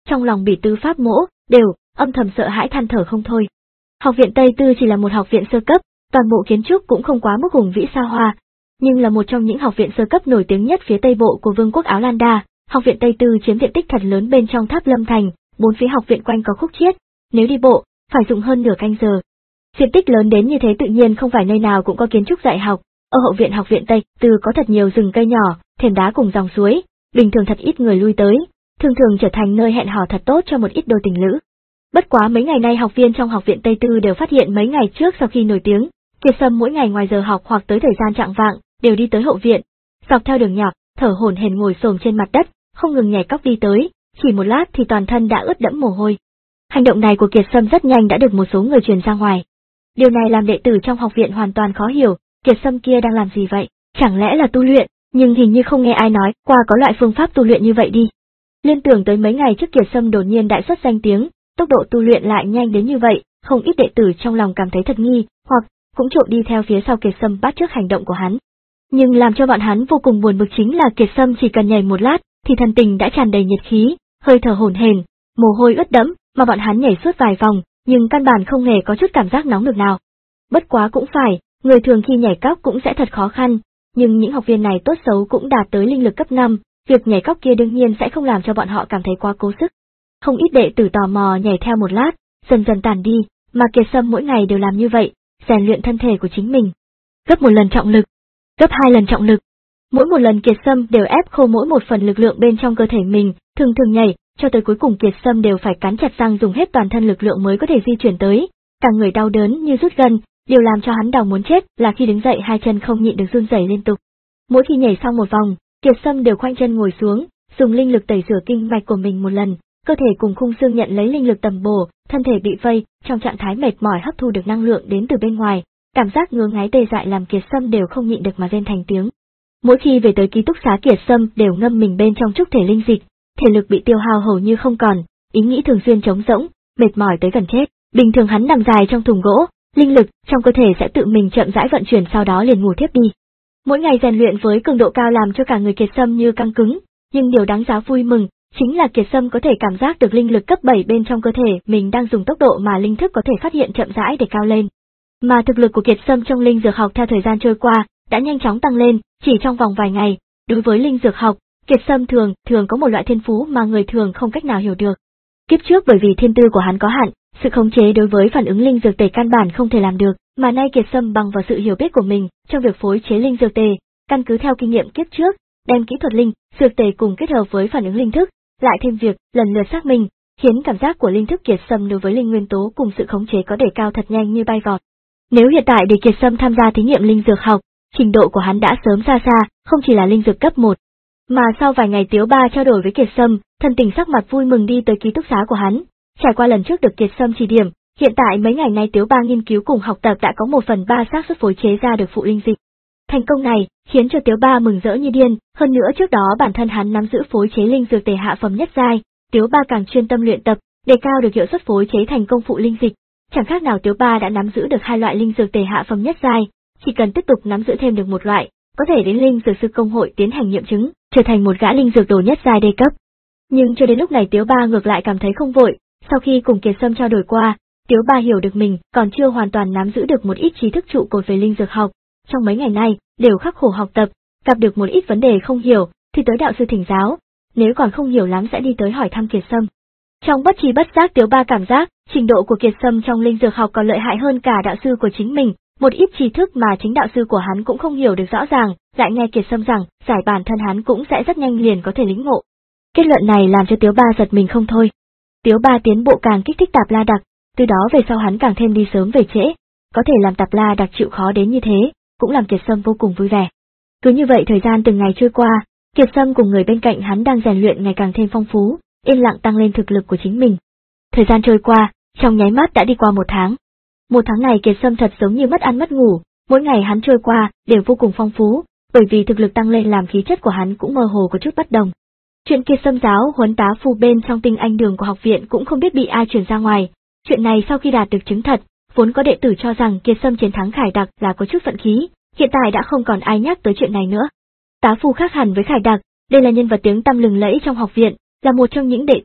trong lòng Bỉ Tư Pháp Mỗ đều âm thầm sợ hãi than thở không thôi. Học viện Tây Tư chỉ là một học viện sơ cấp, toàn bộ kiến trúc cũng không quá mức hùng vĩ xa hoa, nhưng là một trong những học viện sơ cấp nổi tiếng nhất phía tây bộ của Vương quốc Áo Lan Đa. Học viện Tây Tư chiếm diện tích thật lớn bên trong Tháp Lâm Thành, bốn phía học viện quanh có khúc chiết, nếu đi bộ, phải dùng hơn nửa canh giờ. Diện tích lớn đến như thế tự nhiên không phải nơi nào cũng có kiến trúc dạy học, ở hậu viện học viện Tây Tư có thật nhiều rừng cây nhỏ, thềm đá cùng dòng suối, bình thường thật ít người lui tới, thường thường trở thành nơi hẹn hò thật tốt cho một ít đôi tình lữ. Bất quá mấy ngày nay học viên trong học viện Tây Tư đều phát hiện mấy ngày trước sau khi nổi tiếng, Kiệt Sâm mỗi ngày ngoài giờ học hoặc tới thời gian chạng vạng, đều đi tới hậu viện, dọc theo đường nhỏ, thở hổn hển ngồi xổm trên mặt đất, không ngừng nhảy cóc đi tới, chỉ một lát thì toàn thân đã ướt đẫm mồ hôi. Hành động này của Kiệt Sâm rất nhanh đã được một số người truyền ra ngoài. Điều này làm đệ tử trong học viện hoàn toàn khó hiểu, Kiệt Sâm kia đang làm gì vậy? Chẳng lẽ là tu luyện, nhưng hình như không nghe ai nói qua có loại phương pháp tu luyện như vậy đi. Liên tưởng tới mấy ngày trước Kiệt Sâm đột nhiên đại xuất danh tiếng, tốc độ tu luyện lại nhanh đến như vậy, không ít đệ tử trong lòng cảm thấy thật nghi, hoặc cũng trộm đi theo phía sau Kiệt Sâm bắt chước hành động của hắn. Nhưng làm cho bọn hắn vô cùng buồn bực chính là Kiệt Sâm chỉ cần nhảy một lát, thì thần tình đã tràn đầy nhiệt khí, hơi thở hổn hển, mồ hôi ướt đẫm, mà bọn hắn nhảy suốt vài vòng, nhưng căn bản không hề có chút cảm giác nóng nực nào. Bất quá cũng phải, người thường khi nhảy cóc cũng sẽ thật khó khăn, nhưng những học viên này tốt xấu cũng đạt tới linh lực cấp năm, việc nhảy cóc kia đương nhiên sẽ không làm cho bọn họ cảm thấy quá cố sức. Không ít đệ tử tò mò nhảy theo một lát, dần dần tàn đi, mà Kiệt Sâm mỗi ngày đều làm như vậy, rèn luyện thân thể của chính mình. Gấp một lần trọng lực, gấp hai lần trọng lực. Mỗi một lần Kiệt Sâm đều ép khô mỗi một phần lực lượng bên trong cơ thể mình, thường thường nhảy, cho tới cuối cùng Kiệt Sâm đều phải cắn chặt răng dùng hết toàn thân lực lượng mới có thể di chuyển tới, cả người đau đớn như rút gân, điều làm cho hắn đau muốn chết là khi đứng dậy hai chân không nhịn được run rẩy liên tục. Mỗi khi nhảy xong một vòng, Kiệt Sâm đều khoanh chân ngồi xuống, dùng linh lực tẩy rửa kinh mạch của mình một lần, cơ thể cùng khung xương nhận lấy linh lực tầm bổ, thân thể bị vây trong trạng thái mệt mỏi hấp thu được năng lượng đến từ bên ngoài, cảm giác ngứa ngáy tê dại làm Kiệt Sâm đều không nhịn được mà rên thành tiếng. Mỗi khi về tới ký túc xá Kiệt Sâm đều ngâm mình bên trong trúc thể linh dịch, thể lực bị tiêu hao hầu như không còn, ý nghĩ thường xuyên trống rỗng, mệt mỏi tới gần chết. Bình thường hắn nằm dài trong thùng gỗ, linh lực trong cơ thể sẽ tự mình chậm rãi vận chuyển sau đó liền ngủ thiếp đi. Mỗi ngày rèn luyện với cường độ cao làm cho cả người Kiệt Sâm như căng cứng, nhưng điều đáng giá vui mừng chính là Kiệt Sâm có thể cảm giác được linh lực cấp bảy bên trong cơ thể mình đang dùng tốc độ mà linh thức có thể phát hiện chậm rãi để cao lên. Mà thực lực của Kiệt Sâm trong linh dược học theo thời gian trôi qua đã nhanh chóng tăng lên, chỉ trong vòng vài ngày. Đối với linh dược học, Kiệt Sâm thường thường có một loại thiên phú mà người thường không cách nào hiểu được. Kiếp trước bởi vì thiên tư của hắn có hạn, sự khống chế đối với phản ứng linh dược tề căn bản không thể làm được, mà nay Kiệt Sâm bằng vào sự hiểu biết của mình trong việc phối chế linh dược tề, căn cứ theo kinh nghiệm kiếp trước, đem kỹ thuật linh dược tề cùng kết hợp với phản ứng linh thức, lại thêm việc lần lượt xác minh, khiến cảm giác của linh thức Kiệt Sâm đối với linh nguyên tố cùng sự khống chế có đề cao thật nhanh như bay vọt. Nếu hiện tại để Kiệt Sâm tham gia thí nghiệm linh dược học, trình độ của hắn đã sớm xa xa, không chỉ là linh dược cấp một. Mà sau vài ngày Tiếu Ba trao đổi với Kiệt Sâm, thân tình sắc mặt vui mừng đi tới ký túc xá của hắn. Trải qua lần trước được Kiệt Sâm chỉ điểm, hiện tại mấy ngày nay Tiếu Ba nghiên cứu cùng học tập đã có một phần ba xác suất phối chế ra được phụ linh dịch. Thành công này khiến cho Tiếu Ba mừng rỡ như điên, hơn nữa trước đó bản thân hắn nắm giữ phối chế linh dược tề hạ phẩm nhất giai, Tiếu Ba càng chuyên tâm luyện tập, đề cao được hiệu suất phối chế thành công phụ linh dịch. Chẳng khác nào Tiếu Ba đã nắm giữ được hai loại linh dược tề hạ phẩm nhất giai, chỉ cần tiếp tục nắm giữ thêm được một loại, có thể đến linh dược sư công hội tiến hành nghiệm chứng, trở thành một gã linh dược đồ nhất giai đê cấp. Nhưng cho đến lúc này Tiếu Ba ngược lại cảm thấy không vội, sau khi cùng Kiệt Sâm trao đổi qua, Tiếu Ba hiểu được mình còn chưa hoàn toàn nắm giữ được một ít trí thức trụ cột về linh dược học, trong mấy ngày nay đều khắc khổ học tập, gặp được một ít vấn đề không hiểu thì tới đạo sư thỉnh giáo, nếu còn không hiểu lắm sẽ đi tới hỏi thăm Kiệt Sâm. Trong bất tri bất giác Tiếu Ba cảm giác trình độ của Kiệt Sâm trong linh dược học còn lợi hại hơn cả đạo sư của chính mình, một ít tri thức mà chính đạo sư của hắn cũng không hiểu được rõ ràng, lại nghe Kiệt Sâm rằng giải bản thân hắn cũng sẽ rất nhanh liền có thể lĩnh ngộ. Kết luận này làm cho Tiếu Ba giật mình không thôi. Tiếu Ba tiến bộ càng kích thích Tạp La Đặc, từ đó về sau hắn càng thêm đi sớm về trễ, có thể làm Tạp La Đặc chịu khó đến như thế, cũng làm Kiệt Sâm vô cùng vui vẻ. Cứ như vậy thời gian từng ngày trôi qua, Kiệt Sâm cùng người bên cạnh hắn đang rèn luyện ngày càng thêm phong phú, yên lặng tăng lên thực lực của chính mình. Thời gian trôi qua, trong nháy mắt đã đi qua một tháng. Một tháng này Kiệt Sâm thật giống như mất ăn mất ngủ, mỗi ngày hắn trôi qua đều vô cùng phong phú, bởi vì thực lực tăng lên làm khí chất của hắn cũng mơ hồ có chút bất đồng. Chuyện Kiệt Sâm giáo huấn tá phu bên trong tinh anh đường của học viện cũng không biết bị ai truyền ra ngoài. Chuyện này sau khi đạt được chứng thật, vốn có đệ tử cho rằng Kiệt Sâm chiến thắng Khải Đặc là có chút vận khí, hiện tại đã không còn ai nhắc tới chuyện này nữa. Tá phu khác hẳn với Khải Đặc, đây là nhân vật tiếng tăm lừng lẫy trong học viện, là một trong những đệ tử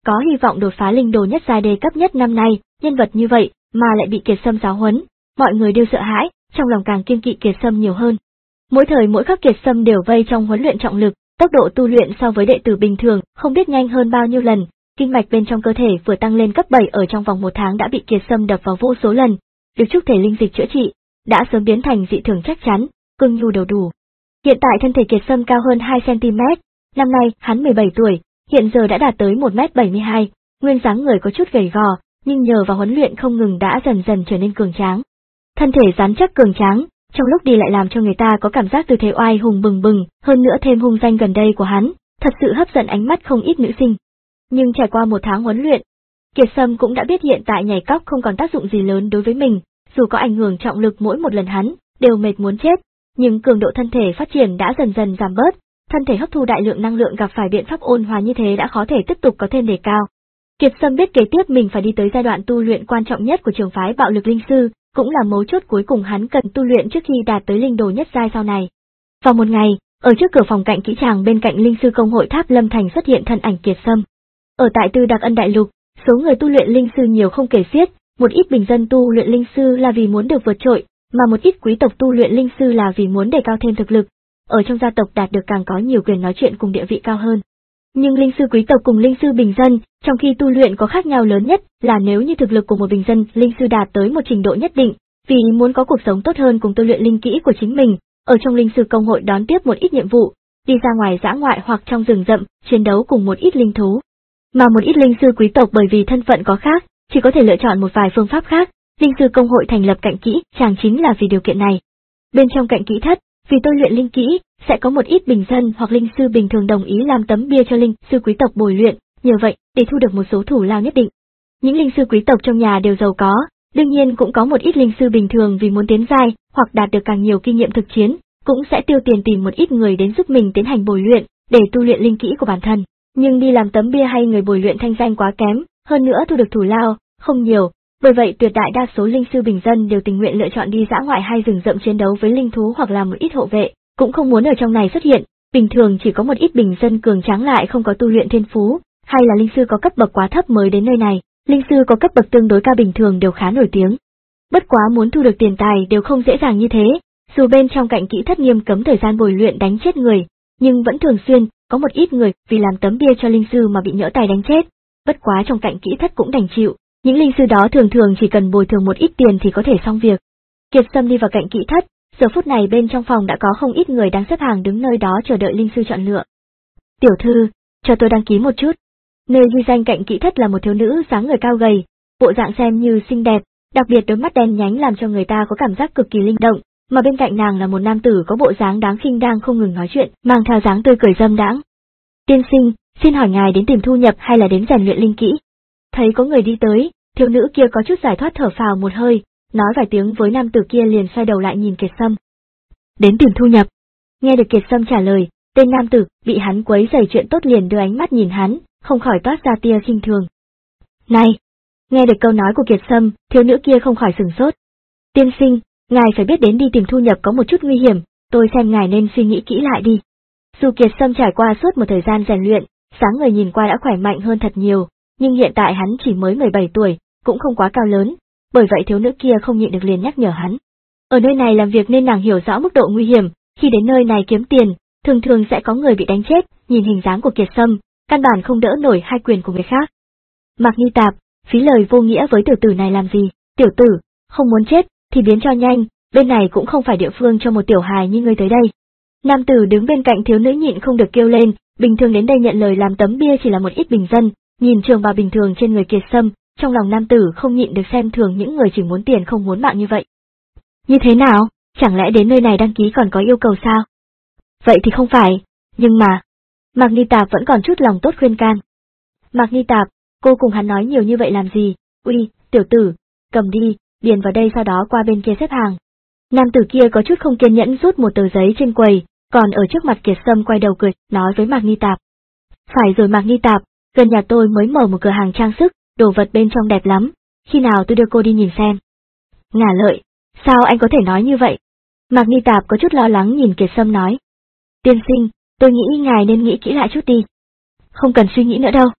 có hy vọng đột phá linh đồ nhất giai đề cấp nhất năm nay, nhân vật như vậy mà lại bị Kiệt Sâm giáo huấn, mọi người đều sợ hãi, trong lòng càng kiêng kỵ Kiệt Sâm nhiều hơn. Mỗi thời mỗi khắc Kiệt Sâm đều vây trong huấn luyện trọng lực, tốc độ tu luyện so với đệ tử bình thường không biết nhanh hơn bao nhiêu lần, kinh mạch bên trong cơ thể vừa tăng lên cấp bảy ở trong vòng một tháng đã bị Kiệt Sâm đập vào vô số lần, được trúc thể linh dịch chữa trị, đã sớm biến thành dị thường chắc chắn, cương nhu đầu đủ. Hiện tại thân thể Kiệt Sâm cao hơn hai xăng ti mét, năm nay hắn mười bảy tuổi, hiện giờ đã đạt tới một mét bảy mươi hai, nguyên dáng người có chút gầy gò, nhưng nhờ vào huấn luyện không ngừng đã dần dần trở nên cường tráng. Thân thể rắn chắc cường tráng, trong lúc đi lại làm cho người ta có cảm giác tư thế oai hùng bừng bừng, hơn nữa thêm hung danh gần đây của hắn, thật sự hấp dẫn ánh mắt không ít nữ sinh. Nhưng trải qua một tháng huấn luyện, Kiệt Sâm cũng đã biết hiện tại nhảy cóc không còn tác dụng gì lớn đối với mình, dù có ảnh hưởng trọng lực mỗi một lần hắn đều mệt muốn chết, nhưng cường độ thân thể phát triển đã dần dần giảm bớt, thân thể hấp thu đại lượng năng lượng gặp phải biện pháp ôn hòa như thế đã khó thể tiếp tục có thêm đề cao. Kiệt Sâm biết kế tiếp mình phải đi tới giai đoạn tu luyện quan trọng nhất của trường phái bạo lực linh sư, cũng là mấu chốt cuối cùng hắn cần tu luyện trước khi đạt tới linh đồ nhất giai sau này. Vào một ngày, ở trước cửa phòng cạnh kỹ tràng bên cạnh linh sư công hội Tháp Lâm Thành xuất hiện thân ảnh Kiệt Sâm. Ở tại Tư Đặc Ân Đại Lục, số người tu luyện linh sư nhiều không kể xiết, một ít bình dân tu luyện linh sư là vì muốn được vượt trội, mà một ít quý tộc tu luyện linh sư là vì muốn đề cao thêm thực lực. Ở trong gia tộc đạt được càng có nhiều quyền nói chuyện cùng địa vị cao hơn. Nhưng linh sư quý tộc cùng linh sư bình dân, trong khi tu luyện có khác nhau lớn nhất là nếu như thực lực của một bình dân linh sư đạt tới một trình độ nhất định, vì muốn có cuộc sống tốt hơn cùng tu luyện linh kỹ của chính mình, ở trong linh sư công hội đón tiếp một ít nhiệm vụ, đi ra ngoài dã ngoại hoặc trong rừng rậm, chiến đấu cùng một ít linh thú. Mà một ít linh sư quý tộc bởi vì thân phận có khác, chỉ có thể lựa chọn một vài phương pháp khác, linh sư công hội thành lập cạnh kỹ, chàng chính là vì điều kiện này. Bên trong cạnh kỹ thất, vì tôi luyện linh kỹ, sẽ có một ít bình dân hoặc linh sư bình thường đồng ý làm tấm bia cho linh sư quý tộc bồi luyện, nhờ vậy, để thu được một số thủ lao nhất định. Những linh sư quý tộc trong nhà đều giàu có, đương nhiên cũng có một ít linh sư bình thường vì muốn tiến giai, hoặc đạt được càng nhiều kinh nghiệm thực chiến, cũng sẽ tiêu tiền tìm một ít người đến giúp mình tiến hành bồi luyện, để tu luyện linh kỹ của bản thân. Nhưng đi làm tấm bia hay người bồi luyện thanh danh quá kém, hơn nữa thu được thủ lao không nhiều, bởi vậy tuyệt đại đa số linh sư bình dân đều tình nguyện lựa chọn đi dã ngoại hay rừng rậm chiến đấu với linh thú hoặc là một ít hộ vệ, cũng không muốn ở trong này xuất hiện. Bình thường chỉ có một ít bình dân cường tráng lại không có tu luyện thiên phú, hay là linh sư có cấp bậc quá thấp mới đến nơi này, linh sư có cấp bậc tương đối cao bình thường đều khá nổi tiếng. Bất quá muốn thu được tiền tài đều không dễ dàng như thế, dù bên trong cạnh kỹ thất nghiêm cấm thời gian bồi luyện đánh chết người, nhưng vẫn thường xuyên có một ít người vì làm tấm bia cho linh sư mà bị nhỡ tài đánh chết. Bất quá trong cạnh kỹ thất cũng đành chịu, những linh sư đó thường thường chỉ cần bồi thường một ít tiền thì có thể xong việc. Kiệt Sâm đi vào cạnh kỹ thất, giờ phút này bên trong phòng đã có không ít người đang xếp hàng đứng nơi đó chờ đợi linh sư chọn lựa. Tiểu thư, cho tôi đăng ký một chút. Nơi ghi danh cạnh kỹ thất là một thiếu nữ dáng người cao gầy, bộ dạng xem như xinh đẹp, đặc biệt đôi mắt đen nhánh làm cho người ta có cảm giác cực kỳ linh động, mà bên cạnh nàng là một nam tử có bộ dáng đáng khinh đang không ngừng nói chuyện, mang theo dáng tươi cười dâm đãng. Tiên sinh, xin hỏi ngài đến tìm thu nhập hay là đến rèn luyện linh kỹ? Thấy có người đi tới, thiếu nữ kia có chút giải thoát thở phào một hơi, nói vài tiếng với nam tử kia liền xoay đầu lại nhìn Kiệt Sâm. Đến tìm thu nhập. Nghe được Kiệt Sâm trả lời, tên nam tử bị hắn quấy rầy chuyện tốt liền đưa ánh mắt nhìn hắn, không khỏi toát ra tia khinh thường. Này! Nghe được câu nói của Kiệt Sâm, thiếu nữ kia không khỏi sửng sốt. Tiên sinh, ngài phải biết đến đi tìm thu nhập có một chút nguy hiểm, tôi xem ngài nên suy nghĩ kỹ lại đi. Dù Kiệt Sâm trải qua suốt một thời gian rèn luyện, sáng người nhìn qua đã khỏe mạnh hơn thật nhiều, nhưng hiện tại hắn chỉ mới mười bảy tuổi, cũng không quá cao lớn, bởi vậy thiếu nữ kia không nhịn được liền nhắc nhở hắn. Ở nơi này làm việc nên nàng hiểu rõ mức độ nguy hiểm, khi đến nơi này kiếm tiền, thường thường sẽ có người bị đánh chết, nhìn hình dáng của Kiệt Sâm, căn bản không đỡ nổi hai quyền của người khác. Mạc Nghi Tạp, phí lời vô nghĩa với tiểu tử này làm gì, tiểu tử, không muốn chết, thì biến cho nhanh, bên này cũng không phải địa phương cho một tiểu hài như ngươi tới đây. Nam tử đứng bên cạnh thiếu nữ nhịn không được kêu lên, bình thường đến đây nhận lời làm tấm bia chỉ là một ít bình dân, nhìn trường bào bình thường trên người Kiệt Sâm, trong lòng nam tử không nhịn được xem thường những người chỉ muốn tiền không muốn mạng như vậy. Như thế nào, chẳng lẽ đến nơi này đăng ký còn có yêu cầu sao? Vậy thì không phải, nhưng mà... Mạc Nghi Tạp vẫn còn chút lòng tốt khuyên can. Mạc Nghi Tạp, cô cùng hắn nói nhiều như vậy làm gì? Uy, tiểu tử, cầm đi, điền vào đây sau đó qua bên kia xếp hàng. Nam tử kia có chút không kiên nhẫn rút một tờ giấy trên quầy, còn ở trước mặt Kiệt Sâm quay đầu cười, nói với Mạc Nghi Tạp. Phải rồi Mạc Nghi Tạp, gần nhà tôi mới mở một cửa hàng trang sức, đồ vật bên trong đẹp lắm, khi nào tôi đưa cô đi nhìn xem. Ngả Lợi, sao anh có thể nói như vậy? Mạc Nghi Tạp có chút lo lắng nhìn Kiệt Sâm nói. Tiên sinh, tôi nghĩ ngài nên nghĩ kỹ lại chút đi. Không cần suy nghĩ nữa đâu.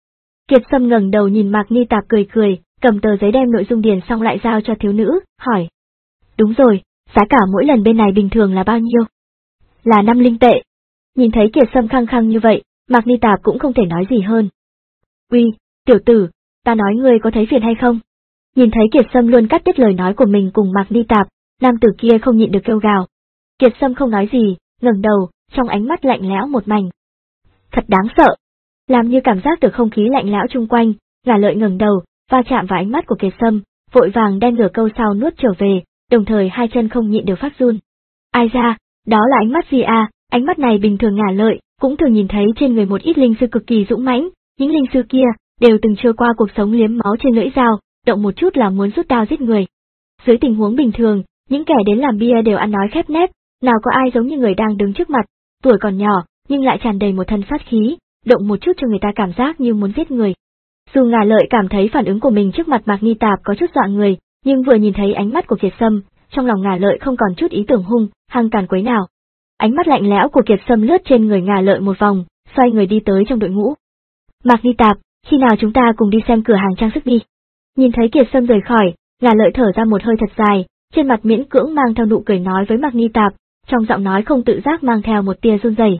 Kiệt Sâm ngẩng đầu nhìn Mạc Ni Tạp cười cười, cầm tờ giấy đem nội dung điền xong lại giao cho thiếu nữ, hỏi. Đúng rồi, giá cả mỗi lần bên này bình thường là bao nhiêu? Là năm linh tệ. Nhìn thấy Kiệt Sâm khăng khăng như vậy, Mạc Ni Tạp cũng không thể nói gì hơn. Uy, tiểu tử, ta nói ngươi có thấy phiền hay không? Nhìn thấy Kiệt Sâm luôn cắt đứt lời nói của mình cùng Mạc Ni Tạp, nam tử kia không nhịn được kêu gào. Kiệt Sâm không nói gì, ngẩng đầu, trong ánh mắt lạnh lẽo một mảnh. Thật đáng sợ. Làm như cảm giác được không khí lạnh lẽo chung quanh, Ngả Lợi ngẩng đầu, va chạm vào ánh mắt của Kiệt Sâm, vội vàng đem nửa câu sau nuốt trở về, đồng thời hai chân không nhịn được phát run. Ai ra, đó là ánh mắt gì à? Ánh mắt này bình thường Ngả Lợi cũng thường nhìn thấy trên người một ít linh sư cực kỳ dũng mãnh, những linh sư kia đều từng trôi qua cuộc sống liếm máu trên lưỡi dao, động một chút là muốn rút đao giết người. Dưới tình huống bình thường, những kẻ đến làm bia đều ăn nói khép nép, nào có ai giống như người đang đứng trước mặt, tuổi còn nhỏ, nhưng lại tràn đầy một thân sát khí, động một chút cho người ta cảm giác như muốn giết người. Dù Ngả Lợi cảm thấy phản ứng của mình trước mặt Mạc Ni Tạp có chút dọa người, nhưng vừa nhìn thấy ánh mắt của Kiệt Sâm, trong lòng Ngả Lợi không còn chút ý tưởng hung, hăng càn quấy nào. Ánh mắt lạnh lẽo của Kiệt Sâm lướt trên người Ngả Lợi một vòng, xoay người đi tới trong đội ngũ. Mạc Ni Tạp, khi nào chúng ta cùng đi xem cửa hàng trang sức đi? Nhìn thấy Kiệt Sâm rời khỏi, Ngả Lợi thở ra một hơi thật dài, trên mặt miễn cưỡng mang theo nụ cười nói với Mạc Ni Tạp, trong giọng nói không tự giác mang theo một tia run rẩy.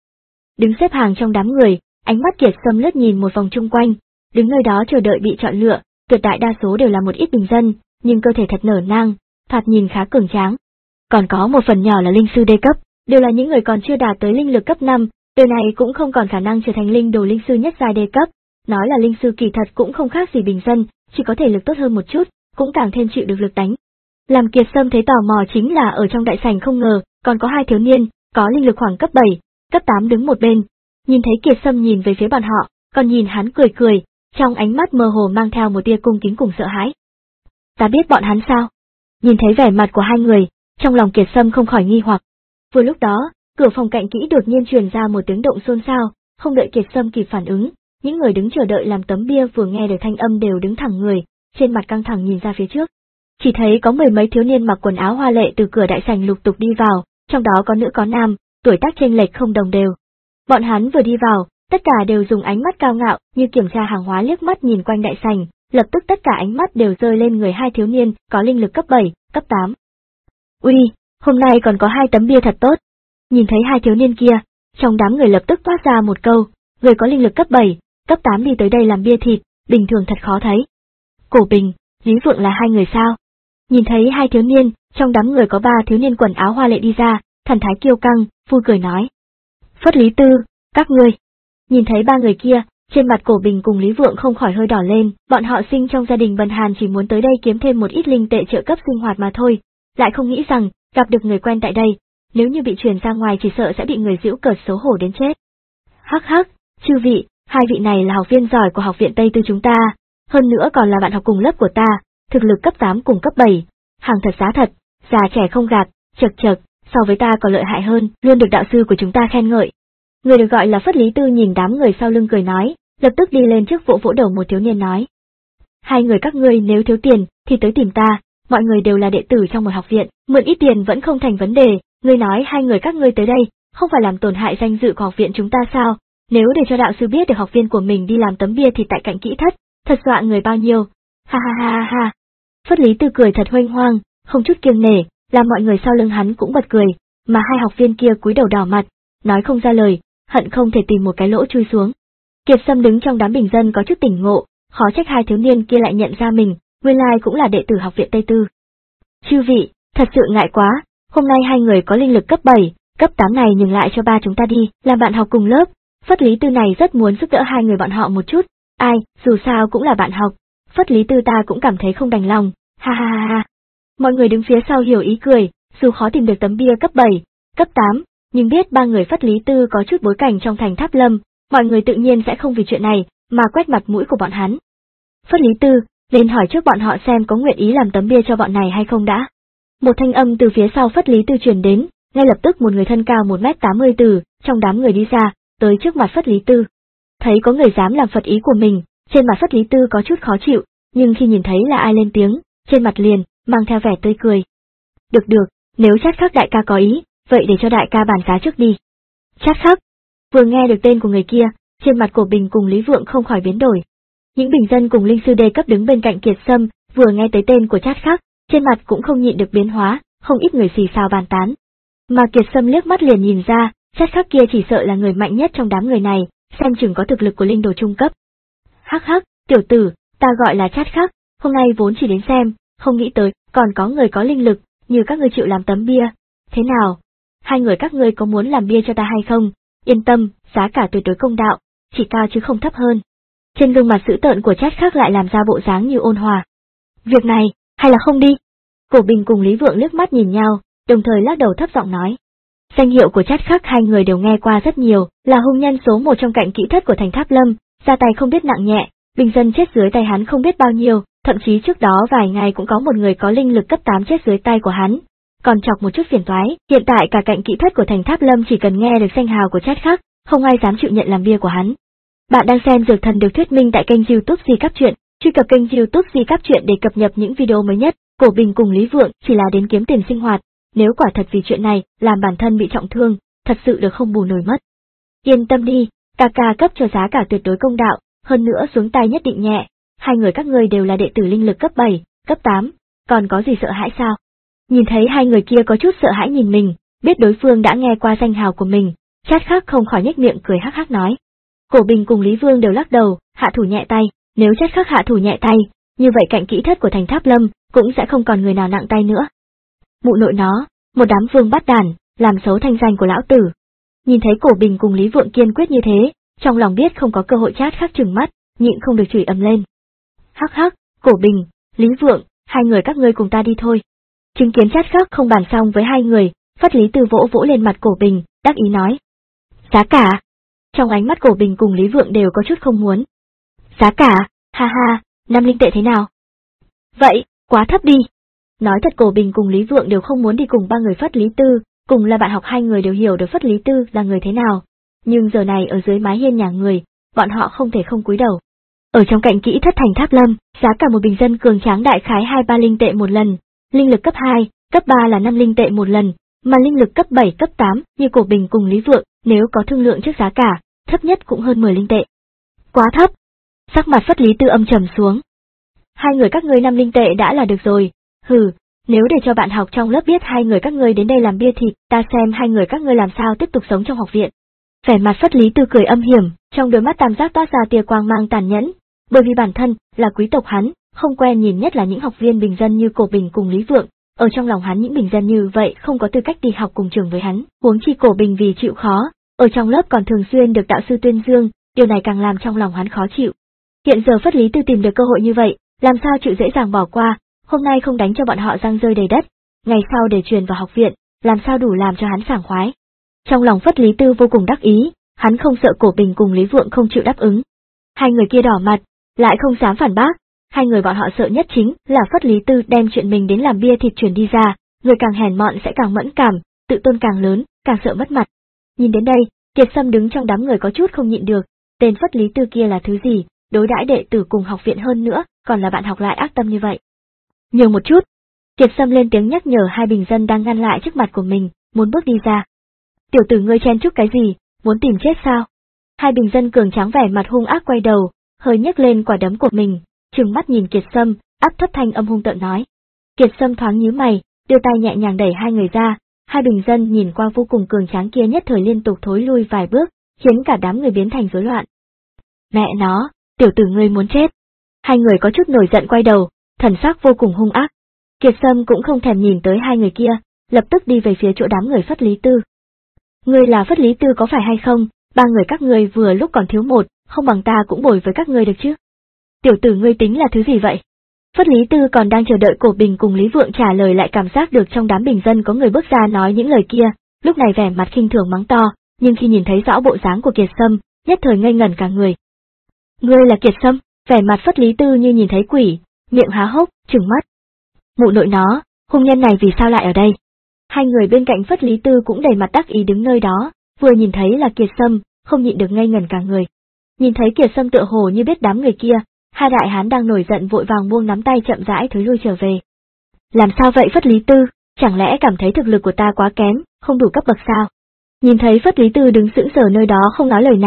Đứng xếp hàng trong đám người, ánh mắt Kiệt Sâm lướt nhìn một vòng chung quanh, đứng nơi đó chờ đợi bị chọn lựa, tuyệt đại đa số đều là một ít bình dân, nhưng cơ thể thật nở nang, thoạt nhìn khá cường tráng. Còn có một phần nhỏ là linh sư đê cấp, đều là những người còn chưa đạt tới linh lực cấp năm, điều này cũng không còn khả năng trở thành linh đồ linh sư nhất giai đê cấp. Nói là linh sư kỳ thật cũng không khác gì bình dân, chỉ có thể lực tốt hơn một chút, cũng càng thêm chịu được lực đánh. Làm Kiệt Sâm thấy tò mò chính là ở trong đại sảnh không ngờ, còn có hai thiếu niên, có linh lực khoảng cấp bảy, cấp tám đứng một bên. Nhìn thấy Kiệt Sâm nhìn về phía bọn họ, còn nhìn hắn cười cười, trong ánh mắt mơ hồ mang theo một tia cung kính cùng sợ hãi. Ta biết bọn hắn sao? Nhìn thấy vẻ mặt của hai người, trong lòng Kiệt Sâm không khỏi nghi hoặc. Vừa lúc đó, cửa phòng cạnh kỹ đột nhiên truyền ra một tiếng động xôn xao, không đợi Kiệt Sâm kịp phản ứng, những người đứng chờ đợi làm tấm bia vừa nghe được thanh âm đều đứng thẳng người, trên mặt căng thẳng nhìn ra phía trước. Chỉ thấy có mười mấy thiếu niên mặc quần áo hoa lệ từ cửa đại sảnh lục tục đi vào, trong đó có nữ có nam, tuổi tác chênh lệch không đồng đều. Bọn hắn vừa đi vào, tất cả đều dùng ánh mắt cao ngạo như kiểm tra hàng hóa liếc mắt nhìn quanh đại sảnh, lập tức tất cả ánh mắt đều rơi lên người hai thiếu niên có linh lực cấp bảy, cấp tám. Uy, hôm nay còn có hai tấm bia thật tốt. Nhìn thấy hai thiếu niên kia, trong đám người lập tức toát ra một câu, người có linh lực cấp bảy, cấp tám đi tới đây làm bia thịt, bình thường thật khó thấy. Cổ Bình, Lý Vượng là hai người sao? Nhìn thấy hai thiếu niên, trong đám người có ba thiếu niên quần áo hoa lệ đi ra, thần thái kiêu căng, vui cười nói. Phất Lý Tư, các ngươi. Nhìn thấy ba người kia, trên mặt Cổ Bình cùng Lý Vượng không khỏi hơi đỏ lên, bọn họ sinh trong gia đình bần hàn chỉ muốn tới đây kiếm thêm một ít linh tệ trợ cấp sinh hoạt mà thôi, lại không nghĩ rằng, gặp được người quen tại đây, nếu như bị truyền ra ngoài chỉ sợ sẽ bị người giễu cợt xấu hổ đến chết. Hắc hắc, chư vị, hai vị này là học viên giỏi của học viện Tây Tư chúng ta, hơn nữa còn là bạn học cùng lớp của ta, thực lực cấp tám cùng cấp bảy, hàng thật giá thật, già trẻ không gạt, chật chật, so với ta còn lợi hại hơn, luôn được đạo sư của chúng ta khen ngợi. Người được gọi là Phất Lý Tư nhìn đám người sau lưng cười nói, lập tức đi lên trước vỗ vỗ đầu một thiếu niên nói. Hai người các ngươi nếu thiếu tiền, thì tới tìm ta, mọi người đều là đệ tử trong một học viện, mượn ít tiền vẫn không thành vấn đề, ngươi nói hai người các ngươi tới đây, không phải làm tổn hại danh dự của học viện chúng ta sao, nếu để cho đạo sư biết được học viên của mình đi làm tấm bia thì tại cạnh kỹ thất, thật dọa người bao nhiêu, ha ha ha ha ha. Phất Lý Tư cười thật huênh hoang, không chút kiêng nể, làm mọi người sau lưng hắn cũng bật cười, mà hai học viên kia cúi đầu đỏ mặt, nói không ra lời, hận không thể tìm một cái lỗ chui xuống. Kiệt Sâm đứng trong đám bình dân có chút tỉnh ngộ, khó trách hai thiếu niên kia lại nhận ra mình, nguyên lai cũng là đệ tử học viện Tây Tư. Chư vị, thật sự ngại quá, hôm nay hai người có linh lực cấp bảy, cấp tám này nhường lại cho ba chúng ta đi, làm bạn học cùng lớp. Phất Lý Tư này rất muốn giúp đỡ hai người bọn họ một chút, ai, dù sao cũng là bạn học, Phất Lý Tư ta cũng cảm thấy không đành lòng, ha ha ha ha. Mọi người đứng phía sau hiểu ý cười, dù khó tìm được tấm bia cấp bảy, cấp tám, nhưng biết ba người Phất Lý Tư có chút bối cảnh trong thành Tháp Lâm, mọi người tự nhiên sẽ không vì chuyện này mà quét mặt mũi của bọn hắn. Phất Lý Tư, lên hỏi trước bọn họ xem có nguyện ý làm tấm bia cho bọn này hay không đã. Một thanh âm từ phía sau Phất Lý Tư truyền đến, ngay lập tức một người thân cao một mét tám mươi từ trong đám người đi ra, tới trước mặt Phất Lý Tư. Thấy có người dám làm phật ý của mình, trên mặt Phất Lý Tư có chút khó chịu, nhưng khi nhìn thấy là ai lên tiếng, trên mặt liền mang theo vẻ tươi cười. Được được, nếu Trát Khắc đại ca có ý, vậy để cho đại ca bàn giá trước đi. Trát Khắc. Vừa nghe được tên của người kia, trên mặt Cổ Bình cùng Lý Vượng không khỏi biến đổi. Những bình dân cùng linh sư đề cấp đứng bên cạnh Kiệt Sâm, vừa nghe tới tên của Trát Khắc, trên mặt cũng không nhịn được biến hóa, không ít người xì xào bàn tán. Mà Kiệt Sâm liếc mắt liền nhìn ra, Trát Khắc kia chỉ sợ là người mạnh nhất trong đám người này, xem chừng có thực lực của linh đồ trung cấp. Hắc hắc, tiểu tử, ta gọi là Trát Khắc, hôm nay vốn chỉ đến xem, không nghĩ tới, còn có người có linh lực, như các ngươi chịu làm tấm bia. Thế nào? Hai người các ngươi có muốn làm bia cho ta hay không? Yên tâm, giá cả tuyệt đối công đạo, chỉ cao chứ không thấp hơn. Trên gương mặt dữ tợn của Trát Khắc lại làm ra bộ dáng như ôn hòa. Việc này, hay là không đi? Cổ Bình cùng Lý Vượng liếc mắt nhìn nhau, đồng thời lắc đầu thấp giọng nói. Danh hiệu của Trát Khắc hai người đều nghe qua rất nhiều, là hung nhân số một trong cạnh kỹ thất của thành Tháp Lâm, ra tay không biết nặng nhẹ, bình dân chết dưới tay hắn không biết bao nhiêu, thậm chí trước đó vài ngày cũng có một người có linh lực cấp tám chết dưới tay của hắn. Còn chọc một chút phiền toái, hiện tại cả cạnh kỹ thất của thành Tháp Lâm chỉ cần nghe được danh hào của Trát Khắc, không ai dám chịu nhận làm bia của hắn. Bạn đang xem Dược Thần được thuyết minh tại kênh YouTube Di Cáp Truyện, truy cập kênh YouTube Di Cáp Truyện để cập nhật những video mới nhất. Cổ Bình cùng Lý Vượng chỉ là đến kiếm tiền sinh hoạt, nếu quả thật vì chuyện này làm bản thân bị trọng thương, thật sự được không bù nổi mất. Yên tâm đi, ca ca cấp cho giá cả tuyệt đối công đạo, hơn nữa xuống tay nhất định nhẹ, hai người các ngươi đều là đệ tử linh lực cấp bảy, cấp tám, còn có gì sợ hãi sao? Nhìn thấy hai người kia có chút sợ hãi nhìn mình, biết đối phương đã nghe qua danh hào của mình, Trát Khắc không khỏi nhếch miệng cười hắc hắc nói. Cổ Bình cùng Lý Vương đều lắc đầu, hạ thủ nhẹ tay, nếu Trát Khắc hạ thủ nhẹ tay, như vậy cạnh kỹ thất của thành Tháp Lâm cũng sẽ không còn người nào nặng tay nữa. Mụ nội nó, một đám vương bắt đàn, làm xấu thanh danh của lão tử. Nhìn thấy Cổ Bình cùng Lý Vượng kiên quyết như thế, trong lòng biết không có cơ hội Trát Khắc trừng mắt, nhịn không được chửi ầm lên. Hắc hắc, Cổ Bình, Lý Vượng, hai người các ngươi cùng ta đi thôi. Chứng kiến Trát Khắc không bàn xong với hai người, Phất Lý Tư vỗ vỗ lên mặt Cổ Bình, đắc ý nói. Giá cả. Trong ánh mắt Cổ Bình cùng Lý Vượng đều có chút không muốn. Giá cả, ha ha, năm linh tệ thế nào? Vậy, quá thấp đi. Nói thật Cổ Bình cùng Lý Vượng đều không muốn đi cùng ba người Phất Lý Tư, cùng là bạn học hai người đều hiểu được Phất Lý Tư là người thế nào. Nhưng giờ này ở dưới mái hiên nhà người, bọn họ không thể không cúi đầu. Ở trong cạnh kỹ thất thành Tháp Lâm, giá cả một bình dân cường tráng đại khái hai ba linh tệ một lần, linh lực cấp hai, cấp ba là năm linh tệ một lần, mà linh lực cấp bảy cấp tám như Cổ Bình cùng Lý Vượng, nếu có thương lượng trước giá cả, thấp nhất cũng hơn mười linh tệ. Quá thấp. Sắc mặt Phất Lý Tư âm trầm xuống. Hai người các ngươi năm linh tệ đã là được rồi, hừ, nếu để cho bạn học trong lớp biết hai người các ngươi đến đây làm bia thịt, ta xem hai người các ngươi làm sao tiếp tục sống trong học viện. Vẻ mặt Phất Lý Tư cười âm hiểm, trong đôi mắt tam giác toát ra tia quang mang tàn nhẫn, bởi vì bản thân là quý tộc hắn, không quen nhìn nhất là những học viên bình dân như Cổ Bình cùng Lý Vượng, ở trong lòng hắn những bình dân như vậy không có tư cách đi học cùng trường với hắn, huống chi Cổ Bình vì chịu khó, ở trong lớp còn thường xuyên được đạo sư tuyên dương, điều này càng làm trong lòng hắn khó chịu. Hiện giờ Phất Lý Tư tìm được cơ hội như vậy, làm sao chịu dễ dàng bỏ qua, hôm nay không đánh cho bọn họ răng rơi đầy đất, ngày sau để truyền vào học viện, làm sao đủ làm cho hắn sảng khoái. Trong lòng Phất Lý Tư vô cùng đắc ý, hắn không sợ Cổ Bình cùng Lý Vượng không chịu đáp ứng. Hai người kia đỏ mặt, lại không dám phản bác, hai người bọn họ sợ nhất chính là Phất Lý Tư đem chuyện mình đến làm bia thịt truyền đi ra, người càng hèn mọn sẽ càng mẫn cảm, tự tôn càng lớn, càng sợ mất mặt. Nhìn đến đây, Kiệt Sâm đứng trong đám người có chút không nhịn được, tên Phất Lý Tư kia là thứ gì, đối đãi đệ tử cùng học viện hơn nữa, còn là bạn học lại ác tâm như vậy. Nhường một chút, Kiệt Sâm lên tiếng nhắc nhở hai bình dân đang ngăn lại trước mặt của mình, muốn bước đi ra. Tiểu tử ngươi chen chúc cái gì, muốn tìm chết sao? Hai bình dân cường tráng vẻ mặt hung ác quay đầu, hơi nhấc lên quả đấm của mình, trừng mắt nhìn Kiệt Sâm, áp thấp thanh âm hung tợn nói. Kiệt Sâm thoáng nhíu mày, đưa tay nhẹ nhàng đẩy hai người ra, hai bình dân nhìn qua vô cùng cường tráng kia nhất thời liên tục thối lui vài bước, khiến cả đám người biến thành rối loạn. Mẹ nó, tiểu tử ngươi muốn chết. Hai người có chút nổi giận quay đầu, thần sắc vô cùng hung ác. Kiệt Sâm cũng không thèm nhìn tới hai người kia, lập tức đi về phía chỗ đám người Phất Lý Tư. Ngươi là Phất Lý Tư có phải hay không? Ba người các ngươi vừa lúc còn thiếu một, không bằng ta cũng bồi với các ngươi được chứ? Tiểu tử ngươi tính là thứ gì vậy? Phất Lý Tư còn đang chờ đợi Cổ Bình cùng Lý Vượng trả lời lại cảm giác được trong đám bình dân có người bước ra nói những lời kia, lúc này vẻ mặt khinh thường mắng to, nhưng khi nhìn thấy rõ bộ dáng của Kiệt Sâm, nhất thời ngây ngẩn cả người. Ngươi là Kiệt Sâm? Vẻ mặt Phất Lý Tư như nhìn thấy quỷ, miệng há hốc, trừng mắt. Mụ nội nó, hung nhân này vì sao lại ở đây? Hai người bên cạnh Phất Lý Tư cũng đầy mặt đắc ý đứng nơi đó, vừa nhìn thấy là Kiệt Sâm, không nhịn được ngây ngẩn cả người. Nhìn thấy Kiệt Sâm tựa hồ như biết đám người kia, hai đại hán đang nổi giận vội vàng buông nắm tay chậm rãi thối lui trở về. Làm sao vậy Phất Lý Tư, chẳng lẽ cảm thấy thực lực của ta quá kém, không đủ cấp bậc sao? Nhìn thấy Phất Lý Tư đứng sững sờ nơi đó không nói lời nào,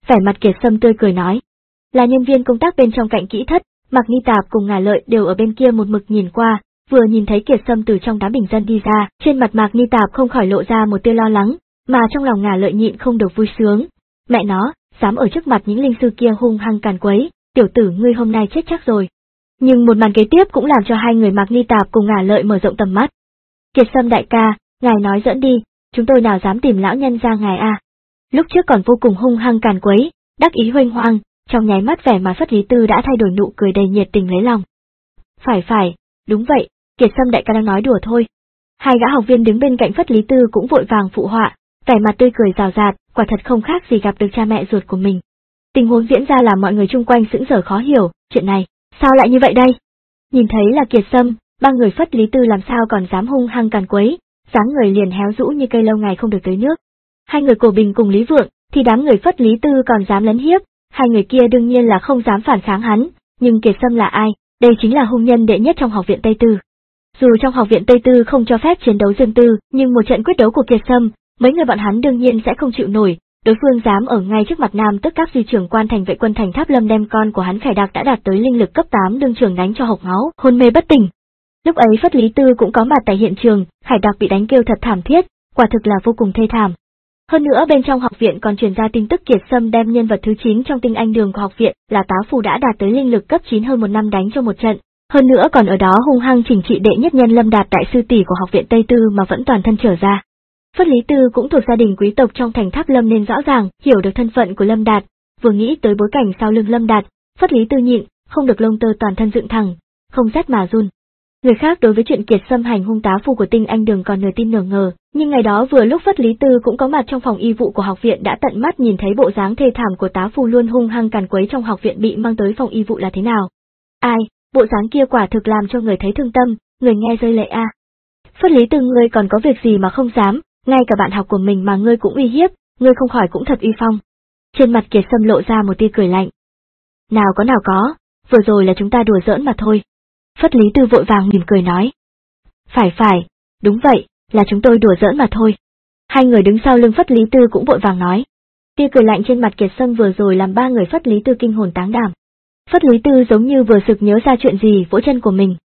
vẻ mặt Kiệt Sâm tươi cười nói. Là nhân viên công tác bên trong cạnh kỹ thất, Mạc Nghi Tạp cùng Ngà Lợi đều ở bên kia một mực nhìn qua, vừa nhìn thấy Kiệt Sâm từ trong đám bình dân đi ra, trên mặt Mạc Nghi Tạp không khỏi lộ ra một tia lo lắng, mà trong lòng Ngà Lợi nhịn không được vui sướng. Mẹ nó, dám ở trước mặt những linh sư kia hung hăng càn quấy, tiểu tử ngươi hôm nay chết chắc rồi. Nhưng một màn kế tiếp cũng làm cho hai người Mạc Nghi Tạp cùng Ngà Lợi mở rộng tầm mắt. Kiệt Sâm đại ca, ngài nói dẫn đi, chúng tôi nào dám tìm lão nhân ra ngài a. Lúc trước còn vô cùng hung hăng càn quấy, đắc ý huênh hoang, trong nháy mắt vẻ mà Phất Lý Tư đã thay đổi nụ cười đầy nhiệt tình lấy lòng. Phải phải, đúng vậy, Kiệt Sâm đại ca đang nói đùa thôi. Hai gã học viên đứng bên cạnh Phất Lý Tư cũng vội vàng phụ họa, vẻ mặt tươi cười rào rạt, quả thật không khác gì gặp được cha mẹ ruột của mình. Tình huống diễn ra làm mọi người chung quanh sững sờ khó hiểu, chuyện này, sao lại như vậy đây? Nhìn thấy là Kiệt Sâm, ba người Phất Lý Tư làm sao còn dám hung hăng càn quấy, dáng người liền héo rũ như cây lâu ngày không được tưới nước. Hai người Cổ Bình cùng Lý Vượng, thì đám người Phất Lý Tư còn dám lấn hiếp, hai người kia đương nhiên là không dám phản kháng hắn, nhưng Kiệt Sâm là ai? Đây chính là hung nhân đệ nhất trong học viện Tây Tư. Dù trong học viện Tây Tư không cho phép chiến đấu riêng tư, nhưng một trận quyết đấu của Kiệt Sâm, mấy người bọn hắn đương nhiên sẽ không chịu nổi, đối phương dám ở ngay trước mặt Nam Tức các duy trưởng quan thành vệ quân thành Tháp Lâm đem con của hắn Khải Đạc đã đạt tới linh lực cấp tám đương trường đánh cho hộc máu, hôn mê bất tỉnh. Lúc ấy Phất Lý Tư cũng có mặt tại hiện trường, Khải Đạc bị đánh kêu thật thảm thiết, quả thực là vô cùng thê thảm. Hơn nữa bên trong học viện còn truyền ra tin tức Kiệt Sâm đem nhân vật thứ chín trong tinh anh đường của học viện là Táo Phù đã đạt tới linh lực cấp chín hơn một năm đánh cho một trận, hơn nữa còn ở đó hung hăng chỉnh trị đệ nhất nhân Lâm Đạt đại sư tỷ của học viện Tây Tư mà vẫn toàn thân trở ra. Phất Lý Tư cũng thuộc gia đình quý tộc trong thành Tháp Lâm nên rõ ràng hiểu được thân phận của Lâm Đạt, vừa nghĩ tới bối cảnh sau lưng Lâm Đạt, Phất Lý Tư nhịn, không được lông tơ toàn thân dựng thẳng, không rét mà run. Người khác đối với chuyện Kiệt Sâm hành hung Táo Phù của tinh anh đường còn nửa tin nửa ngờ, nhưng ngày đó vừa lúc Phất Lý Tư cũng có mặt trong phòng y vụ của học viện đã tận mắt nhìn thấy bộ dáng thê thảm của Táo Phù luôn hung hăng càn quấy trong học viện bị mang tới phòng y vụ là thế nào. Ai, bộ dáng kia quả thực làm cho người thấy thương tâm, người nghe rơi lệ a. À. Phất Lý Tư ngươi còn có việc gì mà không dám, ngay cả bạn học của mình mà ngươi cũng uy hiếp, ngươi không khỏi cũng thật uy phong. Trên mặt Kiệt Sâm lộ ra một tia cười lạnh. Nào có nào có, vừa rồi là chúng ta đùa giỡn mà thôi. Phất Lý Tư vội vàng mỉm cười nói. Phải phải, đúng vậy, là chúng tôi đùa giỡn mà thôi. Hai người đứng sau lưng Phất Lý Tư cũng vội vàng nói. Tia cười lạnh trên mặt Kiệt Sâm vừa rồi làm ba người Phất Lý Tư kinh hồn táng đảm. Phất Lý Tư giống như vừa sực nhớ ra chuyện gì vỗ chân của mình.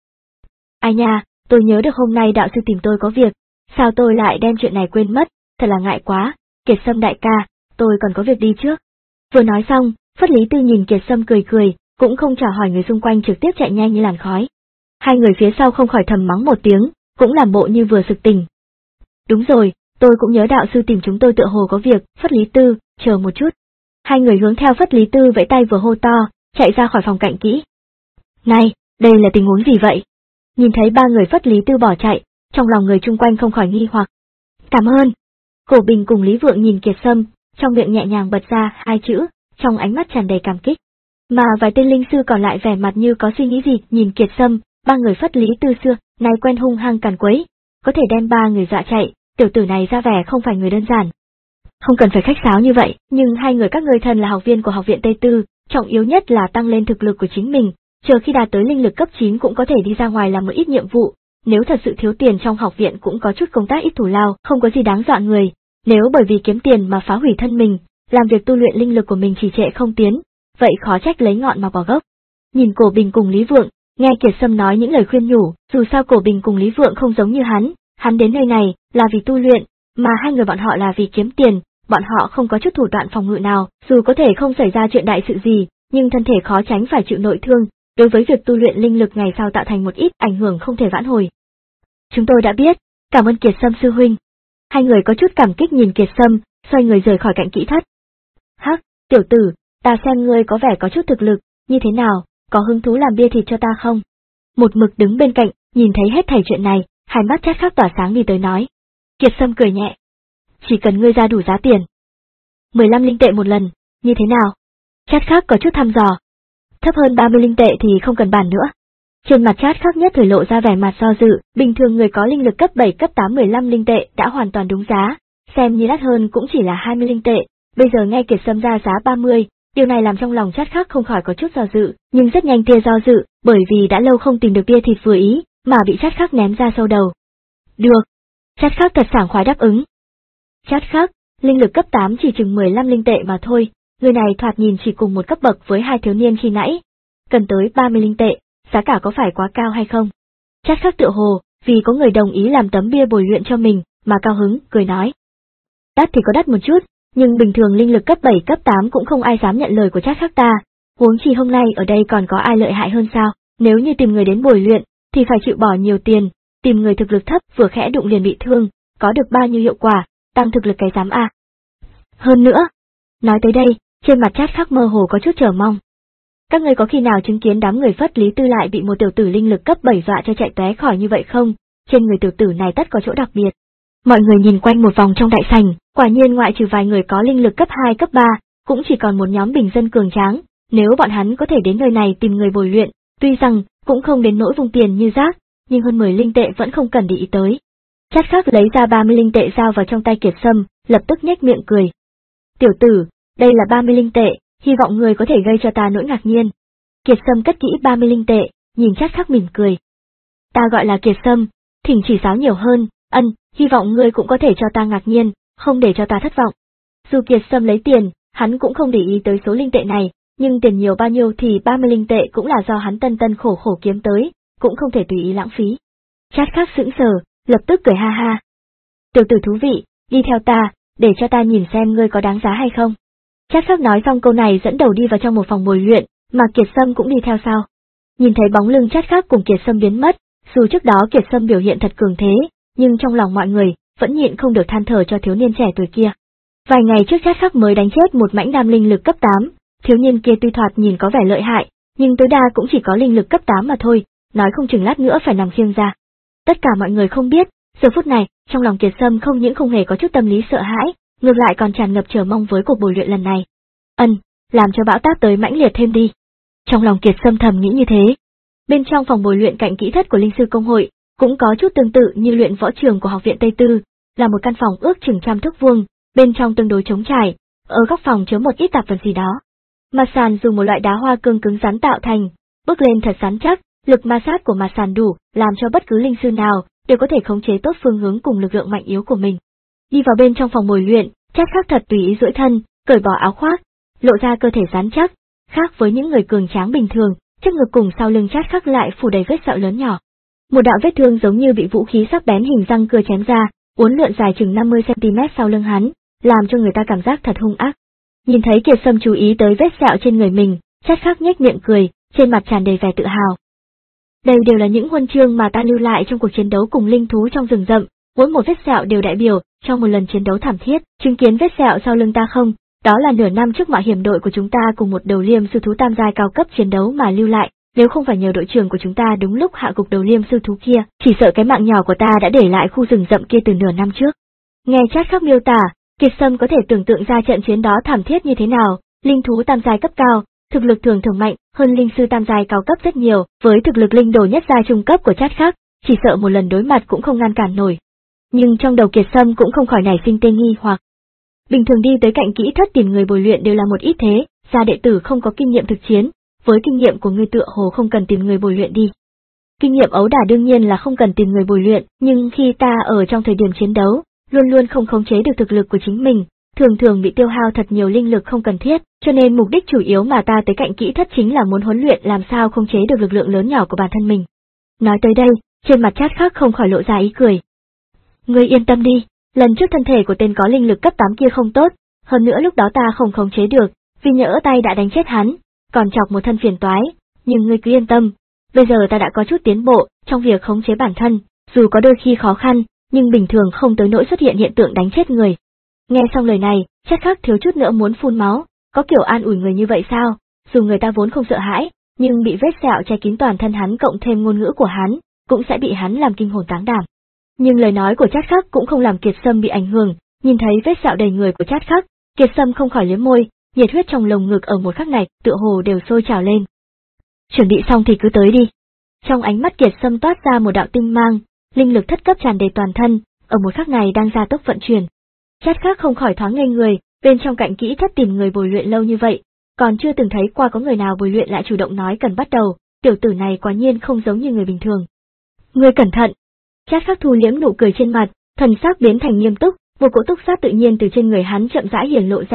Ai nha, tôi nhớ được hôm nay đạo sư tìm tôi có việc, sao tôi lại đem chuyện này quên mất, thật là ngại quá, Kiệt Sâm đại ca, tôi còn có việc đi trước. Vừa nói xong, Phất Lý Tư nhìn Kiệt Sâm cười cười, cũng không chào hỏi người xung quanh trực tiếp chạy nhanh như làn khói. Hai người phía sau không khỏi thầm mắng một tiếng, cũng làm bộ như vừa sực tỉnh. Đúng rồi, tôi cũng nhớ đạo sư tìm chúng tôi tựa hồ có việc, Phất Lý Tư, chờ một chút. Hai người hướng theo Phất Lý Tư vẫy tay vừa hô to, chạy ra khỏi phòng cạnh kỹ. Này, đây là tình huống gì vậy? Nhìn thấy ba người Phất Lý Tư bỏ chạy, trong lòng người chung quanh không khỏi nghi hoặc. Cảm ơn. Cổ Bình cùng Lý Vượng nhìn Kiệt Sâm, trong miệng nhẹ nhàng bật ra hai chữ, trong ánh mắt tràn đầy cảm kích. Mà vài tên linh sư còn lại vẻ mặt như có suy nghĩ gì, nhìn Kiệt Sâm, ba người Phất Lý Tư xưa, nay quen hung hăng càn quấy, có thể đem ba người dọa chạy, tiểu tử này ra vẻ không phải người đơn giản. Không cần phải khách sáo như vậy, nhưng hai người các ngươi thân là học viên của học viện Tây Tư, trọng yếu nhất là tăng lên thực lực của chính mình, chờ khi đạt tới linh lực cấp chín cũng có thể đi ra ngoài làm một ít nhiệm vụ, nếu thật sự thiếu tiền trong học viện cũng có chút công tác ít thù lao, không có gì đáng dọa người, nếu bởi vì kiếm tiền mà phá hủy thân mình, làm việc tu luyện linh lực của mình trì trệ không tiến, vậy khó trách lấy ngọn mà bỏ gốc. Nhìn Cổ Bình cùng Lý Vượng, nghe Kiệt Sâm nói những lời khuyên nhủ, dù sao Cổ Bình cùng Lý Vượng không giống như hắn, hắn đến nơi này là vì tu luyện, mà hai người bọn họ là vì kiếm tiền, bọn họ không có chút thủ đoạn phòng ngự nào, dù có thể không xảy ra chuyện đại sự gì, nhưng thân thể khó tránh phải chịu nội thương, đối với việc tu luyện linh lực ngày sau tạo thành một ít ảnh hưởng không thể vãn hồi. Chúng tôi đã biết, cảm ơn Kiệt Sâm sư huynh. Hai người có chút cảm kích nhìn Kiệt Sâm, xoay người rời khỏi cạnh kỹ thất. Hắc, tiểu tử, ta xem ngươi có vẻ có chút thực lực, như thế nào, có hứng thú làm bia thịt cho ta không? Một mực đứng bên cạnh, nhìn thấy hết thảy chuyện này, hai mắt Chát Khắc tỏa sáng đi tới nói. Kiệt Sâm cười nhẹ. Chỉ cần ngươi ra đủ giá tiền. mười lăm linh tệ một lần, như thế nào? Chát Khắc có chút thăm dò. Thấp hơn ba mươi linh tệ thì không cần bàn nữa. Trên mặt Chát Khắc nhất thời lộ ra vẻ mặt do dự, bình thường người có linh lực cấp bảy cấp tám mười lăm linh tệ đã hoàn toàn đúng giá, xem như đắt hơn cũng chỉ là hai mươi linh tệ, bây giờ nghe Kiệt Sâm ra giá ba mươi, điều này làm trong lòng Chát Khắc không khỏi có chút do dự, nhưng rất nhanh tia do dự, bởi vì đã lâu không tìm được bia thịt vừa ý, mà bị Chát Khắc ném ra sâu đầu. Được. Chát Khắc thật sảng khoái đáp ứng. Chát Khắc, linh lực cấp tám chỉ chừng mười lăm linh tệ mà thôi, Người này thoạt nhìn chỉ cùng một cấp bậc với hai thiếu niên khi nãy. Cần tới ba mươi linh tệ, giá cả có phải quá cao hay không? Chát Khắc tựa hồ, vì có người đồng ý làm tấm bia bồi luyện cho mình, mà cao hứng, cười nói. Đắt thì có đắt một chút, nhưng bình thường linh lực cấp bảy cấp tám cũng không ai dám nhận lời của Chát Khắc ta, huống chi hôm nay ở đây còn có ai lợi hại hơn sao? Nếu như tìm người đến bồi luyện, thì phải chịu bỏ nhiều tiền, tìm người thực lực thấp vừa khẽ đụng liền bị thương, có được bao nhiêu hiệu quả, tăng thực lực cái dám a. À. Hơn nữa, nói tới đây, trên mặt Chát Khắc mơ hồ có chút chờ mong. Các ngươi có khi nào chứng kiến đám người Phất Lý Tư lại bị một tiểu tử linh lực cấp bảy dọa cho chạy tóe khỏi như vậy không? Trên người tiểu tử này tất có chỗ đặc biệt. Mọi người nhìn quanh một vòng trong đại sảnh, quả nhiên ngoại trừ vài người có linh lực cấp hai cấp ba, cũng chỉ còn một nhóm bình dân cường tráng, nếu bọn hắn có thể đến nơi này tìm người bồi luyện, tuy rằng cũng không đến nỗi vung tiền như rác, nhưng hơn mười linh tệ vẫn không cần để ý tới. Chát Khắc lấy ra ba mươi linh tệ giao vào trong tay Kiệt Sâm, lập tức nhếch miệng cười. Tiểu tử, đây là ba mươi linh tệ, hy vọng người có thể gây cho ta nỗi ngạc nhiên. Kiệt Sâm cất kỹ ba mươi linh tệ, nhìn Chát Khắc mỉm cười. Ta gọi là Kiệt Sâm, thỉnh chỉ giáo nhiều hơn, ân, hy vọng ngươi cũng có thể cho ta ngạc nhiên, không để cho ta thất vọng. Dù Kiệt Sâm lấy tiền, hắn cũng không để ý tới số linh tệ này, nhưng tiền nhiều bao nhiêu thì ba mươi linh tệ cũng là do hắn tân tân khổ khổ kiếm tới, cũng không thể tùy ý lãng phí. Chát Khắc sững sờ, lập tức cười ha ha. Tiểu tử thú vị, đi theo ta, để cho ta nhìn xem ngươi có đáng giá hay không. Chát Khắc nói xong câu này dẫn đầu đi vào trong một phòng bồi luyện, mà Kiệt Sâm cũng đi theo sau. Nhìn thấy bóng lưng Chát Khắc cùng Kiệt Sâm biến mất, dù trước đó Kiệt Sâm biểu hiện thật cường thế, nhưng trong lòng mọi người vẫn nhịn không được than thở cho thiếu niên trẻ tuổi kia. Vài ngày trước Chát Khắc mới đánh chết một mãnh nam linh lực cấp tám, thiếu niên kia tuy thoạt nhìn có vẻ lợi hại, nhưng tối đa cũng chỉ có linh lực cấp tám mà thôi, nói không chừng lát nữa phải nằm khiêng ra. Tất cả mọi người không biết, giờ phút này, trong lòng Kiệt Sâm không những không hề có chút tâm lý sợ hãi, ngược lại còn tràn ngập chờ mong với cuộc bồi luyện lần này. Ân, làm cho bão táp tới mãnh liệt thêm đi. Trong lòng Kiệt Sâm thầm nghĩ như thế. Bên trong phòng bồi luyện cạnh kỹ thất của linh sư công hội, cũng có chút tương tự như luyện võ trường của học viện Tây Tư, là một căn phòng ước chừng trăm thước vuông, bên trong tương đối trống trải, ở góc phòng chứa một ít tạp vật gì đó. Mặt sàn dùng một loại đá hoa cương cứng rắn tạo thành, bước lên thật rắn chắc, lực ma sát của mặt sàn đủ, làm cho bất cứ linh sư nào đều có thể khống chế tốt phương hướng cùng lực lượng mạnh yếu của mình. Đi vào bên trong phòng bồi luyện, Chát Khắc thật tùy ý duỗi thân, cởi bỏ áo khoác, lộ ra cơ thể rắn chắc, khác với những người cường tráng bình thường, trước ngực cùng sau lưng Chát Khắc lại phủ đầy vết sẹo lớn nhỏ. Một đạo vết thương giống như bị vũ khí sắc bén hình răng cưa chém ra, uốn lượn dài chừng năm mươi xăng-ti-mét sau lưng hắn, làm cho người ta cảm giác thật hung ác. Nhìn thấy Kiệt Sâm chú ý tới vết sẹo trên người mình, Chát Khắc nhếch miệng cười, trên mặt tràn đầy vẻ tự hào. Đây đều là những huân chương mà ta lưu lại trong cuộc chiến đấu cùng linh thú trong rừng rậm, mỗi một vết sẹo đều đại biểu trong một lần chiến đấu thảm thiết. Chứng kiến vết sẹo sau lưng ta không? Đó là nửa năm trước mạo hiểm đội của chúng ta cùng một đầu liêm sư thú tam giai cao cấp chiến đấu mà lưu lại, nếu không phải nhờ đội trưởng của chúng ta đúng lúc hạ gục đầu liêm sư thú kia, chỉ sợ cái mạng nhỏ của ta đã để lại khu rừng rậm kia từ nửa năm trước. Nghe Chát Khắc miêu tả, Kiệt Sâm có thể tưởng tượng ra trận chiến đó thảm thiết như thế nào, linh thú tam giai cấp cao, thực lực thường thường mạnh hơn linh sư tam giai cao cấp rất nhiều, với thực lực linh đồ nhất giai trung cấp của Chát Khắc, chỉ sợ một lần đối mặt cũng không ngăn cản nổi. Nhưng trong đầu Kiệt Sâm cũng không khỏi nảy sinh tên nghi hoặc. Bình thường đi tới cạnh kỹ thất tìm người bồi luyện đều là một ít thế, gia đệ tử không có kinh nghiệm thực chiến, với kinh nghiệm của ngươi tựa hồ không cần tìm người bồi luyện đi. Kinh nghiệm ấu đả đương nhiên là không cần tìm người bồi luyện, nhưng khi ta ở trong thời điểm chiến đấu, luôn luôn không khống chế được thực lực của chính mình, thường thường bị tiêu hao thật nhiều linh lực không cần thiết, cho nên mục đích chủ yếu mà ta tới cạnh kỹ thất chính là muốn huấn luyện làm sao khống chế được lực lượng lớn nhỏ của bản thân mình. Nói tới đây, trên mặt Chát Khắc không khỏi lộ ra ý cười. Ngươi yên tâm đi, lần trước thân thể của tên có linh lực cấp tám kia không tốt, hơn nữa lúc đó ta không khống chế được, vì nhỡ tay đã đánh chết hắn, còn chọc một thân phiền toái, nhưng ngươi cứ yên tâm, bây giờ ta đã có chút tiến bộ trong việc khống chế bản thân, dù có đôi khi khó khăn, nhưng bình thường không tới nỗi xuất hiện hiện tượng đánh chết người. Nghe xong lời này, Chát Khắc thiếu chút nữa muốn phun máu, có kiểu an ủi người như vậy sao, dù người ta vốn không sợ hãi, nhưng bị vết sẹo che kín toàn thân hắn cộng thêm ngôn ngữ của hắn, cũng sẽ bị hắn làm kinh hồn táng đảm. Nhưng lời nói của Chát Khắc cũng không làm Kiệt Sâm bị ảnh hưởng, nhìn thấy vết sẹo đầy người của Chát Khắc, Kiệt Sâm không khỏi liếm môi, nhiệt huyết trong lồng ngực ở một khắc này tựa hồ đều sôi trào lên. Chuẩn bị xong thì cứ tới đi. Trong ánh mắt Kiệt Sâm toát ra một đạo tinh mang, linh lực thất cấp tràn đầy toàn thân, ở một khắc này đang gia tốc vận chuyển. Chát Khắc không khỏi thoáng ngây người, bên trong cạnh kỹ thất tìm người bồi luyện lâu như vậy, còn chưa từng thấy qua có người nào bồi luyện lại chủ động nói cần bắt đầu, tiểu tử này quả nhiên không giống như người bình thường. Ngươi cẩn thận. Chát Khắc thu liếm nụ cười trên mặt, thần sắc biến thành nghiêm túc, một cỗ túc sát tự nhiên từ trên người hắn chậm rãi hiển lộ ra,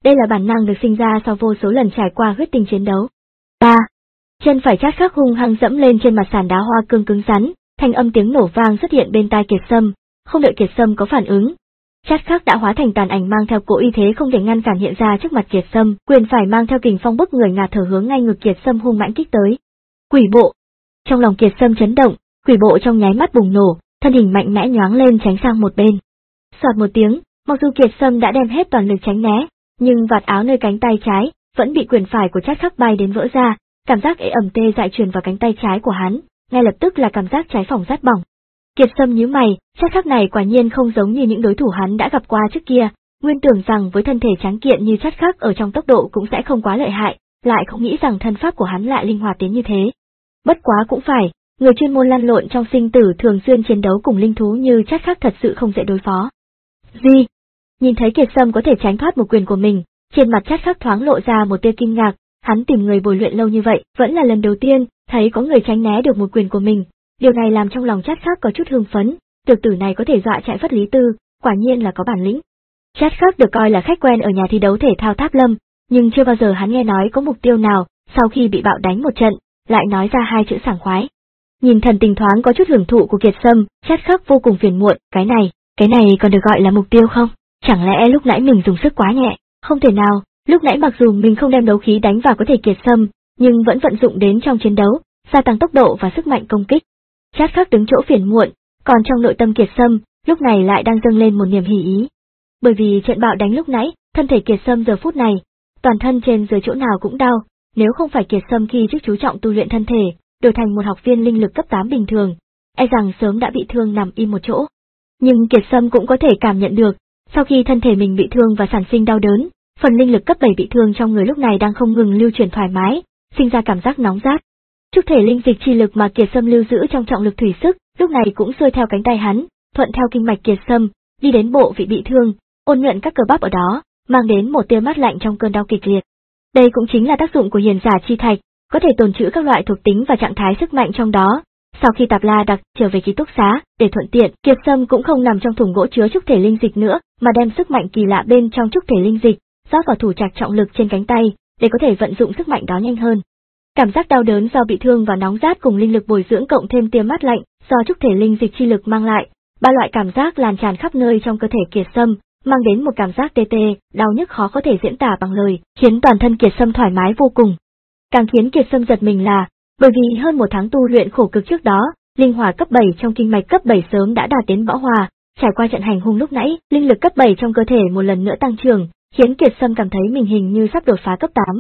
Đây là bản năng được sinh ra sau vô số lần trải qua huyết tinh chiến đấu. ba. Chân phải Trát Khắc hung hăng dẫm lên trên mặt sàn đá hoa cương cứng rắn, thanh âm tiếng nổ vang xuất hiện bên tai Kiệt Sâm, không đợi Kiệt Sâm có phản ứng. Trát Khắc đã hóa thành tàn ảnh mang theo cỗ uy thế không thể ngăn cản hiện ra trước mặt Kiệt Sâm, quyền phải mang theo kình phong bức người ngạt thở hướng ngay ngực Kiệt Sâm hung mãnh kích tới. Quỷ bộ. Trong lòng Kiệt Sâm chấn động, quỷ bộ trong nháy mắt bùng nổ, thân hình mạnh mẽ nhoáng lên tránh sang một bên. Soạt một tiếng, mặc dù Kiệt Sâm đã đem hết toàn lực tránh né, nhưng vạt áo nơi cánh tay trái vẫn bị quyền phải của Trát Khắc bay đến vỡ ra, cảm giác ê ẩm tê dại truyền vào cánh tay trái của hắn, ngay lập tức là cảm giác trái phòng rát bỏng. Kiệt Sâm nhíu mày, Trát Khắc này quả nhiên không giống như những đối thủ hắn đã gặp qua trước kia, nguyên tưởng rằng với thân thể tráng kiện như Trát Khắc ở trong tốc độ cũng sẽ không quá lợi hại, lại không nghĩ rằng thân pháp của hắn lại linh hoạt đến như thế. Bất quá cũng phải, người chuyên môn lăn lộn trong sinh tử thường xuyên chiến đấu cùng linh thú như Trát Khắc thật sự không dễ đối phó. Gì? Nhìn thấy Kiệt Sâm có thể tránh thoát một quyền của mình, trên mặt Trát Khắc thoáng lộ ra một tia kinh ngạc, hắn tìm người bồi luyện lâu như vậy, vẫn là lần đầu tiên thấy có người tránh né được một quyền của mình, điều này làm trong lòng Trát Khắc có chút hưng phấn, tiểu tử này có thể dọa chạy phất Lý Tư, quả nhiên là có bản lĩnh. Trát Khắc được coi là khách quen ở nhà thi đấu thể thao Tháp Lâm, nhưng chưa bao giờ hắn nghe nói có mục tiêu nào, sau khi bị bạo đánh một trận, lại nói ra hai chữ sảng khoái. Nhìn thần tình thoáng có chút hưởng thụ của Kiệt Sâm, Trát Khắc vô cùng phiền muộn, cái này, cái này còn được gọi là mục tiêu không? Chẳng lẽ lúc nãy mình dùng sức quá nhẹ? Không thể nào, lúc nãy mặc dù mình không đem đấu khí đánh vào có thể Kiệt Sâm, nhưng vẫn vận dụng đến trong chiến đấu, gia tăng tốc độ và sức mạnh công kích. Trát Khắc đứng chỗ phiền muộn, còn trong nội tâm Kiệt Sâm, lúc này lại đang dâng lên một niềm hỉ ý. Bởi vì trận bạo đánh lúc nãy, thân thể Kiệt Sâm giờ phút này, toàn thân trên dưới chỗ nào cũng đau, nếu không phải Kiệt Sâm khi trước chú trọng tu luyện thân thể, đổi thành một học viên linh lực cấp tám bình thường, e rằng sớm đã bị thương nằm im một chỗ. Nhưng Kiệt Sâm cũng có thể cảm nhận được, sau khi thân thể mình bị thương và sản sinh đau đớn, phần linh lực cấp bảy bị thương trong người lúc này đang không ngừng lưu chuyển thoải mái, sinh ra cảm giác nóng rát. Trúc thể linh dịch chi lực mà Kiệt Sâm lưu giữ trong trọng lực thủy sức, lúc này cũng xuôi theo cánh tay hắn, thuận theo kinh mạch Kiệt Sâm, đi đến bộ vị bị thương, ôn nhuận các cơ bắp ở đó, mang đến một tia mát lạnh trong cơn đau kịch liệt. Đây cũng chính là tác dụng của hiền giả chi thạch, có thể tồn trữ các loại thuộc tính và trạng thái sức mạnh trong đó. Sau khi Tạp La Đặc trở về ký túc xá, để thuận tiện, Kiệt Sâm cũng không nằm trong thùng gỗ chứa trúc thể linh dịch nữa, mà đem sức mạnh kỳ lạ bên trong trúc thể linh dịch rót vào thủ trạc trọng lực trên cánh tay, để có thể vận dụng sức mạnh đó nhanh hơn. Cảm giác đau đớn do bị thương và nóng rát cùng linh lực bồi dưỡng cộng thêm tia mát lạnh do trúc thể linh dịch chi lực mang lại, ba loại cảm giác lan tràn khắp nơi trong cơ thể Kiệt Sâm, mang đến một cảm giác tê tê, đau nhức khó có thể diễn tả bằng lời, khiến toàn thân Kiệt Sâm thoải mái vô cùng. Càng khiến Kiệt Sâm giật mình là, bởi vì hơn một tháng tu luyện khổ cực trước đó, linh hỏa cấp bảy trong kinh mạch cấp bảy sớm đã đạt đến bão hòa, trải qua trận hành hung lúc nãy, linh lực cấp bảy trong cơ thể một lần nữa tăng trưởng, khiến Kiệt Sâm cảm thấy mình hình như sắp đột phá cấp tám.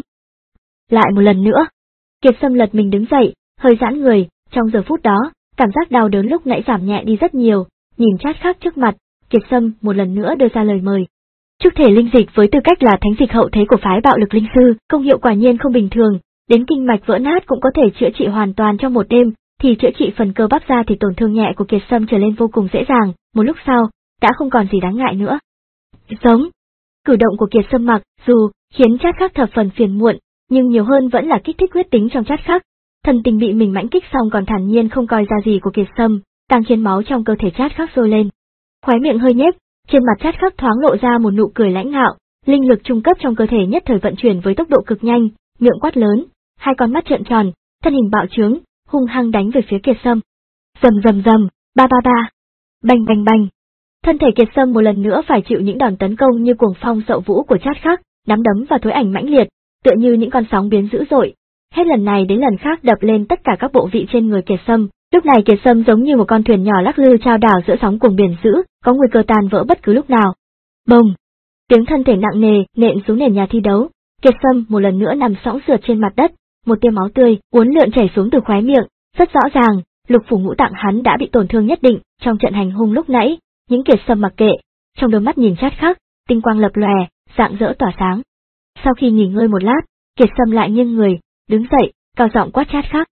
Lại một lần nữa, Kiệt Sâm lật mình đứng dậy, hơi giãn người, trong giờ phút đó, cảm giác đau đớn lúc nãy giảm nhẹ đi rất nhiều, nhìn Trát Khắc trước mặt, Kiệt Sâm một lần nữa đưa ra lời mời. Trúc thể linh dịch với tư cách là thánh dịch hậu thế của phái bạo lực linh sư, công hiệu quả nhiên không bình thường, đến kinh mạch vỡ nát cũng có thể chữa trị hoàn toàn trong một đêm, thì chữa trị phần cơ bắp ra thì tổn thương nhẹ của Kiệt Sâm trở lên vô cùng dễ dàng, một lúc sau, đã không còn gì đáng ngại nữa. Giống. Cử động của Kiệt Sâm mặc dù khiến Trát Khắc thập phần phiền muộn, nhưng nhiều hơn vẫn là kích thích huyết tính trong Trát Khắc. Thần tình bị mình mãnh kích xong còn thản nhiên không coi ra gì của Kiệt Sâm, càng khiến máu trong cơ thể Trát Khắc sôi lên. Khóe miệng hơi nhếch, trên mặt Trát Khắc thoáng lộ ra một nụ cười lãnh ngạo, linh lực trung cấp trong cơ thể nhất thời vận chuyển với tốc độ cực nhanh, miệng quát lớn, hai con mắt trợn tròn, thân hình bạo trướng, hung hăng đánh về phía Kiệt Sâm. Rầm rầm rầm, ba ba ba, bành bành bành. Thân thể Kiệt Sâm một lần nữa phải chịu những đòn tấn công như cuồng phong sậu vũ của Trát Khắc, nắm đấm và thối ảnh mãnh liệt, tựa như những con sóng biến dữ dội. Hết lần này đến lần khác đập lên tất cả các bộ vị trên người Kiệt Sâm. Lúc này Kiệt Sâm giống như một con thuyền nhỏ lắc lư chao đảo giữa sóng cuồng biển dữ, có nguy cơ tan vỡ bất cứ lúc nào. Bồng! Tiếng thân thể nặng nề nện xuống nền nhà thi đấu. Kiệt Sâm một lần nữa nằm sõng sượt trên mặt đất, một tia máu tươi uốn lượn chảy xuống từ khóe miệng, rất rõ ràng, lục phủ ngũ tạng hắn đã bị tổn thương nhất định trong trận hành hung lúc nãy. Những Kiệt Sâm mặc kệ, trong đôi mắt nhìn Trát Khắc, tinh quang lập lòe, rạng rỡ tỏa sáng. Sau khi nghỉ ngơi một lát, Kiệt Sâm lại nghiêng người, đứng dậy, cao giọng quát Trát Khắc.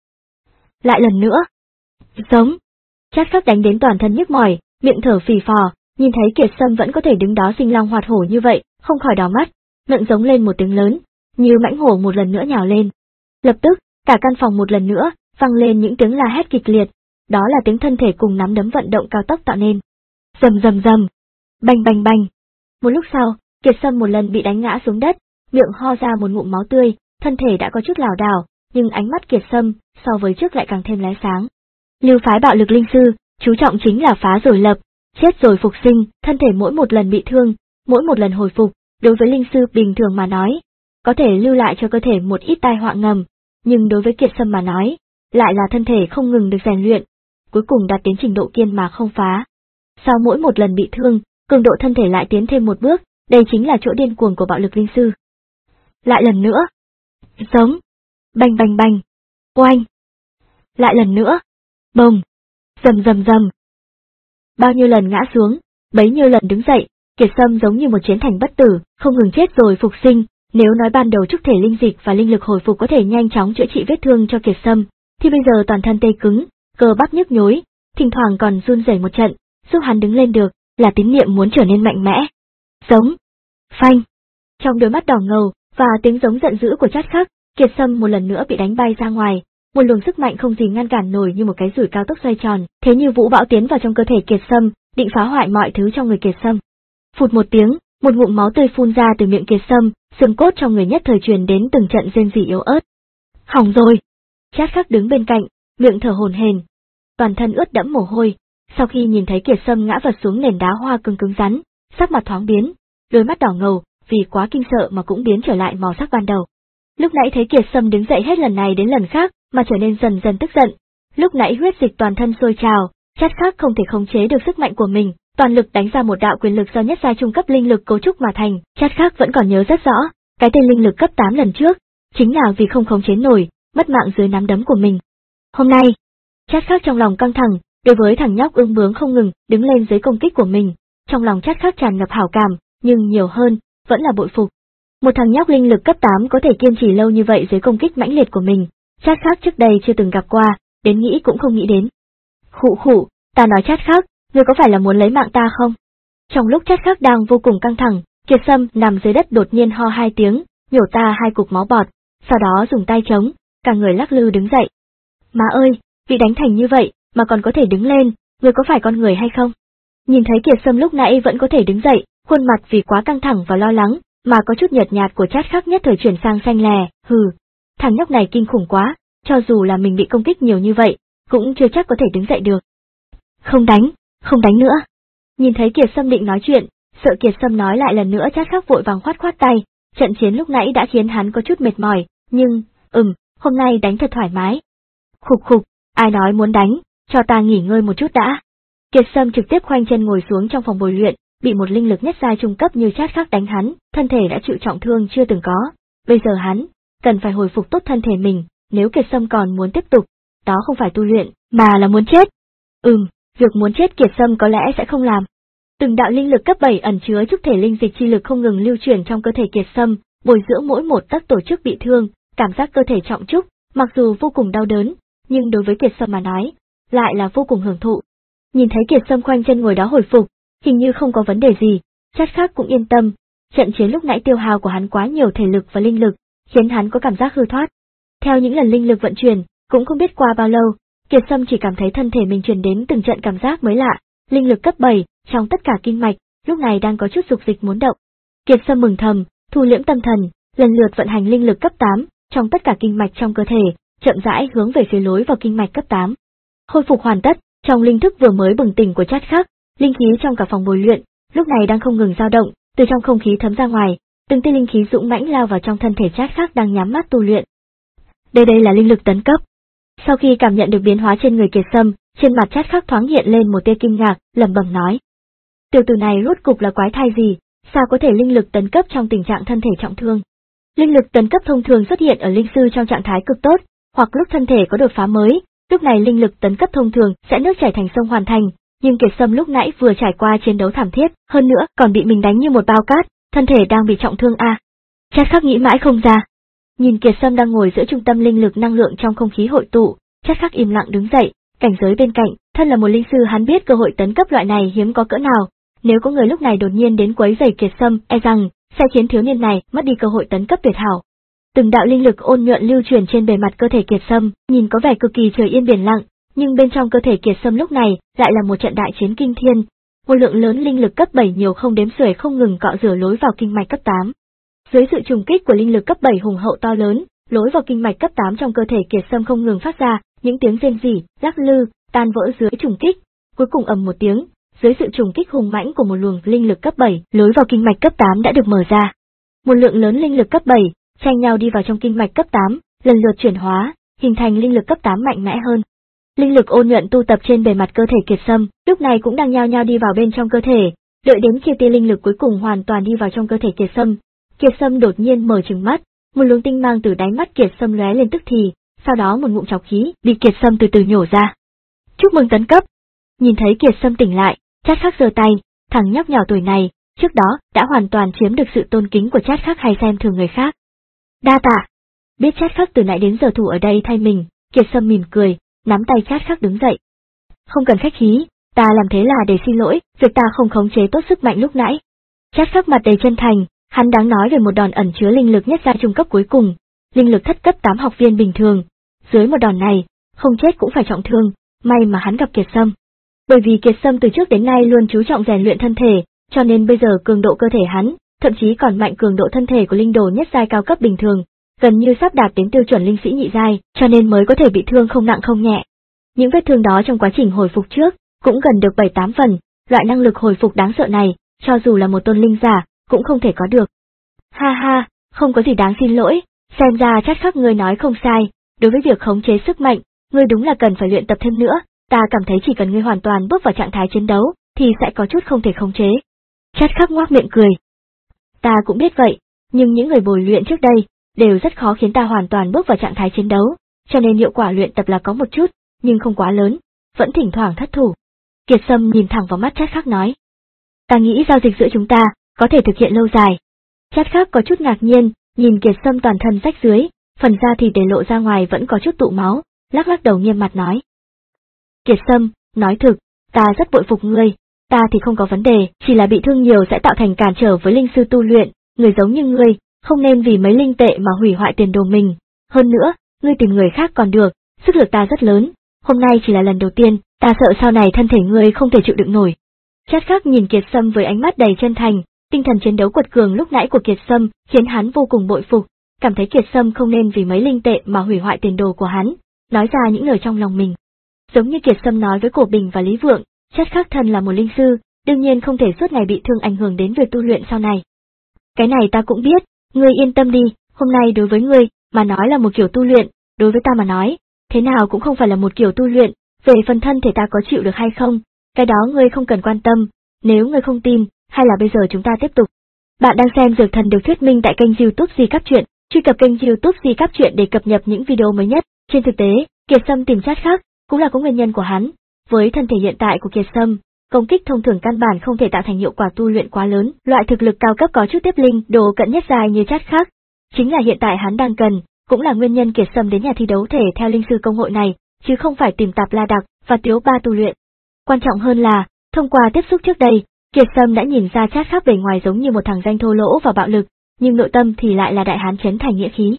Lại lần nữa. Giống. Trát Khắc đánh đến toàn thân nhức mỏi, miệng thở phì phò, nhìn thấy Kiệt Sâm vẫn có thể đứng đó sinh long hoạt hổ như vậy, không khỏi đỏ mắt, ngẩng giống lên một tiếng lớn, như mãnh hổ một lần nữa nhào lên. Lập tức, cả căn phòng một lần nữa vang lên những tiếng la hét kịch liệt, đó là tiếng thân thể cùng nắm đấm vận động cao tốc tạo nên. Rầm rầm rầm, bành bành bành. Một lúc sau, Kiệt Sâm một lần bị đánh ngã xuống đất, miệng ho ra một ngụm máu tươi, thân thể đã có chút lảo đảo, nhưng ánh mắt Kiệt Sâm so với trước lại càng thêm lóe sáng. Lưu phái bạo lực linh sư, chú trọng chính là phá rồi lập, chết rồi phục sinh, thân thể mỗi một lần bị thương, mỗi một lần hồi phục, đối với linh sư bình thường mà nói, có thể lưu lại cho cơ thể một ít tai họa ngầm, nhưng đối với Kiệt Sâm mà nói, lại là thân thể không ngừng được rèn luyện, cuối cùng đạt đến trình độ kiên mà không phá. Sau mỗi một lần bị thương, cường độ thân thể lại tiến thêm một bước, đây chính là chỗ điên cuồng của bạo lực linh sư. Lại lần nữa. Giống. Bành bành bành. Oanh. Lại lần nữa. Bồng. Rầm rầm rầm. Bao nhiêu lần ngã xuống, bấy nhiêu lần đứng dậy, Kiệt Sâm giống như một chiến thành bất tử, không ngừng chết rồi phục sinh. Nếu nói ban đầu trúc thể linh dịch và linh lực hồi phục có thể nhanh chóng chữa trị vết thương cho Kiệt Sâm, thì bây giờ toàn thân tê cứng, cơ bắp nhức nhối, thỉnh thoảng còn run rẩy một trận, giúp hắn đứng lên được, là tín niệm muốn trở nên mạnh mẽ. Giống. Phanh. Trong đôi mắt đỏ ngầu, và tiếng giống giận dữ của Chát Khắc, Kiệt Sâm một lần nữa bị đánh bay ra ngoài, một luồng sức mạnh không gì ngăn cản nổi như một cái rủi cao tốc xoay tròn, thế như vũ bão tiến vào trong cơ thể Kiệt Sâm, định phá hoại mọi thứ trong người Kiệt Sâm. Phụt một tiếng, một ngụm máu tươi phun ra từ miệng Kiệt Sâm, xương cốt trong người nhất thời truyền đến từng trận rên rỉ yếu ớt. Hỏng rồi! Chát Khắc đứng bên cạnh, miệng thở hổn hển, toàn thân ướt đẫm mồ hôi. Sau khi nhìn thấy Kiệt Sâm ngã vật xuống nền đá hoa cứng cứng rắn, sắc mặt thoáng biến, đôi mắt đỏ ngầu, vì quá kinh sợ mà cũng biến trở lại màu sắc ban đầu. Lúc nãy thấy Kiệt Sâm đứng dậy hết lần này đến lần khác, mà trở nên dần dần tức giận. Lúc nãy huyết dịch toàn thân sôi trào, Chát Khắc không thể khống chế được sức mạnh của mình, toàn lực đánh ra một đạo quyền lực do nhất giai trung cấp linh lực cấu trúc mà thành. Chát Khắc vẫn còn nhớ rất rõ, cái tên linh lực cấp tám lần trước, chính là vì không khống chế nổi, mất mạng dưới nắm đấm của mình. Hôm nay, Chát Khắc trong lòng căng thẳng, đối với thằng nhóc ương bướng không ngừng đứng lên dưới công kích của mình, trong lòng Chát Khắc tràn ngập hảo cảm, nhưng nhiều hơn vẫn là bội phục. Một thằng nhóc linh lực cấp tám có thể kiên trì lâu như vậy dưới công kích mãnh liệt của mình, Chát Khắc trước đây chưa từng gặp qua, đến nghĩ cũng không nghĩ đến. Khụ khụ, ta nói Chát Khắc, ngươi có phải là muốn lấy mạng ta không? Trong lúc Chát Khắc đang vô cùng căng thẳng, Kiệt Sâm nằm dưới đất đột nhiên ho hai tiếng, nhổ ta hai cục máu bọt, sau đó dùng tay chống, cả người lắc lư đứng dậy. Má ơi, bị đánh thành như vậy mà còn có thể đứng lên, ngươi có phải con người hay không? Nhìn thấy Kiệt Sâm lúc nãy vẫn có thể đứng dậy, khuôn mặt vì quá căng thẳng và lo lắng, mà có chút nhợt nhạt của Chát Khắc nhất thời chuyển sang xanh lè, hừ, thằng nhóc này kinh khủng quá, cho dù là mình bị công kích nhiều như vậy, cũng chưa chắc có thể đứng dậy được. Không đánh, không đánh nữa. Nhìn thấy Kiệt Sâm định nói chuyện, sợ Kiệt Sâm nói lại lần nữa, Chát Khắc vội vàng khoát khoát tay, trận chiến lúc nãy đã khiến hắn có chút mệt mỏi, nhưng, ừm, hôm nay đánh thật thoải mái. Khục khục, ai nói muốn đánh, cho ta nghỉ ngơi một chút đã. Kiệt Sâm trực tiếp khoanh chân ngồi xuống trong phòng bồi luyện, bị một linh lực nhất giai trung cấp như Chát Khắc đánh hắn, thân thể đã chịu trọng thương chưa từng có. Bây giờ hắn cần phải hồi phục tốt thân thể mình, nếu Kiệt Sâm còn muốn tiếp tục, đó không phải tu luyện, mà là muốn chết. Ừm, việc muốn chết Kiệt Sâm có lẽ sẽ không làm. Từng đạo linh lực cấp bảy ẩn chứa trúc thể linh dịch chi lực không ngừng lưu chuyển trong cơ thể Kiệt Sâm, bồi dưỡng mỗi một tấc tổ chức bị thương, cảm giác cơ thể trọng trúc, mặc dù vô cùng đau đớn, nhưng đối với Kiệt Sâm mà nói, lại là vô cùng hưởng thụ. Nhìn thấy Kiệt Sâm khoanh chân ngồi đó hồi phục, hình như không có vấn đề gì, Chát Khắc cũng yên tâm. Trận chiến lúc nãy tiêu hao của hắn quá nhiều thể lực và linh lực, khiến hắn có cảm giác hư thoát. Theo những lần linh lực vận chuyển, cũng không biết qua bao lâu, Kiệt Sâm chỉ cảm thấy thân thể mình truyền đến từng trận cảm giác mới lạ, linh lực cấp bảy, trong tất cả kinh mạch, lúc này đang có chút dục dịch muốn động. Kiệt Sâm mừng thầm, thu liễm tâm thần, lần lượt vận hành linh lực cấp tám, trong tất cả kinh mạch trong cơ thể, chậm rãi hướng về phía lối vào kinh mạch cấp tám. Hồi phục hoàn tất, trong linh thức vừa mới bừng tỉnh của Chát Khắc, linh khí trong cả phòng bồi luyện, lúc này đang không ngừng dao động, từ trong không khí thấm ra ngoài, từng tia linh khí dũng mãnh lao vào trong thân thể Chát Khắc đang nhắm mắt tu luyện. Đây đây là linh lực tấn cấp. Sau khi cảm nhận được biến hóa trên người Kiệt Sâm, trên mặt Chát Khắc thoáng hiện lên một tia kinh ngạc, lẩm bẩm nói: tiểu tử này rốt cục là quái thai gì, sao có thể linh lực tấn cấp trong tình trạng thân thể trọng thương? Linh lực tấn cấp thông thường xuất hiện ở linh sư trong trạng thái cực tốt, hoặc lúc thân thể có đột phá mới, lúc này linh lực tấn cấp thông thường sẽ nước chảy thành sông hoàn thành, nhưng Kiệt Sâm lúc nãy vừa trải qua chiến đấu thảm thiết, hơn nữa còn bị mình đánh như một bao cát, thân thể đang bị trọng thương a. À. Chát Khắc nghĩ mãi không ra. Nhìn Kiệt Sâm đang ngồi giữa trung tâm linh lực năng lượng trong không khí hội tụ, Chát Khắc im lặng đứng dậy, cảnh giới bên cạnh, thân là một linh sư hắn biết cơ hội tấn cấp loại này hiếm có cỡ nào, nếu có người lúc này đột nhiên đến quấy rầy Kiệt Sâm, e rằng sẽ khiến thiếu niên này mất đi cơ hội tấn cấp tuyệt hảo. Từng đạo linh lực ôn nhuận lưu truyền trên bề mặt cơ thể Kiệt Sâm, nhìn có vẻ cực kỳ trời yên biển lặng, nhưng bên trong cơ thể Kiệt Sâm lúc này lại là một trận đại chiến kinh thiên. một lượng lớn linh lực cấp bảy nhiều không đếm xuể không ngừng cọ rửa lối vào kinh mạch cấp tám. Dưới sự trùng kích của linh lực cấp bảy hùng hậu to lớn, lối vào kinh mạch cấp tám trong cơ thể Kiệt Sâm không ngừng phát ra những tiếng rên rỉ, lắc lư, tan vỡ dưới trùng kích. Cuối cùng ầm một tiếng, dưới sự trùng kích hùng mãnh của một luồng linh lực cấp bảy, lối vào kinh mạch cấp tám đã được mở ra. Một lượng lớn linh lực cấp bảy tranh nhau đi vào trong kinh mạch cấp tám, lần lượt chuyển hóa, hình thành linh lực cấp tám mạnh mẽ hơn. Linh lực ôn nhuận tu tập trên bề mặt cơ thể Kiệt Sâm, lúc này cũng đang nhao nhao đi vào bên trong cơ thể, đợi đến khi tia linh lực cuối cùng hoàn toàn đi vào trong cơ thể Kiệt Sâm. Kiệt Sâm đột nhiên mở trừng mắt, một luồng tinh mang từ đáy mắt Kiệt Sâm lóe lên tức thì, sau đó một ngụm trọc khí bị Kiệt Sâm từ từ nhổ ra. Chúc mừng tấn cấp. Nhìn thấy Kiệt Sâm tỉnh lại, Trát Khắc giơ tay, thằng nhóc nhỏ tuổi này, trước đó đã hoàn toàn chiếm được sự tôn kính của Trát Khắc hay xem thường người khác. Đa tạ. Biết Trát Khắc từ nãy đến giờ thủ ở đây thay mình, Kiệt Sâm mỉm cười, nắm tay Trát Khắc đứng dậy. Không cần khách khí, ta làm thế là để xin lỗi, việc ta không khống chế tốt sức mạnh lúc nãy. Trát Khắc mặt đầy chân thành, hắn đáng nói về một đòn ẩn chứa linh lực nhất giai trung cấp cuối cùng, linh lực thất cấp tám học viên bình thường. Dưới một đòn này, không chết cũng phải trọng thương, may mà hắn gặp Kiệt Sâm. Bởi vì Kiệt Sâm từ trước đến nay luôn chú trọng rèn luyện thân thể, cho nên bây giờ cường độ cơ thể hắn, thậm chí còn mạnh cường độ thân thể của linh đồ nhất giai cao cấp bình thường, gần như sắp đạt đến tiêu chuẩn linh sĩ nhị giai, cho nên mới có thể bị thương không nặng không nhẹ. Những vết thương đó trong quá trình hồi phục trước, cũng gần được bảy tám phần, loại năng lực hồi phục đáng sợ này, cho dù là một tôn linh giả, cũng không thể có được. Ha ha, không có gì đáng xin lỗi, xem ra Trát Khắc ngươi nói không sai, đối với việc khống chế sức mạnh, ngươi đúng là cần phải luyện tập thêm nữa, ta cảm thấy chỉ cần ngươi hoàn toàn bước vào trạng thái chiến đấu, thì sẽ có chút không thể khống chế. Trát Khắc ngoác miệng cười. Ta cũng biết vậy, nhưng những người bồi luyện trước đây, đều rất khó khiến ta hoàn toàn bước vào trạng thái chiến đấu, cho nên hiệu quả luyện tập là có một chút, nhưng không quá lớn, vẫn thỉnh thoảng thất thủ. Kiệt Sâm nhìn thẳng vào mắt Trát Khắc nói. Ta nghĩ giao dịch giữa chúng ta, có thể thực hiện lâu dài. Trát Khắc có chút ngạc nhiên, nhìn Kiệt Sâm toàn thân rách dưới, phần da thịt để lộ ra ngoài vẫn có chút tụ máu, lắc lắc đầu nghiêm mặt nói. Kiệt Sâm, nói thực, ta rất bội phục ngươi, ta thì không có vấn đề, chỉ là bị thương nhiều sẽ tạo thành cản trở với linh sư tu luyện, người giống như ngươi, không nên vì mấy linh tệ mà hủy hoại tiền đồ mình. Hơn nữa, ngươi tìm người khác còn được, sức lực ta rất lớn, hôm nay chỉ là lần đầu tiên, ta sợ sau này thân thể ngươi không thể chịu đựng nổi. Trát Khắc nhìn Kiệt Sâm với ánh mắt đầy chân thành, tinh thần chiến đấu quật cường lúc nãy của Kiệt Sâm khiến hắn vô cùng bội phục, cảm thấy Kiệt Sâm không nên vì mấy linh tệ mà hủy hoại tiền đồ của hắn, nói ra những lời trong lòng mình. Giống như Kiệt Sâm nói với Cổ Bình và Lý Vượng, Trát Khắc thân là một linh sư, đương nhiên không thể suốt ngày bị thương ảnh hưởng đến việc tu luyện sau này. Cái này ta cũng biết, ngươi yên tâm đi, hôm nay đối với ngươi mà nói là một kiểu tu luyện, đối với ta mà nói, thế nào cũng không phải là một kiểu tu luyện, về phần thân thể ta có chịu được hay không, cái đó ngươi không cần quan tâm, nếu ngươi không tin, hay là bây giờ chúng ta tiếp tục. Bạn đang xem Dược Thần được thuyết minh tại kênh YouTube Di Cáp Truyện, truy cập kênh YouTube Di Cáp Truyện để cập nhật những video mới nhất. Trên thực tế, Kiệt Sâm tìm Trát Khắc cũng là có nguyên nhân của hắn, với thân thể hiện tại của Kiệt Sâm, công kích thông thường căn bản không thể tạo thành hiệu quả tu luyện quá lớn, loại thực lực cao cấp có chút tiếp linh đồ cận nhất giai như Trát Khắc, chính là hiện tại hắn đang cần, cũng là nguyên nhân Kiệt Sâm đến nhà thi đấu thể theo linh sư công hội này, chứ không phải tìm Tạp La Đặc và Tiếu Ba tu luyện. Quan trọng hơn là, thông qua tiếp xúc trước đây, Kiệt Sâm đã nhìn ra Trát Khắc bề ngoài giống như một thằng danh thô lỗ và bạo lực, nhưng nội tâm thì lại là đại hán trấn thành nghĩa khí.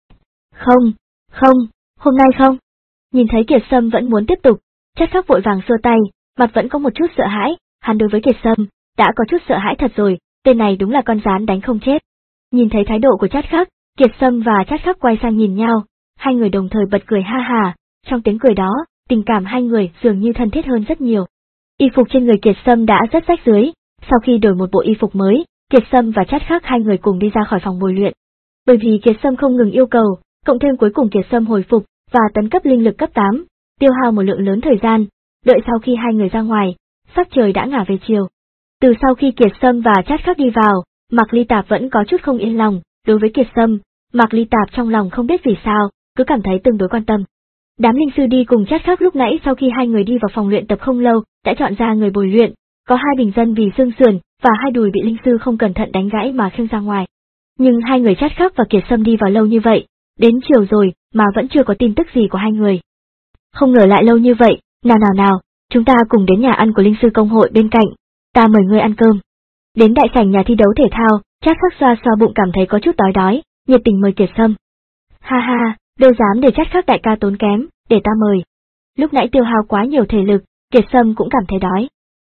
Không, không, hôm nay không. Nhìn thấy Kiệt Sâm vẫn muốn tiếp tục, Trát Khắc vội vàng xua tay, mặt vẫn có một chút sợ hãi, hắn đối với Kiệt Sâm đã có chút sợ hãi thật rồi, tên này đúng là con rán đánh không chết. Nhìn thấy thái độ của Trát Khắc, Kiệt Sâm và Trát Khắc quay sang nhìn nhau, hai người đồng thời bật cười ha hà, trong tiếng cười đó, tình cảm hai người dường như thân thiết hơn rất nhiều. Y phục trên người Kiệt Sâm đã rất rách rưới, sau khi đổi một bộ y phục mới, Kiệt Sâm và Trát Khắc hai người cùng đi ra khỏi phòng bồi luyện. Bởi vì Kiệt Sâm không ngừng yêu cầu, cộng thêm cuối cùng Kiệt Sâm hồi phục và tấn cấp linh lực cấp tám, tiêu hao một lượng lớn thời gian, đợi sau khi hai người ra ngoài, sắc trời đã ngả về chiều. Từ sau khi Kiệt Sâm và Trát Khắc đi vào, Mạc Ly Tạp vẫn có chút không yên lòng, đối với Kiệt Sâm, Mạc Ly Tạp trong lòng không biết vì sao, cứ cảm thấy tương đối quan tâm. Đám linh sư đi cùng Trát Khắc lúc nãy sau khi hai người đi vào phòng luyện tập không lâu, đã chọn ra người bồi luyện, có hai bình dân vì xương sườn và hai đùi bị linh sư không cẩn thận đánh gãy mà khiêng ra ngoài. Nhưng hai người Trát Khắc và Kiệt Sâm đi vào lâu như vậy, đến chiều rồi mà vẫn chưa có tin tức gì của hai người. Không ngờ lại lâu như vậy, nào nào nào, chúng ta cùng đến nhà ăn của linh sư công hội bên cạnh, ta mời ngươi ăn cơm. Đến đại sảnh nhà thi đấu thể thao, Trát Khắc xoa xoa bụng cảm thấy có chút đói đói, nhiệt tình mời Kiệt Sâm. Ha ha, đâu dám để Trát Khắc đại ca tốn kém, để ta mời. Lúc nãy tiêu hao quá nhiều thể lực, Kiệt Sâm cũng cảm thấy đói.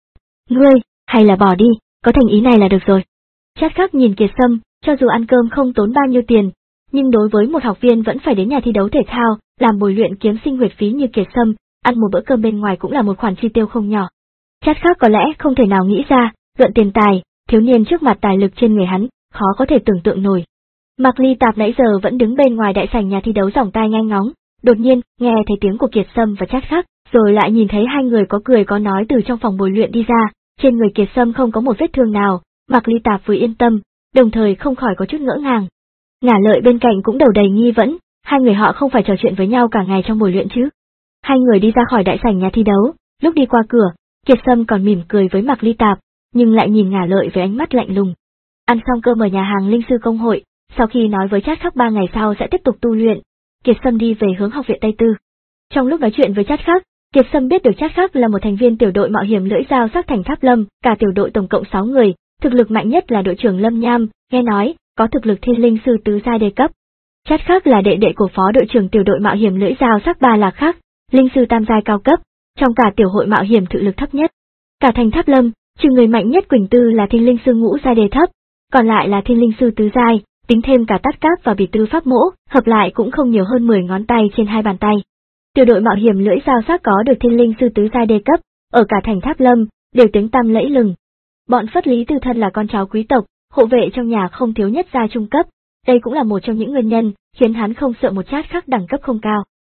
Ngươi, hay là bỏ đi, có thành ý này là được rồi. Chát Khắc nhìn Kiệt Sâm, cho dù ăn cơm không tốn bao nhiêu tiền, nhưng đối với một học viên vẫn phải đến nhà thi đấu thể thao, làm bồi luyện kiếm sinh huyệt phí như Kiệt Sâm, ăn một bữa cơm bên ngoài cũng là một khoản chi tiêu không nhỏ. Chát Khắc có lẽ không thể nào nghĩ ra, luận tiền tài, thiếu niên trước mặt tài lực trên người hắn, khó có thể tưởng tượng nổi. Mạc Ly Tạp nãy giờ vẫn đứng bên ngoài đại sảnh nhà thi đấu giỏng tai nghe ngóng, đột nhiên, nghe thấy tiếng của Kiệt Sâm và Chát Khắc, rồi lại nhìn thấy hai người có cười có nói từ trong phòng bồi luyện đi ra, trên người Kiệt Sâm không có một vết thương nào, Mạc Ly Tạp vừa yên tâm, đồng thời không khỏi có chút ngỡ ngàng. Ngả Lợi bên cạnh cũng đầu đầy nghi vấn, hai người họ không phải trò chuyện với nhau cả ngày trong buổi luyện chứ. Hai người đi ra khỏi đại sảnh nhà thi đấu, lúc đi qua cửa, Kiệt Sâm còn mỉm cười với Mạc Ly Tạp, nhưng lại nhìn Ngả Lợi với ánh mắt lạnh lùng. Ăn xong cơm ở nhà hàng Linh Sư Công hội, sau khi nói với Chát Khắc ba ngày sau sẽ tiếp tục tu luyện, Kiệt Sâm đi về hướng học viện Tây Tư. Trong lúc nói chuyện với Chát Khắc, Kiệt Sâm biết được Chát Khắc là một thành viên tiểu đội mạo hiểm lưỡi dao sắc thành Tháp Lâm, cả tiểu đội tổng cộng sáu người, thực lực mạnh nhất là đội trưởng Lâm Nham, nghe nói có thực lực thiên linh sư tứ giai đề cấp. Chát Khắc là đệ đệ của phó đội trưởng tiểu đội mạo hiểm lưỡi dao sắc Ba Lạc Khắc, linh sư tam giai cao cấp, trong cả tiểu hội mạo hiểm thực lực thấp nhất. Cả thành Tháp Lâm, trừ người mạnh nhất Quỳnh Tư là thiên linh sư ngũ giai đề thấp, còn lại là thiên linh sư tứ giai, tính thêm cả Tát Cáp và Bỉ Tư Pháp Mỗ, hợp lại cũng không nhiều hơn mười ngón tay trên hai bàn tay. Tiểu đội mạo hiểm lưỡi dao sắc có được thiên linh sư tứ giai đề cấp, ở cả thành Tháp Lâm đều tiếng tăm lẫy lừng. Bọn Phất Lý Tư thân là con cháu quý tộc, hộ vệ trong nhà không thiếu nhất gia trung cấp, đây cũng là một trong những nguyên nhân khiến hắn không sợ một Chát Khắc đẳng cấp không cao.